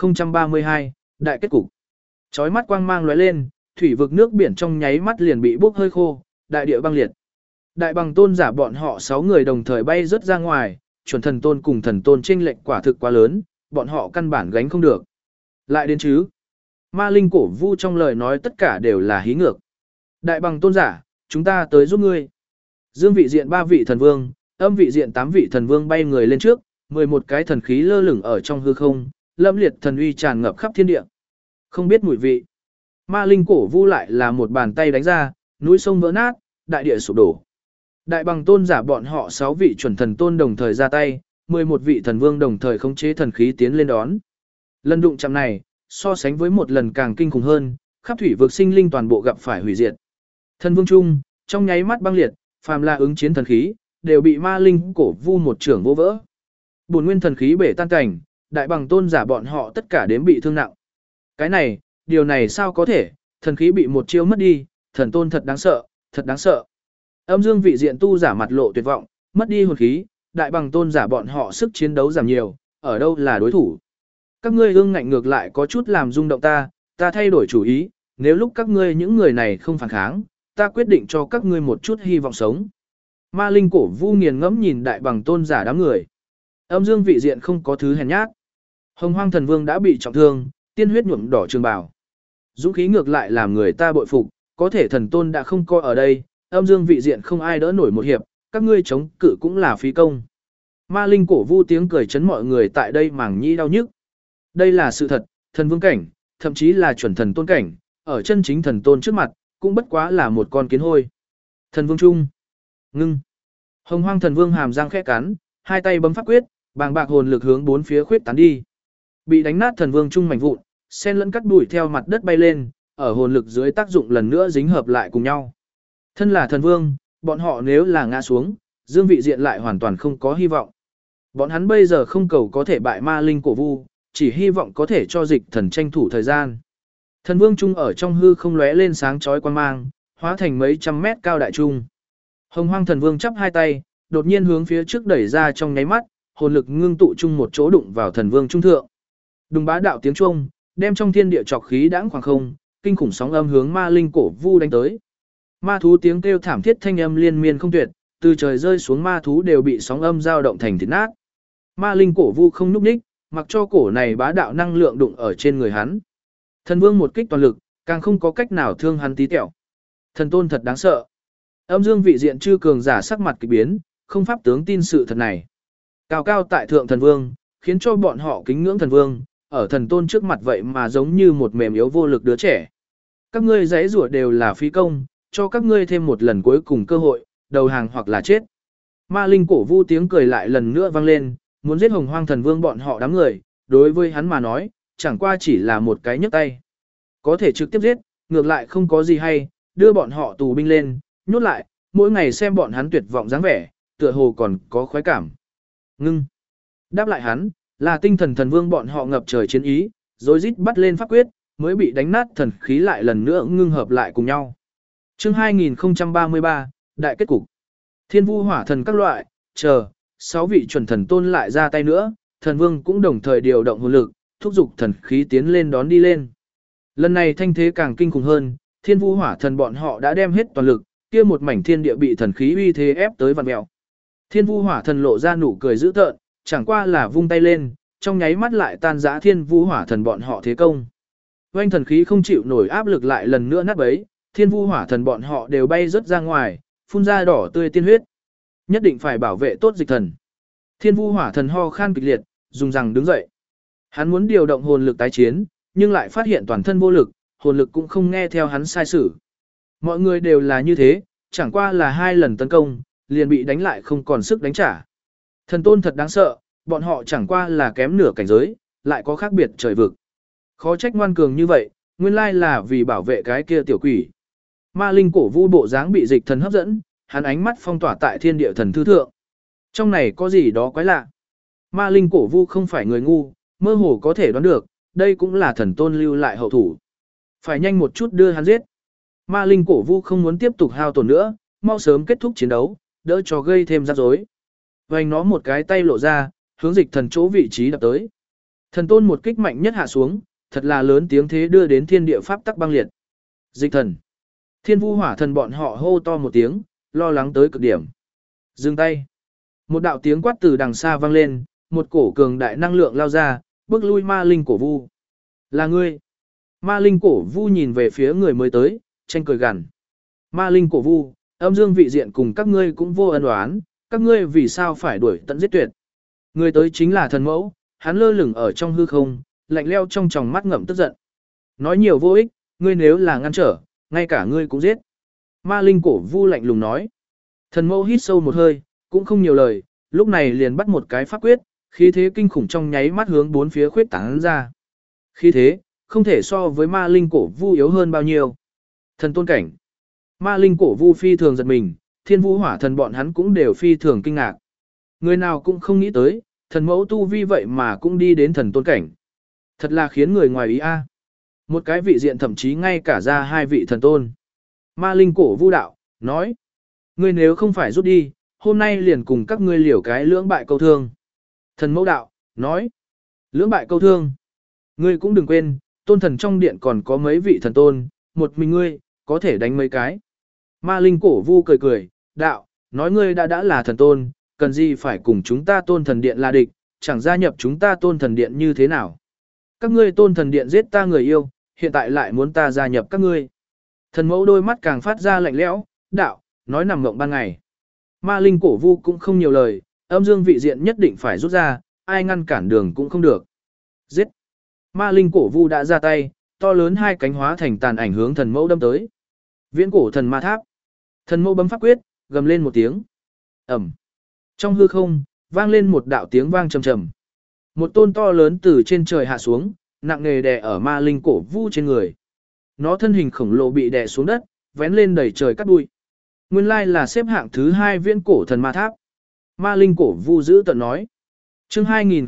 2032, đại kết cục. Chói mắt quang mang lóe lên, thủy vực nước biển trong nháy mắt liền bị bốc hơi khô, đại địa băng liệt. Đại bằng tôn giả bọn họ 6 người đồng thời bay rất ra ngoài, chuẩn thần tôn cùng thần tôn chênh lệch quả thực quá lớn, bọn họ căn bản gánh không được. Lại đến chứ. Ma linh cổ vu trong lời nói tất cả đều là hí ngược. Đại bằng tôn giả, chúng ta tới giúp ngươi. Dương vị diện 3 vị thần vương, âm vị diện 8 vị thần vương bay người lên trước, 11 cái thần khí lơ lửng ở trong hư không, lâm liệt thần uy tràn ngập khắp thiên địa. Không biết mùi vị. Ma linh cổ vu lại là một bàn tay đánh ra, núi sông vỡ nát, đại địa sụp đổ. Đại bằng tôn giả bọn họ 6 vị chuẩn thần tôn đồng thời ra tay, 11 vị thần vương đồng thời khống chế thần khí tiến lên đón. Lần đụng chạm này, so sánh với một lần càng kinh khủng hơn, khắp thủy vực sinh linh toàn bộ gặp phải hủy diệt. Thần vương trung, trong nháy mắt băng liệt, phàm là ứng chiến thần khí, đều bị ma linh cổ vu một trưởng vô vỡ. Bổn nguyên thần khí bể tan cảnh, đại bằng tôn giả bọn họ tất cả đếm bị thương nặng. Cái này, điều này sao có thể, thần khí bị một chiêu mất đi, thần tôn thật đáng sợ, thật đáng sợ. Âm dương vị diện tu giả mặt lộ tuyệt vọng, mất đi hồn khí, đại bằng tôn giả bọn họ sức chiến đấu giảm nhiều, ở đâu là đối thủ. Các ngươi ương ngạnh ngược lại có chút làm rung động ta thay đổi chủ ý, nếu lúc các ngươi những người này không phản kháng, ta quyết định cho các ngươi một chút hy vọng sống. Ma Linh Cổ Vu nghiền ngẫm nhìn đại bằng tôn giả đám người. Âm dương vị diện không có thứ hèn nhát. Hồng Hoang Thần Vương đã bị trọng thương, tiên huyết nhuộm đỏ trường bào. Dũng khí ngược lại làm người ta bội phục, có thể thần tôn đã không coi ở đây, âm dương vị diện không ai đỡ nổi một hiệp, các ngươi chống cự cũng là phí công. Ma Linh Cổ Vu tiếng cười chấn mọi người tại đây màng nhĩ đau nhức. Đây là sự thật, thần vương cảnh, thậm chí là chuẩn thần tôn cảnh, ở chân chính thần tôn trước mặt, cũng bất quá là một con kiến hôi. Thần vương trung. Ngưng. Hồng Hoang Thần Vương hàm răng khẽ cắn, hai tay bấm pháp quyết, bàng bạc hồn lực hướng bốn phía khuyết tán đi. Bị đánh nát thần vương trung mảnh vụn, xen lẫn cắt bụi theo mặt đất bay lên, ở hồn lực dưới tác dụng lần nữa dính hợp lại cùng nhau. Thân là thần vương, bọn họ nếu là ngã xuống, dương vị diện lại hoàn toàn không có hy vọng. Bọn hắn bây giờ không cầu có thể bại Ma Linh Cổ Vu, chỉ hy vọng có thể cho dịch thần tranh thủ thời gian. Thần vương trung ở trong hư không lóe lên sáng chói quang mang, hóa thành mấy trăm mét cao đại trung. Hồng Hoang Thần Vương chắp hai tay, đột nhiên hướng phía trước đẩy ra trong nháy mắt, hồn lực ngưng tụ chung một chỗ đụng vào Thần Vương trung thượng. Đùng bá đạo tiếng chuông, đem trong thiên địa trọc khí đãng khoảng không, kinh khủng sóng âm hướng Ma Linh Cổ Vu đánh tới. Ma thú tiếng kêu thảm thiết thanh âm liên miên không tuyệt, từ trời rơi xuống ma thú đều bị sóng âm dao động thành thịt nát. Ma Linh Cổ Vu không nhúc nhích, mặc cho cổ này bá đạo năng lượng đụng ở trên người hắn. Thần Vương một kích toàn lực, càng không có cách nào thương hắn tí tẹo. Thần tôn thật đáng sợ. Âm dương vị diện chư cường giả sắc mặt kỳ biến, không pháp tướng tin sự thật này. Cao cao tại thượng thần vương, khiến cho bọn họ kính ngưỡng thần vương, ở thần tôn trước mặt vậy mà giống như một mềm yếu vô lực đứa trẻ. Các ngươi giãy giụa đều là phí công, cho các ngươi thêm một lần cuối cùng cơ hội, đầu hàng hoặc là chết. Ma Linh Cổ Vu tiếng cười lại lần nữa vang lên, muốn giết Hồng Hoang Thần Vương bọn họ đám người, đối với hắn mà nói, chẳng qua chỉ là một cái nhấc tay. Có thể trực tiếp giết, ngược lại không có gì hay, đưa bọn họ tù binh lên, nhốt lại, mỗi ngày xem bọn hắn tuyệt vọng dáng vẻ, tựa hồ còn có khoái cảm. Ngưng. Đáp lại hắn, là tinh thần thần vương bọn họ ngập trời chiến ý, rồi rít bắt lên pháp quyết, mới bị đánh nát thần khí lại lần nữa ngưng hợp lại cùng nhau. Chương 2033, Đại kết cục. Thiên Vu Hỏa Thần các loại, chờ, 6 vị chuẩn thần tôn lại ra tay nữa, thần vương cũng đồng thời điều động hồn lực, thúc giục thần khí tiến lên đón đi lên. Lần này thanh thế càng kinh khủng hơn, Thiên Vu Hỏa Thần bọn họ đã đem hết toàn lực, kia một mảnh thiên địa bị thần khí uy thế ép tới vặn mèo. Thiên Vu Hỏa Thần lộ ra nụ cười dữ tợn, chẳng qua là vung tay lên, trong nháy mắt lại tan rã Thiên Vu Hỏa Thần bọn họ thế công. Oanh thần khí không chịu nổi áp lực lại lần nữa nát bấy, Thiên Vu Hỏa Thần bọn họ đều bay rớt ra ngoài, phun ra đỏ tươi tiên huyết. Nhất định phải bảo vệ tốt dịch thần. Thiên Vu Hỏa Thần ho khan kịch liệt, dùng rằng đứng dậy. Hắn muốn điều động hồn lực tái chiến, nhưng lại phát hiện toàn thân vô lực, hồn lực cũng không nghe theo hắn sai sử. Mọi người đều là như thế, chẳng qua là 2 lần tấn công, liền bị đánh lại không còn sức đánh trả. Thần tôn thật đáng sợ, bọn họ chẳng qua là kém nửa cảnh giới, lại có khác biệt trời vực. Khó trách ngoan cường như vậy, nguyên lai là vì bảo vệ cái kia tiểu quỷ. Ma Linh Cổ Vu bộ dáng bị dịch thần hấp dẫn, hắn ánh mắt phong tỏa tại thiên địa thần thư thượng. Trong này có gì đó quái lạ. Ma Linh Cổ Vu không phải người ngu, mơ hồ có thể đoán được, đây cũng là thần tôn lưu lại hậu thủ. Phải nhanh một chút đưa hắn giết. Ma Linh Cổ Vu không muốn tiếp tục hao tổn nữa, mau sớm kết thúc chiến đấu, đỡ cho gây thêm rắc rối. Vành nó một cái tay lộ ra, hướng dịch thần chỗ vị trí đập tới. Thần tôn một kích mạnh nhất hạ xuống, thật là lớn tiếng thế đưa đến thiên địa pháp tắc băng liệt. Dịch thần. Thiên Vu Hỏa Thần bọn họ hô to một tiếng, lo lắng tới cực điểm. Dừng tay. Một đạo tiếng quát từ đằng xa vang lên, một cổ cường đại năng lượng lao ra, bước lui Ma Linh Cổ Vu. Là ngươi. Ma Linh Cổ Vu nhìn về phía người mới tới, tranh cười gằn. Ma Linh Cổ Vu, âm dương vị diện cùng các ngươi cũng vô ân oán, các ngươi vì sao phải đuổi tận giết tuyệt. Người tới chính là thần mẫu, hắn lơ lửng ở trong hư không, lạnh leo trong tròng mắt ngậm tức giận. Nói nhiều vô ích, ngươi nếu là ngăn trở, ngay cả ngươi cũng giết. Ma Linh Cổ Vu lạnh lùng nói. Thần mẫu hít sâu một hơi, cũng không nhiều lời, lúc này liền bắt một cái pháp quyết, khí thế kinh khủng trong nháy mắt hướng bốn phía khuyết tán ra. Khí thế, không thể so với Ma Linh Cổ Vu yếu hơn bao nhiêu. Thần tôn cảnh. Ma Linh Cổ Vu phi thường giật mình, Thiên Vu Hỏa Thần bọn hắn cũng đều phi thường kinh ngạc. Người nào cũng không nghĩ tới, thần mẫu tu vi vậy mà cũng đi đến thần tôn cảnh. Thật là khiến người ngoài ý a. Một cái vị diện thậm chí ngay cả ra 2 vị thần tôn. Ma Linh Cổ Vu đạo, nói. Ngươi nếu không phải rút đi, hôm nay liền cùng các ngươi liều cái lưỡng bại câu thương. Thần mẫu đạo, nói. Lưỡng bại câu thương. Ngươi cũng đừng quên, tôn thần trong điện còn có mấy vị thần tôn, một mình ngươi, có thể đánh mấy cái. Ma Linh Cổ Vu cười cười, đạo, nói ngươi đã là thần tôn, cần gì phải cùng chúng ta Tôn Thần Điện là địch, chẳng gia nhập chúng ta Tôn Thần Điện như thế nào. Các ngươi Tôn Thần Điện giết ta người yêu, hiện tại lại muốn ta gia nhập các ngươi. Thần mẫu đôi mắt càng phát ra lạnh lẽo, đạo, nói nằm mộng ban ngày. Ma Linh Cổ Vu cũng không nhiều lời, âm dương vị diện nhất định phải rút ra, ai ngăn cản đường cũng không được. Giết! Ma Linh Cổ Vu đã ra tay, to lớn hai cánh hóa thành tàn ảnh hướng thần mẫu đâm tới. Viễn cổ thần ma tháp. Thần mẫu bấm pháp quyết, gầm lên một tiếng. Ẩm. Trong hư không, vang lên một đạo tiếng vang trầm trầm. Một tôn to lớn từ trên trời hạ xuống, nặng nề đè ở Ma Linh Cổ Vu trên người. Nó thân hình khổng lồ bị đè xuống đất, vén lên đầy trời cát bụi. Nguyên lai là xếp hạng thứ 2 viễn cổ thần ma tháp. Ma Linh Cổ Vu giữ tận nói. Chương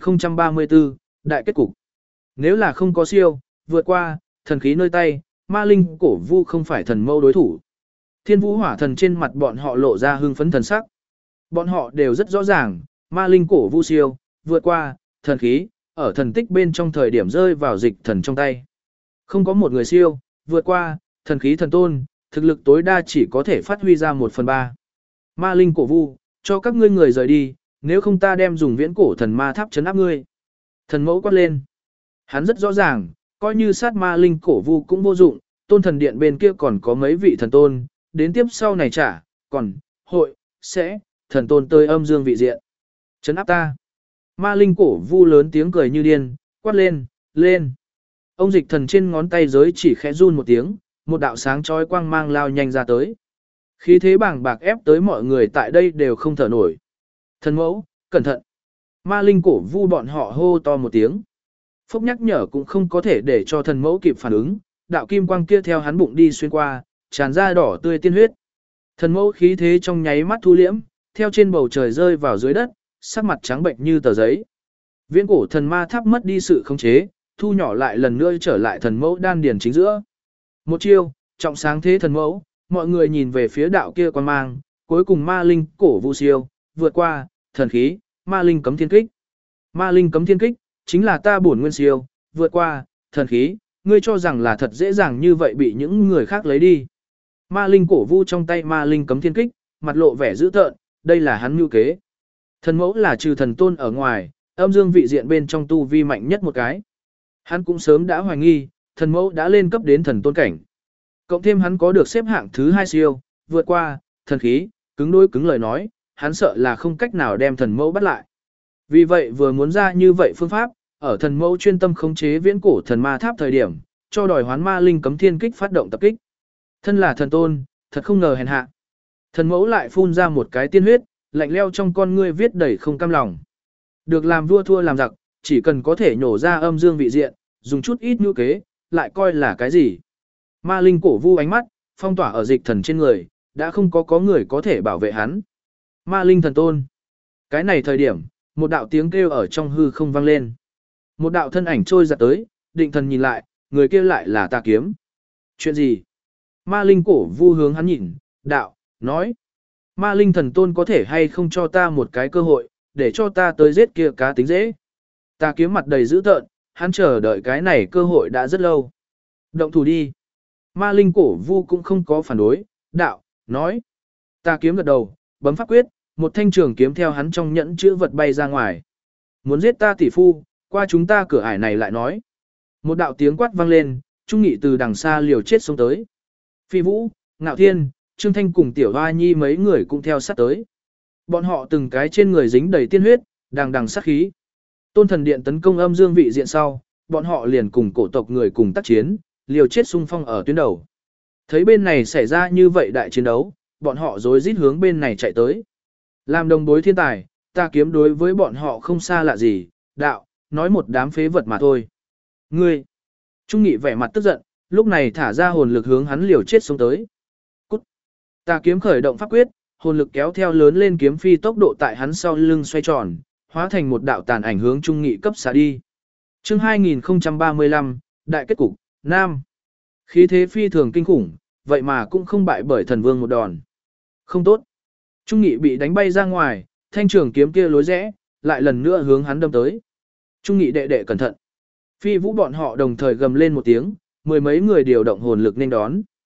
2034, đại kết cục. Nếu là không có siêu, vượt qua, thần khí nơi tay, Ma Linh Cổ Vu không phải thần mâu đối thủ. Thiên Vũ Hỏa Thần trên mặt bọn họ lộ ra hưng phấn thần sắc. Bọn họ đều rất rõ ràng, Ma Linh Cổ Vu siêu, vượt qua, thần khí, ở thần tích bên trong thời điểm rơi vào dịch thần trong tay. Không có một người siêu, vượt qua, thần khí thần tôn, thực lực tối đa chỉ có thể phát huy ra 1/3. Ma Linh Cổ Vu, cho các ngươi người rời đi, nếu không ta đem dùng viễn cổ thần ma tháp trấn áp ngươi. Thần mẫu quát lên. Hắn rất rõ ràng, coi như sát Ma Linh Cổ Vu cũng vô dụng, Tôn Thần Điện bên kia còn có mấy vị thần tôn, đến tiếp sau này trả, còn, hội, sẽ, thần tôn tới âm dương vị diện. Trấn áp ta. Ma Linh Cổ Vu lớn tiếng cười như điên, quát lên, lên. Ông dịch thần trên ngón tay giới chỉ khẽ run một tiếng, một đạo sáng chói quang mang lao nhanh ra tới. Khí thế bàng bạc ép tới mọi người tại đây đều không thở nổi. Thần mẫu, cẩn thận. Ma Linh Cổ Vu bọn họ hô to một tiếng. Phốc nhắc nhở cũng không có thể để cho thần mẫu kịp phản ứng, đạo kim quang kia theo hắn bụng đi xuyên qua, tràn ra đỏ tươi tiên huyết. Thần mẫu khí thế trong nháy mắt thu liễm, theo trên bầu trời rơi vào dưới đất, sắc mặt trắng bệnh như tờ giấy. Viễn cổ thần ma tháp mất đi sự khống chế, thu nhỏ lại lần nữa trở lại thần mẫu đan điền chính giữa. Một chiêu, trọng sáng thế thần mẫu, mọi người nhìn về phía đạo kia quan mang, cuối cùng Ma Linh Cổ Vu siêu, vượt qua, thần khí, Ma Linh cấm thiên kích. Ma Linh cấm thiên kích, chính là ta bổn nguyên siêu, vượt qua, thần khí, ngươi cho rằng là thật dễ dàng như vậy bị những người khác lấy đi. Ma Linh Cổ Vu trong tay Ma Linh cấm thiên kích, mặt lộ vẻ dữ tợn, đây là hắn mưu kế. Thần mẫu là trừ thần tôn ở ngoài, âm dương vị diện bên trong tu vi mạnh nhất một cái. Hắn cũng sớm đã hoài nghi, thần mẫu đã lên cấp đến thần tôn cảnh. Cộng thêm hắn có được xếp hạng thứ 2 siêu, vượt qua, thần khí, cứng đối cứng lời nói, hắn sợ là không cách nào đem thần mẫu bắt lại. Vì vậy vừa muốn ra như vậy phương pháp, ở thần mẫu chuyên tâm khống chế viễn cổ thần ma tháp thời điểm, cho đòi hoán Ma Linh cấm thiên kích phát động tập kích. Thân là thần tôn, thật không ngờ hèn hạ. Thần mẫu lại phun ra một cái tiên huyết, lạnh leo trong con ngươi viết đầy không cam lòng. Được làm vua thua làm giặc, chỉ cần có thể nhổ ra âm dương vị diện, dùng chút ít nhu kế, lại coi là cái gì. Ma Linh Cổ Vu ánh mắt, phong tỏa ở dịch thần trên người, đã không có người có thể bảo vệ hắn. Ma Linh thần tôn. Cái này thời điểm, một đạo tiếng kêu ở trong hư không vang lên. Một đạo thân ảnh trôi giặt tới, định thần nhìn lại, người kia lại là Tà Kiếm. Chuyện gì? Ma Linh Cổ Vu hướng hắn nhìn, đạo, nói. Ma Linh thần tôn có thể hay không cho ta một cái cơ hội, để cho ta tới giết kia cá tính dễ. Tà Kiếm mặt đầy dữ tợn, hắn chờ đợi cái này cơ hội đã rất lâu. Động thủ đi. Ma Linh Cổ Vu cũng không có phản đối, đạo, nói. Tà Kiếm gật đầu, bấm pháp quyết, một thanh trường kiếm theo hắn trong nhẫn chữ vật bay ra ngoài. Muốn giết ta tỷ phu, qua chúng ta cửa ải này lại nói. Một đạo tiếng quát vang lên, Trung Nghị từ đằng xa liều chết xuống tới. Phi Vũ, Ngạo Thiên, Trương Thanh cùng Tiểu Hoa Nhi mấy người cũng theo sát tới. Bọn họ từng cái trên người dính đầy tiên huyết, đằng đằng sát khí. Tôn Thần Điện tấn công âm dương vị diện sau, bọn họ liền cùng cổ tộc người cùng tác chiến, liều chết xung phong ở tuyến đầu. Thấy bên này xảy ra như vậy đại chiến đấu, bọn họ rối rít hướng bên này chạy tới. Làm đồng bối thiên tài, Ta Kiếm đối với bọn họ không xa lạ gì, đạo, nói một đám phế vật mà thôi. Ngươi! Trung Nghị vẻ mặt tức giận, lúc này thả ra hồn lực hướng hắn liều chết xuống tới. Cút! Ta Kiếm khởi động pháp quyết, hồn lực kéo theo lớn lên kiếm phi tốc độ tại hắn sau lưng xoay tròn, hóa thành một đạo tàn ảnh hướng Trung Nghị cấp xả đi. Chương 2035, đại kết cục, Nam. Khí thế phi thường kinh khủng, vậy mà cũng không bại bởi thần vương một đòn. Không tốt. Trung Nghị bị đánh bay ra ngoài, thanh trường kiếm kia lối rẽ, lại lần nữa hướng hắn đâm tới. Trung Nghị đệ đệ cẩn thận. Phi Vũ bọn họ đồng thời gầm lên một tiếng, mười mấy người điều động hồn lực nên đón.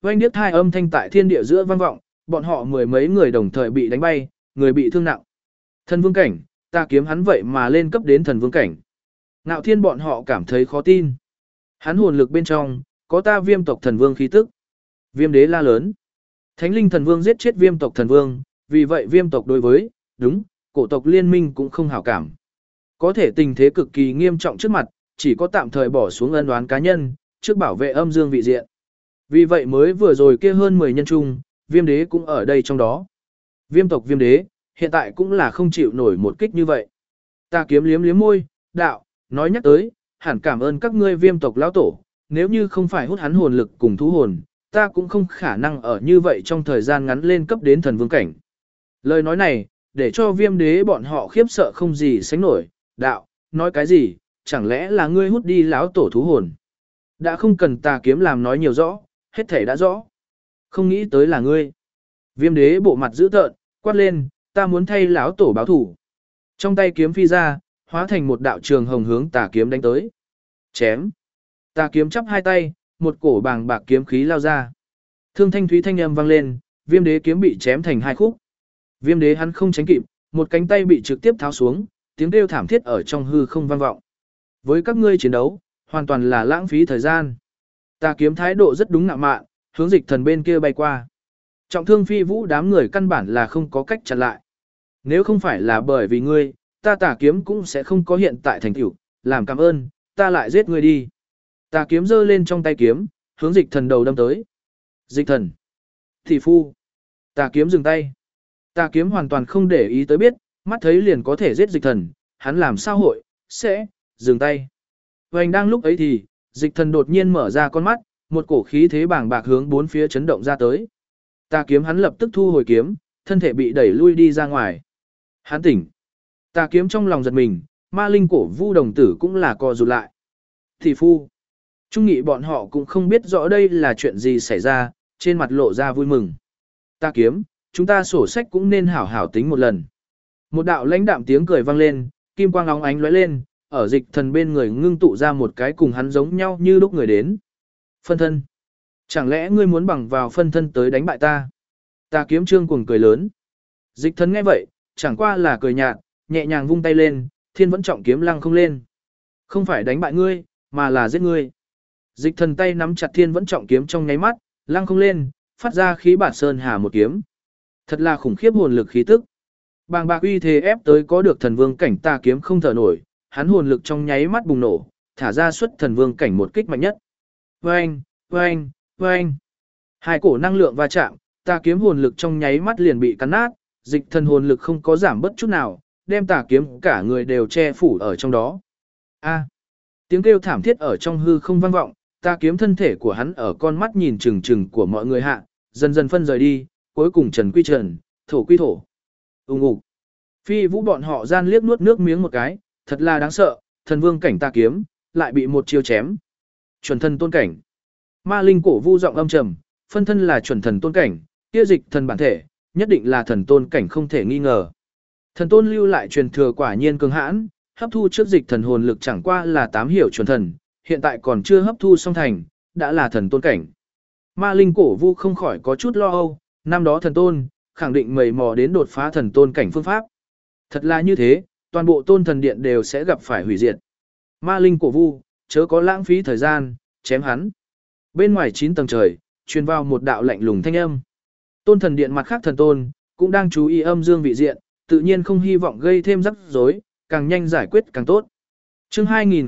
Oanh điếc hai âm thanh tại thiên địa giữa vang vọng, bọn họ mười mấy người đồng thời bị đánh bay, người bị thương nặng. Thần vương cảnh, ta kiếm hắn vậy mà lên cấp đến thần vương cảnh. Ngạo Thiên bọn họ cảm thấy khó tin. Hắn hồn lực bên trong, có ta Viêm tộc thần vương khí tức. Viêm đế la lớn. Thánh linh thần vương giết chết Viêm tộc thần vương, vì vậy Viêm tộc đối với, đúng, cổ tộc liên minh cũng không hảo cảm. Có thể tình thế cực kỳ nghiêm trọng trước mặt, chỉ có tạm thời bỏ xuống ân oán cá nhân, trước bảo vệ âm dương vị diện. Vì vậy mới vừa rồi kia hơn 10 nhân chung, Viêm đế cũng ở đây trong đó. Viêm tộc Viêm đế, hiện tại cũng là không chịu nổi một kích như vậy. Ta kiếm liếm liếm môi, đạo, nói nhắc tới, hẳn cảm ơn các ngươi Viêm tộc lão tổ, nếu như không phải hút hắn hồn lực cùng thú hồn, ta cũng không khả năng ở như vậy trong thời gian ngắn lên cấp đến thần vương cảnh. Lời nói này, để cho Viêm đế bọn họ khiếp sợ không gì sánh nổi, đạo, nói cái gì, chẳng lẽ là ngươi hút đi lão tổ thú hồn. Đã không cần ta kiếm làm nói nhiều rõ, hết thể đã rõ. Không nghĩ tới là ngươi. Viêm đế bộ mặt dữ tợn, quát lên, ta muốn thay lão tổ báo thủ. Trong tay kiếm phi ra, hóa thành một đạo trường hồng hướng tà kiếm đánh tới. Chém. Tà kiếm chắp hai tay, một cổ bàng bạc kiếm khí lao ra. Thương thanh thúy thanh âm vang lên, Viêm đế kiếm bị chém thành hai khúc. Viêm đế hắn không tránh kịp, một cánh tay bị trực tiếp tháo xuống, tiếng kêu thảm thiết ở trong hư không vang vọng. Với các ngươi chiến đấu, hoàn toàn là lãng phí thời gian. Tà kiếm thái độ rất đúng ngạo mạn, hướng Dịch Thần bên kia bay qua. Trọng thương Phi Vũ đám người căn bản là không có cách chặn lại. Nếu không phải là bởi vì ngươi, ta Tà kiếm cũng sẽ không có hiện tại thành tựu, làm cảm ơn, ta lại giết ngươi đi. Tà kiếm giơ lên trong tay kiếm, hướng Dịch Thần đầu đâm tới. Dịch Thần. Thị phu. Tà kiếm dừng tay. Tà kiếm hoàn toàn không để ý tới biết, mắt thấy liền có thể giết Dịch Thần, hắn làm sao hội, sẽ, dừng tay. Hoành đang lúc ấy thì, Dịch Thần đột nhiên mở ra con mắt, một cổ khí thế bàng bạc hướng bốn phía chấn động ra tới. Tà kiếm hắn lập tức thu hồi kiếm, thân thể bị đẩy lui đi ra ngoài. Hắn tỉnh. Tà kiếm trong lòng giật mình, ma linh cổ vu đồng tử cũng là co rụt lại. Thị phu. Trung nghị bọn họ cũng không biết rõ đây là chuyện gì xảy ra, trên mặt lộ ra vui mừng. Tà kiếm, chúng ta sổ sách cũng nên hảo hảo tính một lần. Một đạo lãnh đạm tiếng cười vang lên, kim quang óng ánh lóe lên, ở Dịch Thần bên người ngưng tụ ra một cái cùng hắn giống nhau như lúc người đến. Phân thân. Chẳng lẽ ngươi muốn bằng vào phân thân tới đánh bại ta? Tà kiếm trương cuồng cười lớn. Dịch Thần nghe vậy, chẳng qua là cười nhạt, nhẹ nhàng vung tay lên, thiên vẫn trọng kiếm lăng không lên. Không phải đánh bại ngươi, mà là giết ngươi. Dịch Thần tay nắm chặt thiên vẫn trọng kiếm trong nháy mắt, lăng không lên, phát ra khí bạt sơn hà một kiếm. Thật là khủng khiếp hồn lực khí tức. Bàng bạc uy thế ép tới có được thần vương cảnh Tà kiếm không thở nổi, hắn hồn lực trong nháy mắt bùng nổ, thả ra xuất thần vương cảnh một kích mạnh nhất. Oeng, oeng, oeng. Hai cổ năng lượng va chạm, Tà kiếm hồn lực trong nháy mắt liền bị cắn nát, Dịch Thần hồn lực không có giảm bất chút nào, đem Tà kiếm cả người đều che phủ ở trong đó. A. Tiếng kêu thảm thiết ở trong hư không vang vọng, Tà kiếm thân thể của hắn ở con mắt nhìn chừng chừng của mọi người hạ, dần dần phân rời đi, cuối cùng trần quy trần, thổ quy thổ. Ùng ục. Phi Vũ bọn họ gian liếc nuốt nước miếng một cái, thật là đáng sợ, thần vương cảnh Tà kiếm, lại bị một chiêu chém. Chuẩn thần tôn cảnh. Ma linh cổ vu giọng âm trầm, phân thân là chuẩn thần tôn cảnh, kia Dịch Thần bản thể, nhất định là thần tôn cảnh không thể nghi ngờ. Thần tôn lưu lại truyền thừa quả nhiên cường hãn, hấp thu trước Dịch Thần hồn lực chẳng qua là 8 hiểu chuẩn thần, hiện tại còn chưa hấp thu xong thành, đã là thần tôn cảnh. Ma linh cổ vu không khỏi có chút lo âu, năm đó thần tôn, khẳng định mầy mò đến đột phá thần tôn cảnh phương pháp. Thật là như thế, toàn bộ tôn thần điện đều sẽ gặp phải hủy diệt. Ma linh cổ vu, chớ có lãng phí thời gian, chém hắn. Bên ngoài 9 tầng trời, truyền vào một đạo lạnh lùng thanh âm. Tôn thần điện mặt khác thần tôn, cũng đang chú ý âm dương vị diện, tự nhiên không hy vọng gây thêm rắc rối, càng nhanh giải quyết càng tốt. Chương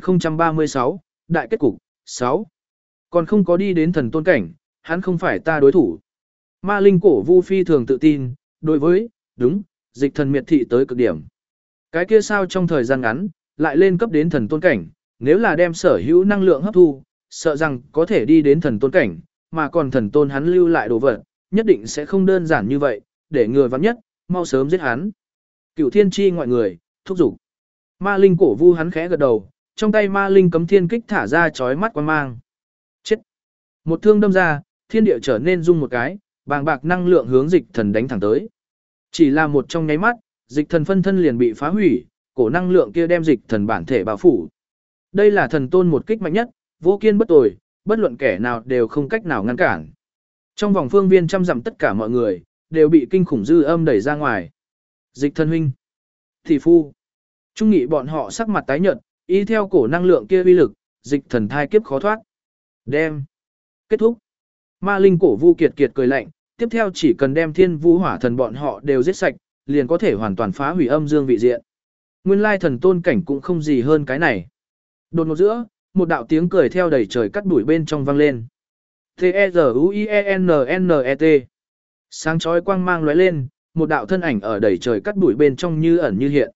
2036, Đại kết cục, 6. Còn không có đi đến thần tôn cảnh, hắn không phải ta đối thủ. Ma linh cổ vu phi thường tự tin, đối với, đúng, Dịch Thần miệt thị tới cực điểm. Cái kia sao trong thời gian ngắn, lại lên cấp đến thần tôn cảnh, nếu là đem sở hữu năng lượng hấp thu, sợ rằng có thể đi đến thần tôn cảnh, mà còn thần tôn hắn lưu lại đồ vật, nhất định sẽ không đơn giản như vậy, để ngừa vắng nhất, mau sớm giết hắn. Cửu thiên chi ngoại người, thúc giục. Ma linh cổ vu hắn khẽ gật đầu, trong tay ma linh cấm thiên kích thả ra chói mắt quang mang. Chết! Một thương đâm ra, thiên địa trở nên rung một cái, bàng bạc năng lượng hướng Dịch Thần đánh thẳng tới. Chỉ là một trong nháy mắt, Dịch Thần phân thân liền bị phá hủy, cổ năng lượng kia đem Dịch Thần bản thể bao phủ. Đây là thần tôn một kích mạnh nhất, vô kiên bất tồi, bất luận kẻ nào đều không cách nào ngăn cản. Trong vòng phương viên trăm dặm tất cả mọi người, đều bị kinh khủng dư âm đẩy ra ngoài. Dịch thần huynh, thị phu, trung nghị bọn họ sắc mặt tái nhợt, y theo cổ năng lượng kia uy lực, dịch thần thai kiếp khó thoát. Đem. Kết thúc. Ma linh cổ vu kiệt kiệt cười lạnh, tiếp theo chỉ cần đem thiên vu hỏa thần bọn họ đều giết sạch, liền có thể hoàn toàn phá hủy âm dương vị diện. Nguyên lai thần tôn cảnh cũng không gì hơn cái này. Đột ngột giữa, một đạo tiếng cười theo đầy trời cắt đuổi bên trong vang lên. T-E-Z-U-I-E-N-N-E-T. Sáng chói quang mang lóe lên, một đạo thân ảnh ở đầy trời cắt đuổi bên trong như ẩn như hiện.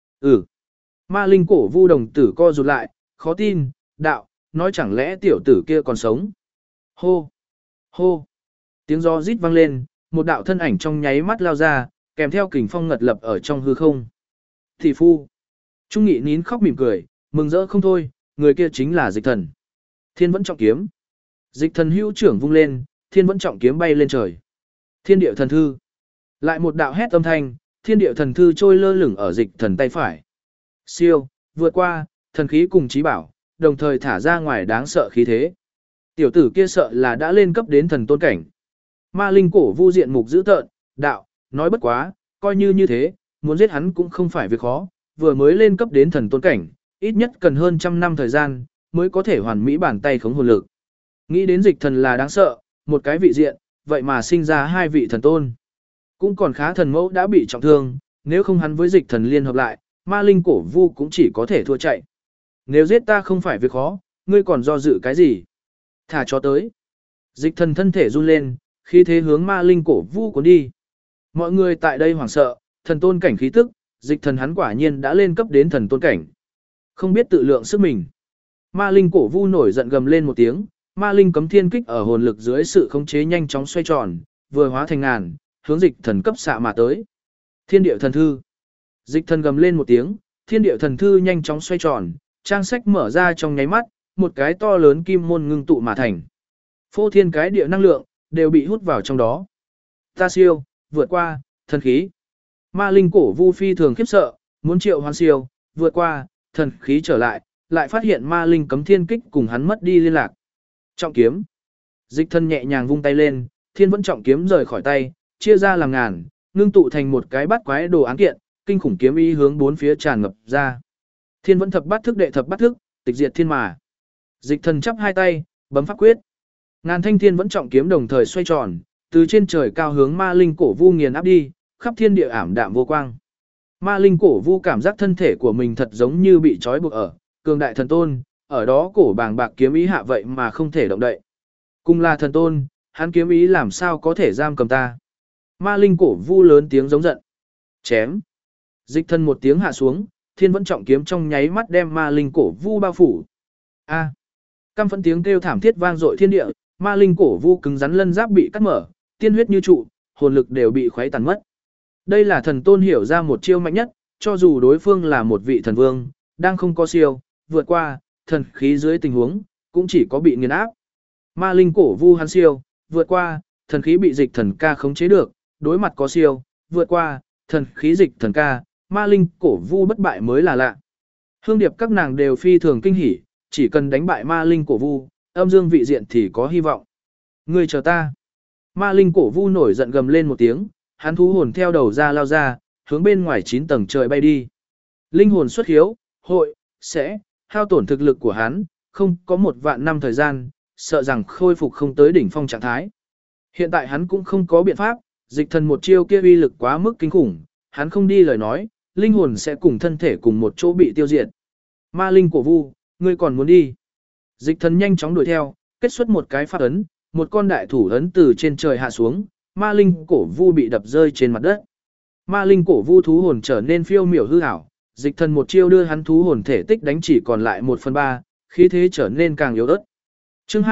Ma linh cổ vu đồng tử co rụt lại, khó tin, đạo, nói chẳng lẽ tiểu tử kia còn sống. Hô! Hô! Tiếng gió rít vang lên, một đạo thân ảnh trong nháy mắt lao ra, kèm theo kình phong ngật lập ở trong hư không. Thị phu! Trung nghị nín khóc mỉm cười, mừng rỡ không thôi, người kia chính là dịch thần. Thiên vẫn trọng kiếm. Dịch thần hữu trưởng vung lên, thiên vẫn trọng kiếm bay lên trời. Thiên điệu thần thư. Lại một đạo hét âm thanh, thiên điệu thần thư trôi lơ lửng ở dịch thần tay phải. Siêu, vượt qua, thần khí cùng trí bảo, đồng thời thả ra ngoài đáng sợ khí thế. Tiểu tử kia sợ là đã lên cấp đến thần tôn cảnh. Ma linh cổ vu diện mục dữ tợn, đạo, nói bất quá, coi như thế, muốn giết hắn cũng không phải việc khó, vừa mới lên cấp đến thần tôn cảnh, ít nhất cần hơn 100 năm thời gian, mới có thể hoàn mỹ bản tay khống hồn lực. Nghĩ đến dịch thần là đáng sợ, một cái vị diện, vậy mà sinh ra hai vị thần tôn. Cũng còn khá thần mẫu đã bị trọng thương, nếu không hắn với dịch thần liên hợp lại, ma linh cổ vu cũng chỉ có thể thua chạy. Nếu giết ta không phải việc khó, ngươi còn do dự cái gì? Thả cho tới. Dịch thần thân thể run lên, khí thế hướng ma linh cổ vu cuốn đi. Mọi người tại đây hoảng sợ, thần tôn cảnh khí tức, dịch thần hắn quả nhiên đã lên cấp đến thần tôn cảnh. Không biết tự lượng sức mình. Ma linh cổ vu nổi giận gầm lên một tiếng, ma linh cấm thiên kích ở hồn lực dưới sự khống chế nhanh chóng xoay tròn, vừa hóa thành ngàn, hướng dịch thần cấp xạ mà tới. Thiên điệu thần thư. Dịch thần gầm lên một tiếng, thiên điệu thần thư nhanh chóng xoay tròn, trang sách mở ra trong nháy mắt, một cái to lớn kim môn ngưng tụ mà thành. Phô thiên cái địa năng lượng, đều bị hút vào trong đó. Ta siêu, vượt qua, thần khí. Ma linh cổ vu phi thường khiếp sợ, muốn triệu hoán siêu, vượt qua, thần khí trở lại, lại phát hiện ma linh cấm thiên kích cùng hắn mất đi liên lạc. Trọng kiếm. Dịch thân nhẹ nhàng vung tay lên, thiên vẫn trọng kiếm rời khỏi tay, chia ra làm ngàn, ngưng tụ thành một cái bát quái đồ án kiện, kinh khủng kiếm ý hướng bốn phía tràn ngập ra. Thiên vẫn thập bát thức đệ thập bát thức, tịch diệt thiên mà. Dịch thần chắp hai tay, bấm pháp quyết. Ngàn thanh thiên vẫn trọng kiếm đồng thời xoay tròn, từ trên trời cao hướng ma linh cổ vu nghiền áp đi, khắp thiên địa ảm đạm vô quang. Ma linh cổ vu cảm giác thân thể của mình thật giống như bị trói buộc ở, cường đại thần tôn, ở đó cổ bàng bạc kiếm ý hạ vậy mà không thể động đậy. Cùng là thần tôn, hắn kiếm ý làm sao có thể giam cầm ta. Ma linh cổ vu lớn tiếng giống giận. Chém. Dịch thân một tiếng hạ xuống, thiên vẫn trọng kiếm trong nháy mắt đem ma linh cổ vu bao phủ. A. Căm phẫn tiếng kêu thảm thiết vang dội thiên địa, ma linh cổ vu cứng rắn lân giáp bị cắt mở, tiên huyết như trụ, hồn lực đều bị khuấy tàn mất. Đây là thần tôn hiểu ra một chiêu mạnh nhất, cho dù đối phương là một vị thần vương, đang không có siêu, vượt qua, thần khí dưới tình huống, cũng chỉ có bị nghiền áp. Ma linh cổ vu hắn siêu, vượt qua, thần khí bị dịch thần ca khống chế được, đối mặt có siêu, vượt qua, thần khí dịch thần ca, ma linh cổ vu bất bại mới là lạ. Hương điệp các nàng đều phi thường kinh hỉ, chỉ cần đánh bại ma linh cổ vu, âm dương vị diện thì có hy vọng. Ngươi chờ ta. Ma linh cổ vu nổi giận gầm lên một tiếng, hắn thú hồn theo đầu ra lao ra, hướng bên ngoài 9 tầng trời bay đi. Linh hồn xuất hiếu, hội, sẽ, hao tổn thực lực của hắn, không có 1.000 năm thời gian, sợ rằng khôi phục không tới đỉnh phong trạng thái. Hiện tại hắn cũng không có biện pháp, dịch thần một chiêu kia uy lực quá mức kinh khủng, hắn không đi lời nói, linh hồn sẽ cùng thân thể cùng một chỗ bị tiêu diệt. Ma linh cổ vu, ngươi còn muốn đi. Dịch thần nhanh chóng đuổi theo, kết xuất một cái pháp ấn, một con đại thủ ấn từ trên trời hạ xuống, ma linh cổ vu bị đập rơi trên mặt đất. Ma linh cổ vu thú hồn trở nên phiêu miểu hư ảo, dịch thần một chiêu đưa hắn thú hồn thể tích đánh chỉ còn lại 1/3, khí thế trở nên càng yếu ớt. Chương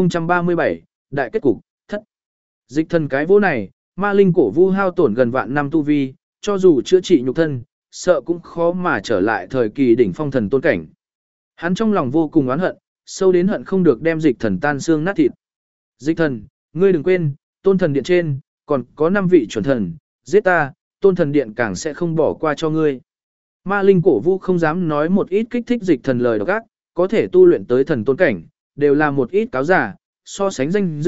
2037, đại kết cục, thất. Dịch thần cái vỗ này, ma linh cổ vu hao tổn gần vạn năm tu vi, cho dù chữa trị nhục thân, sợ cũng khó mà trở lại thời kỳ đỉnh phong thần tôn cảnh. Hắn trong lòng vô cùng oán hận, sâu đến hận không được đem dịch thần tan xương nát thịt. Dịch thần, ngươi đừng quên, tôn thần điện trên, còn có 5 vị chuẩn thần, giết ta, tôn thần điện càng sẽ không bỏ qua cho ngươi. Ma linh cổ vu không dám nói một ít kích thích dịch thần lời độc ác, có thể tu luyện tới thần tôn cảnh, đều là một ít cáo giả, so sánh danh dự,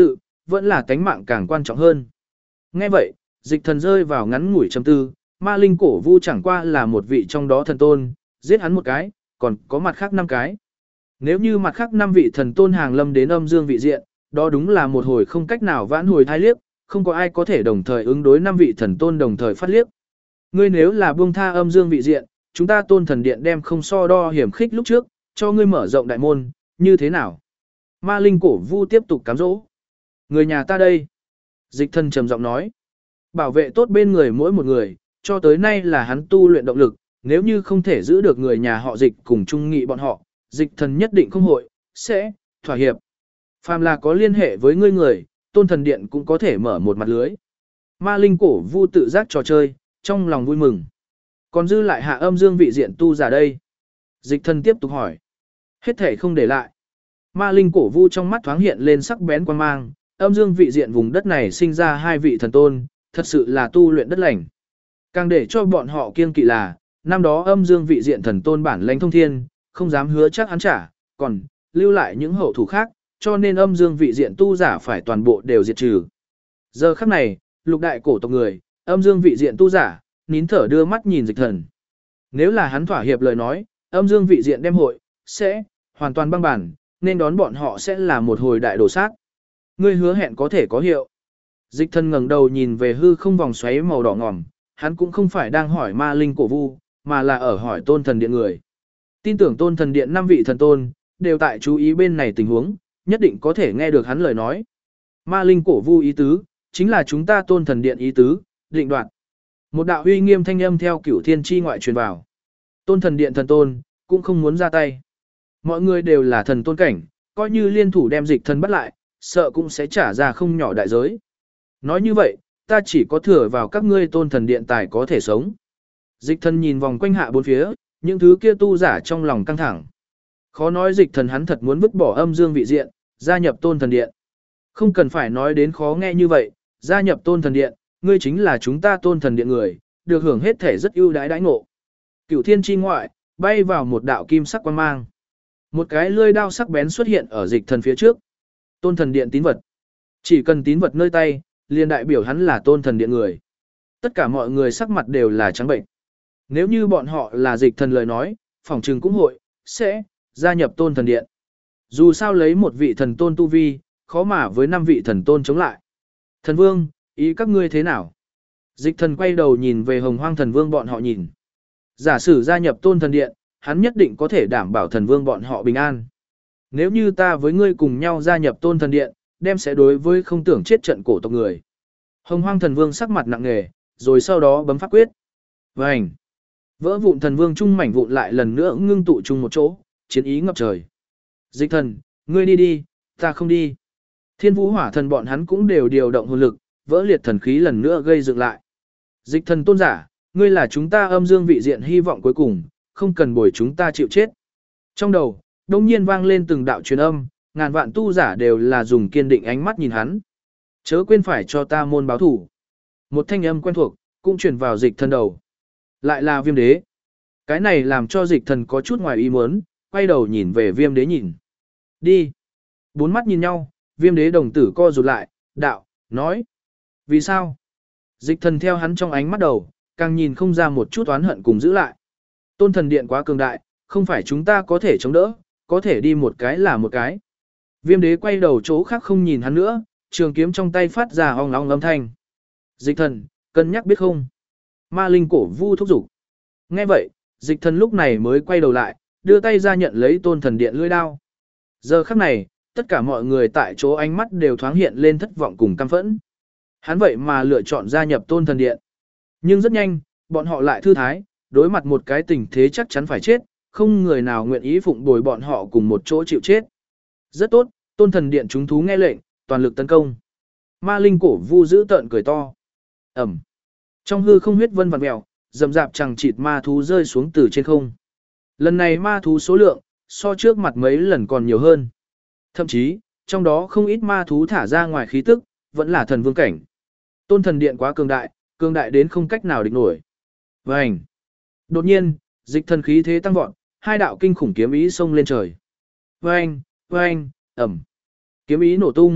vẫn là tánh mạng càng quan trọng hơn. Nghe vậy, dịch thần rơi vào ngắn ngủi trầm tư, ma linh cổ vu chẳng qua là một vị trong đó thần tôn, giết hắn một cái, còn có mặt khác 5 cái. Nếu như mặt khác 5 vị thần tôn hàng lâm đến âm dương vị diện, đó đúng là một hồi không cách nào vãn hồi thai liếc, không có ai có thể đồng thời ứng đối 5 vị thần tôn đồng thời phát liếc. Ngươi nếu là buông tha âm dương vị diện, chúng ta tôn thần điện đem không so đo hiểm khích lúc trước, cho ngươi mở rộng đại môn, như thế nào? Ma linh cổ vu tiếp tục cám dỗ. Người nhà ta đây. Dịch thần trầm giọng nói. Bảo vệ tốt bên người mỗi một người, cho tới nay là hắn tu luyện động lực, nếu như không thể giữ được người nhà họ dịch cùng chung nghị bọn họ, dịch thần nhất định không hội, sẽ, thỏa hiệp. Phàm là có liên hệ với ngươi người, tôn thần điện cũng có thể mở một mặt lưới. Ma linh cổ vu tự giác trò chơi, trong lòng vui mừng. Còn dư lại hạ âm dương vị diện tu giả đây. Dịch thần tiếp tục hỏi. Hết thể không để lại. Ma linh cổ vu trong mắt thoáng hiện lên sắc bén quan mang, âm dương vị diện vùng đất này sinh ra 2 vị thần tôn, thật sự là tu luyện đất lành. Càng để cho bọn họ kiêng kỵ là, năm đó âm dương vị diện thần tôn bản lãnh thông thiên, không dám hứa chắc hắn trả, còn lưu lại những hậu thủ khác, cho nên âm dương vị diện tu giả phải toàn bộ đều diệt trừ. Giờ khắc này, lục đại cổ tộc người, âm dương vị diện tu giả, nín thở đưa mắt nhìn dịch thần. Nếu là hắn thỏa hiệp lời nói, âm dương vị diện đem hội, sẽ hoàn toàn băng bản, nên đón bọn họ sẽ là một hồi đại đổ sát. Ngươi hứa hẹn có thể có hiệu. Dịch thần ngẩng đầu nhìn về hư không vòng xoáy màu đỏ ngòm, hắn cũng không phải đang hỏi ma linh cổ vu, mà là ở hỏi tôn thần điện người. Tin tưởng tôn thần điện 5 vị thần tôn, đều tại chú ý bên này tình huống, nhất định có thể nghe được hắn lời nói. Ma linh cổ vu ý tứ, chính là chúng ta tôn thần điện ý tứ, định đoạt. Một đạo uy nghiêm thanh âm theo cửu thiên chi ngoại truyền vào. Tôn thần điện thần tôn, cũng không muốn ra tay. Mọi người đều là thần tôn cảnh, coi như liên thủ đem dịch thần bắt lại, sợ cũng sẽ trả ra không nhỏ đại giới. Nói như vậy, ta chỉ có thừa vào các ngươi tôn thần điện tài có thể sống. Dịch thần nhìn vòng quanh hạ bốn phía, những thứ kia tu giả trong lòng căng thẳng. Khó nói dịch thần hắn thật muốn vứt bỏ âm dương vị diện, gia nhập tôn thần điện. Không cần phải nói đến khó nghe như vậy, gia nhập tôn thần điện, ngươi chính là chúng ta tôn thần điện người, được hưởng hết thể rất ưu đãi đãi ngộ. Cửu thiên chi ngoại, bay vào một đạo kim sắc quang mang. Một cái lưỡi đao sắc bén xuất hiện ở dịch thần phía trước. Tôn thần điện tín vật. Chỉ cần tín vật nơi tay, liền đại biểu hắn là tôn thần điện người. Tất cả mọi người sắc mặt đều là trắng bệnh. Nếu như bọn họ là dịch thần lời nói, phỏng trừng cũng hội, sẽ, gia nhập tôn thần điện. Dù sao lấy một vị thần tôn tu vi, khó mà với 5 vị thần tôn chống lại. Thần vương, ý các ngươi thế nào? Dịch thần quay đầu nhìn về hồng hoang thần vương bọn họ nhìn. Giả sử gia nhập tôn thần điện, hắn nhất định có thể đảm bảo thần vương bọn họ bình an. Nếu như ta với ngươi cùng nhau gia nhập tôn thần điện, đem sẽ đối với không tưởng chết trận cổ tộc người. Hồng hoang thần vương sắc mặt nặng nề, rồi sau đó bấm pháp quyết. Vành! Vỡ vụn thần vương chung mảnh vụn lại lần nữa ngưng tụ chung một chỗ, chiến ý ngập trời. Dịch thần, ngươi đi đi, ta không đi. Thiên vũ hỏa thần bọn hắn cũng đều điều động hồn lực, vỡ liệt thần khí lần nữa gây dựng lại. Dịch thần tôn giả, ngươi là chúng ta âm dương vị diện hy vọng cuối cùng, không cần bồi chúng ta chịu chết. Trong đầu, đông nhiên vang lên từng đạo truyền âm, ngàn vạn tu giả đều là dùng kiên định ánh mắt nhìn hắn. Chớ quên phải cho ta môn báo thủ. Một thanh âm quen thuộc, cũng truyền vào dịch thần đầu. Lại là viêm đế. Cái này làm cho dịch thần có chút ngoài ý muốn, quay đầu nhìn về viêm đế nhìn. Đi. 4 mắt nhìn nhau, viêm đế đồng tử co rụt lại, đạo, nói. Vì sao? Dịch thần theo hắn trong ánh mắt đầu, càng nhìn không ra một chút oán hận cùng giữ lại. Tôn thần điện quá cường đại, không phải chúng ta có thể chống đỡ, có thể đi một cái là một cái. Viêm đế quay đầu chỗ khác không nhìn hắn nữa, trường kiếm trong tay phát ra ong ong âm thanh. Dịch thần, cân nhắc biết không? Ma linh cổ vu thúc giục. Nghe vậy, dịch thần lúc này mới quay đầu lại, đưa tay ra nhận lấy tôn thần điện lưỡi đao. Giờ khắc này, tất cả mọi người tại chỗ ánh mắt đều thoáng hiện lên thất vọng cùng căm phẫn. Hắn vậy mà lựa chọn gia nhập tôn thần điện. Nhưng rất nhanh, bọn họ lại thư thái, đối mặt một cái tình thế chắc chắn phải chết, không người nào nguyện ý phụng bồi bọn họ cùng một chỗ chịu chết. Rất tốt, tôn thần điện chúng thú nghe lệnh, toàn lực tấn công. Ma linh cổ vu giữ tợn cười to. Ẩm. Trong hư không huyết vân vặn mèo, rầm rạp chẳng chịt ma thú rơi xuống từ trên không. Lần này ma thú số lượng, so trước mặt mấy lần còn nhiều hơn. Thậm chí, trong đó không ít ma thú thả ra ngoài khí tức, vẫn là thần vương cảnh. Tôn thần điện quá cường đại đến không cách nào địch nổi. Vành. Đột nhiên, dịch thần khí thế tăng vọt, 2 đạo kinh khủng kiếm ý xông lên trời. Vành, vành, ẩm. Kiếm ý nổ tung,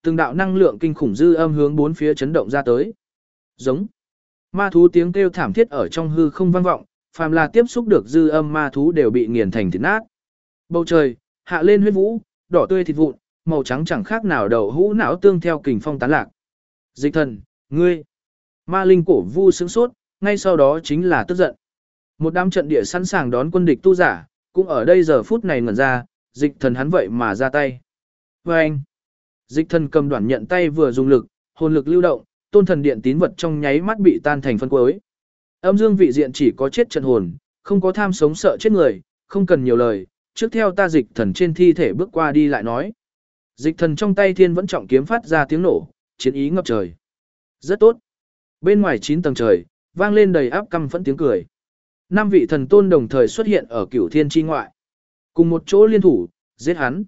từng đạo năng lượng kinh khủng dư âm hướng bốn phía chấn động ra tới. Giống. Ma thú tiếng kêu thảm thiết ở trong hư không vang vọng, phàm là tiếp xúc được dư âm ma thú đều bị nghiền thành thịt nát. Bầu trời, hạ lên huyết vũ, đỏ tươi thịt vụn, màu trắng chẳng khác nào đầu hũ não tương theo kình phong tán lạc. Dịch thần, ngươi. Ma linh cổ vu sướng sốt, ngay sau đó chính là tức giận. Một đám trận địa sẵn sàng đón quân địch tu giả, cũng ở đây giờ phút này ngẩn ra, dịch thần hắn vậy mà ra tay. Và anh, dịch thần cầm đoạn nhận tay vừa dùng lực, hồn lực lưu động, tôn thần điện tín vật trong nháy mắt bị tan thành phân cuối. Âm dương vị diện chỉ có chết trận hồn, không có tham sống sợ chết người, không cần nhiều lời, trước theo ta dịch thần trên thi thể bước qua đi lại nói. Dịch thần trong tay thiên vẫn trọng kiếm phát ra tiếng nổ, chiến ý ngập trời. Rất tốt. Bên ngoài 9 tầng trời, vang lên đầy áp căm phẫn tiếng cười. 5 vị thần tôn đồng thời xuất hiện ở Cửu Thiên chi ngoại. Cùng một chỗ liên thủ, giết hắn.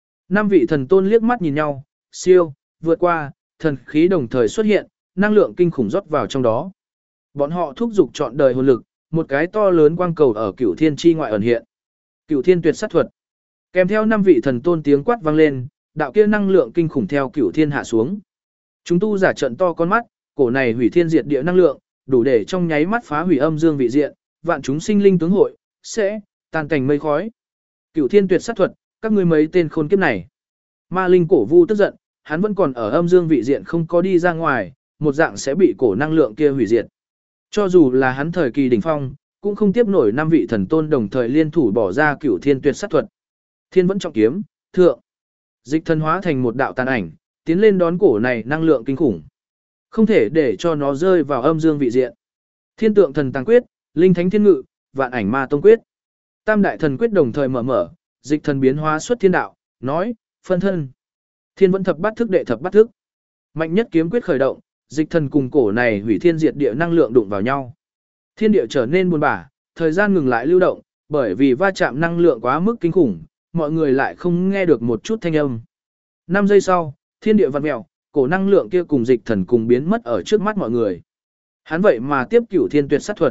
5 vị thần tôn liếc mắt nhìn nhau, siêu, vượt qua, thần khí đồng thời xuất hiện, năng lượng kinh khủng rót vào trong đó. Bọn họ thúc giục trọn đời hồn lực, một cái to lớn quang cầu ở Cửu Thiên chi ngoại ẩn hiện. Cửu Thiên tuyệt sát thuật. Kèm theo 5 vị thần tôn tiếng quát vang lên, đạo kia năng lượng kinh khủng theo Cửu Thiên hạ xuống. Chúng tu giả trận to con mắt, cổ này hủy thiên diệt địa năng lượng, đủ để trong nháy mắt phá hủy âm dương vị diện, vạn chúng sinh linh tướng hội sẽ tan cảnh mây khói. Cửu Thiên tuyệt sát thuật, các ngươi mấy tên khôn kiếp này. Ma linh cổ vu tức giận, hắn vẫn còn ở âm dương vị diện không có đi ra ngoài, một dạng sẽ bị cổ năng lượng kia hủy diệt. Cho dù là hắn thời kỳ đỉnh phong, cũng không tiếp nổi 5 vị thần tôn đồng thời liên thủ bỏ ra Cửu Thiên tuyệt sát thuật. Thiên vẫn trọng kiếm, thượng. Dịch thần hóa thành một đạo tàn ảnh, tiến lên đón cổ này năng lượng kinh khủng. Không thể để cho nó rơi vào âm dương vị diện. Thiên tượng thần tàng quyết, linh thánh thiên ngự, vạn ảnh ma tông quyết. Tam đại thần quyết đồng thời mở, dịch thần biến hóa xuất thiên đạo, nói, phân thân. Thiên vẫn thập bát thức đệ thập bát thức. Mạnh nhất kiếm quyết khởi động, dịch thần cùng cổ này hủy thiên diệt địa năng lượng đụng vào nhau. Thiên địa trở nên buồn bã, thời gian ngừng lại lưu động, bởi vì va chạm năng lượng quá mức kinh khủng, mọi người lại không nghe được một chút thanh âm. 5 giây sau, thiên địa vặn mèo, cổ năng lượng kia cùng dịch thần cùng biến mất ở trước mắt mọi người. Hắn vậy mà tiếp Cửu Thiên tuyệt sát thuật.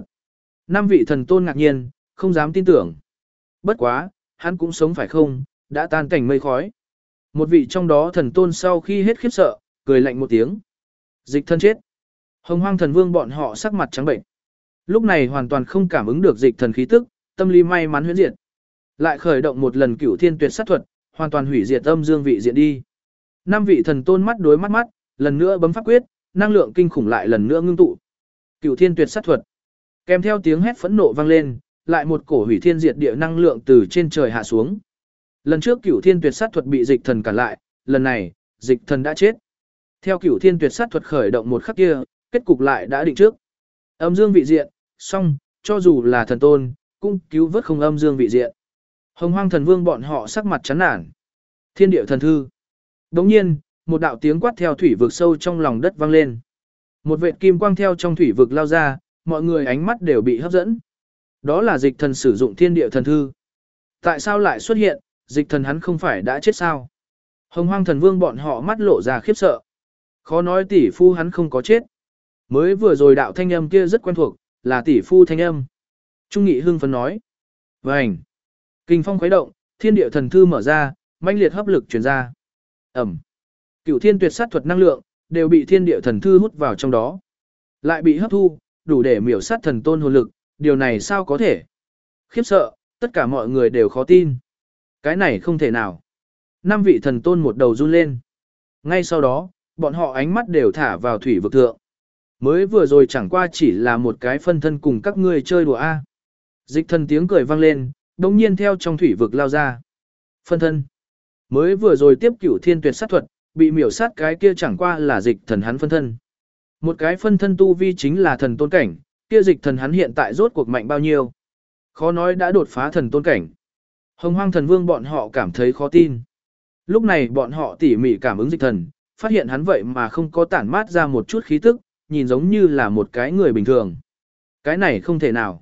5 vị thần tôn ngạc nhiên, không dám tin tưởng. Bất quá, hắn cũng sống phải không, đã tan cảnh mây khói. Một vị trong đó thần tôn sau khi hết khiếp sợ, cười lạnh một tiếng. Dịch thần chết. Hồng Hoang thần vương bọn họ sắc mặt trắng bệnh. Lúc này hoàn toàn không cảm ứng được dịch thần khí tức, tâm lý may mắn huyễn diệt. Lại khởi động một lần Cửu Thiên tuyệt sát thuật, hoàn toàn hủy diệt âm dương vị diện đi. 5 vị thần tôn mắt đối mắt, lần nữa bấm pháp quyết, năng lượng kinh khủng lại lần nữa ngưng tụ. Cửu Thiên tuyệt sát thuật. Kèm theo tiếng hét phẫn nộ vang lên, lại một cổ hủy thiên diệt địa năng lượng từ trên trời hạ xuống. Lần trước Cửu Thiên tuyệt sát thuật bị dịch thần cản lại, lần này, dịch thần đã chết. Theo Cửu Thiên tuyệt sát thuật khởi động một khắc kia, kết cục lại đã định trước. Âm dương vị diện, xong, cho dù là thần tôn, cũng cứu vớt không âm dương vị diện. Hồng Hoang thần vương bọn họ sắc mặt chán nản. Thiên địa thần thư. Đồng nhiên, một đạo tiếng quát theo thủy vực sâu trong lòng đất vang lên. Một vệt kim quang theo trong thủy vực lao ra, mọi người ánh mắt đều bị hấp dẫn. Đó là dịch thần sử dụng thiên địa thần thư. Tại sao lại xuất hiện, dịch thần hắn không phải đã chết sao? Hồng Hoang thần vương bọn họ mắt lộ ra khiếp sợ. Khó nói tỷ phu hắn không có chết. Mới vừa rồi đạo thanh âm kia rất quen thuộc, là tỷ phu thanh âm. Trung Nghị hưng phấn nói. Vành. Kinh phong khuấy động, thiên địa thần thư mở ra, mãnh liệt hấp lực truyền ra. Ẩm. Cửu Thiên tuyệt sát thuật năng lượng đều bị thiên địa thần thư hút vào trong đó. Lại bị hấp thu, đủ để miểu sát thần tôn hồn lực, điều này sao có thể? Khiếp sợ, tất cả mọi người đều khó tin. Cái này không thể nào. 5 vị thần tôn một đầu run lên. Ngay sau đó, bọn họ ánh mắt đều thả vào thủy vực thượng. Mới vừa rồi chẳng qua chỉ là một cái phân thân cùng các ngươi chơi đùa a. Dịch thần tiếng cười vang lên, đồng nhiên theo trong thủy vực lao ra. Phân thân. Mới vừa rồi tiếp Cửu Thiên tuyệt sát thuật, bị miểu sát cái kia chẳng qua là dịch thần hắn phân thân. Một cái phân thân tu vi chính là thần tôn cảnh, kia dịch thần hắn hiện tại rốt cuộc mạnh bao nhiêu. Khó nói đã đột phá thần tôn cảnh. Hồng Hoang thần vương bọn họ cảm thấy khó tin. Lúc này bọn họ tỉ mỉ cảm ứng dịch thần, phát hiện hắn vậy mà không có tản mát ra một chút khí tức, nhìn giống như là một cái người bình thường. Cái này không thể nào.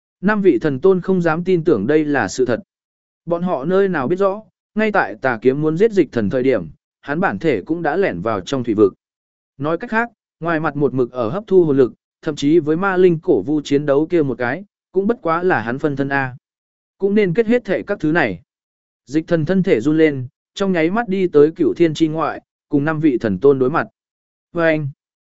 5 vị thần tôn không dám tin tưởng đây là sự thật. Bọn họ nơi nào biết rõ, ngay tại Tà Kiếm muốn giết dịch thần thời điểm, hắn bản thể cũng đã lẻn vào trong thủy vực. Nói cách khác, ngoài mặt một mực ở hấp thu hồn lực, thậm chí với ma linh cổ vu chiến đấu kia một cái, cũng bất quá là hắn phân thân A. Cũng nên kết hết thể các thứ này. Dịch thần thân thể run lên, trong nháy mắt đi tới Cửu Thiên chi ngoại, cùng 5 vị thần tôn đối mặt. Và anh,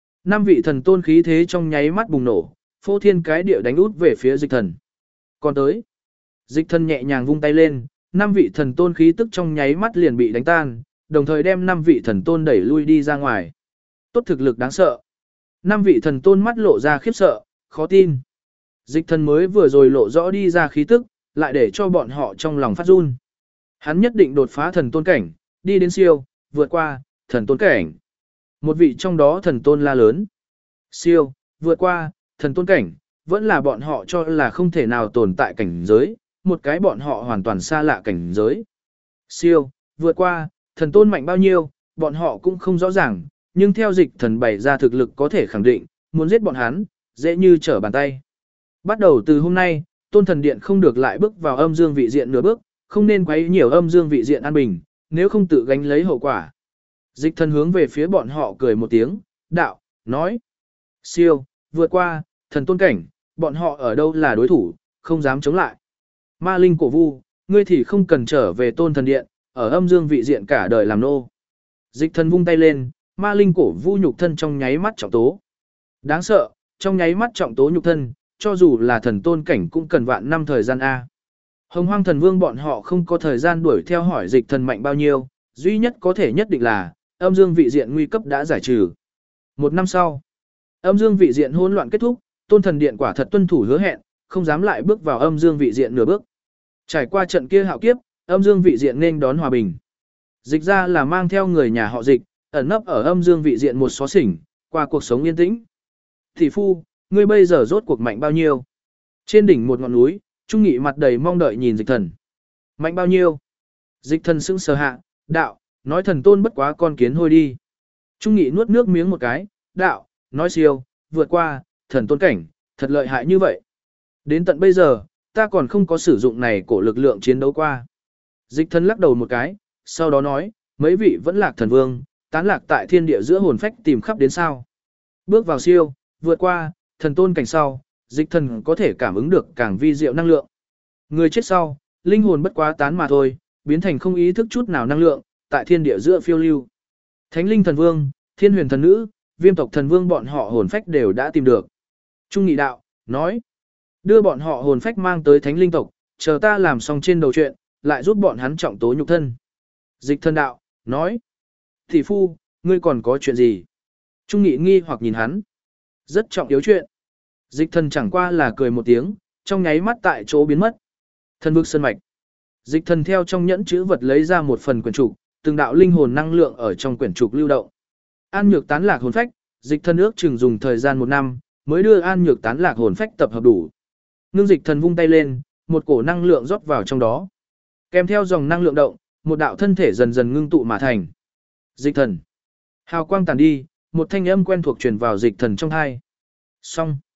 5 vị thần tôn khí thế trong nháy mắt bùng nổ, phô thiên cái địa đánh út về phía dịch thần. Còn tới, dịch thần nhẹ nhàng vung tay lên, 5 vị thần tôn khí tức trong nháy mắt liền bị đánh tan, đồng thời đem 5 vị thần tôn đẩy lui đi ra ngoài. Tốt thực lực đáng sợ. 5 vị thần tôn mắt lộ ra khiếp sợ, khó tin. Dịch thần mới vừa rồi lộ rõ đi ra khí tức, lại để cho bọn họ trong lòng phát run. Hắn nhất định đột phá thần tôn cảnh, đi đến siêu, vượt qua, thần tôn cảnh. Một vị trong đó thần tôn la lớn. Siêu, vượt qua, thần tôn cảnh, vẫn là bọn họ cho là không thể nào tồn tại cảnh giới, một cái bọn họ hoàn toàn xa lạ cảnh giới. Siêu, vượt qua, thần tôn mạnh bao nhiêu, bọn họ cũng không rõ ràng, nhưng theo dịch thần bày ra thực lực có thể khẳng định, muốn giết bọn hắn, dễ như trở bàn tay. Bắt đầu từ hôm nay, tôn thần điện không được lại bước vào âm dương vị diện nửa bước, không nên quấy nhiều âm dương vị diện an bình, nếu không tự gánh lấy hậu quả. Dịch thần hướng về phía bọn họ cười một tiếng, đạo, nói. Siêu, vượt qua, thần tôn cảnh, bọn họ ở đâu là đối thủ, không dám chống lại. Ma linh cổ vu, ngươi thì không cần trở về tôn thần điện, ở âm dương vị diện cả đời làm nô. Dịch thần vung tay lên, ma linh cổ vu nhục thân trong nháy mắt trọng tố. Đáng sợ, trong nháy mắt trọng tố nhục thân, cho dù là thần tôn cảnh cũng cần vạn năm thời gian A. Hồng hoang thần vương bọn họ không có thời gian đuổi theo hỏi dịch thần mạnh bao nhiêu, duy nhất có thể nhất định là, âm dương vị diện nguy cấp đã giải trừ. 1 năm sau, âm dương vị diện hỗn loạn kết thúc, tôn thần điện quả thật tuân thủ hứa hẹn, không dám lại bước vào âm dương vị diện nửa bước. Trải qua trận kia hạo kiếp, âm dương vị diện nên đón hòa bình. Dịch ra là mang theo người nhà họ dịch, ẩn nấp ở âm dương vị diện một xó xỉnh, qua cuộc sống yên tĩnh. Thị phu, ngươi bây giờ rốt cuộc mạnh bao nhiêu? Trên đỉnh một ngọn núi, Trung Nghị mặt đầy mong đợi nhìn dịch thần. Mạnh bao nhiêu? Dịch thần sững sờ hạ, đạo, nói thần tôn bất quá con kiến hôi đi. Trung Nghị nuốt nước miếng một cái, đạo, nói siêu, vượt qua, thần tôn cảnh, thật lợi hại như vậy. Đến tận bây giờ, ta còn không có sử dụng này cổ lực lượng chiến đấu qua. Dịch thần lắc đầu một cái, sau đó nói, mấy vị vẫn lạc thần vương, tán lạc tại thiên địa giữa hồn phách tìm khắp đến sao. Bước vào siêu, vượt qua, thần tôn cảnh sau, dịch thần có thể cảm ứng được càng vi diệu năng lượng. Người chết sau, linh hồn bất quá tán mà thôi, biến thành không ý thức chút nào năng lượng, tại thiên địa giữa phiêu lưu. Thánh linh thần vương, thiên huyền thần nữ, viêm tộc thần vương bọn họ hồn phách đều đã tìm được. Trung Nghị đạo, nói, đưa bọn họ hồn phách mang tới thánh linh tộc, chờ ta làm xong trên đầu chuyện, lại giúp bọn hắn trọng tố nhục thân. Dịch thần đạo, nói, thị phu, ngươi còn có chuyện gì? Trung Nghị nghi hoặc nhìn hắn. Rất trọng yếu chuyện. Dịch thần chẳng qua là cười một tiếng, trong nháy mắt tại chỗ biến mất. Thần vực sơn mạch. Dịch thần theo trong nhẫn chữ vật lấy ra một phần quyển trục, từng đạo linh hồn năng lượng ở trong quyển trục lưu động. An nhược tán lạc hồn phách, dịch thần ước chừng dùng thời gian 1 năm, mới đưa an nhược tán lạc hồn phách tập hợp đủ. Ngưng dịch thần vung tay lên, một cổ năng lượng rót vào trong đó. Kèm theo dòng năng lượng động, một đạo thân thể dần dần ngưng tụ mà thành. Dịch thần. Hào quang tàn đi, một thanh âm quen thuộc truyền vào dịch thần trong tai. Xong.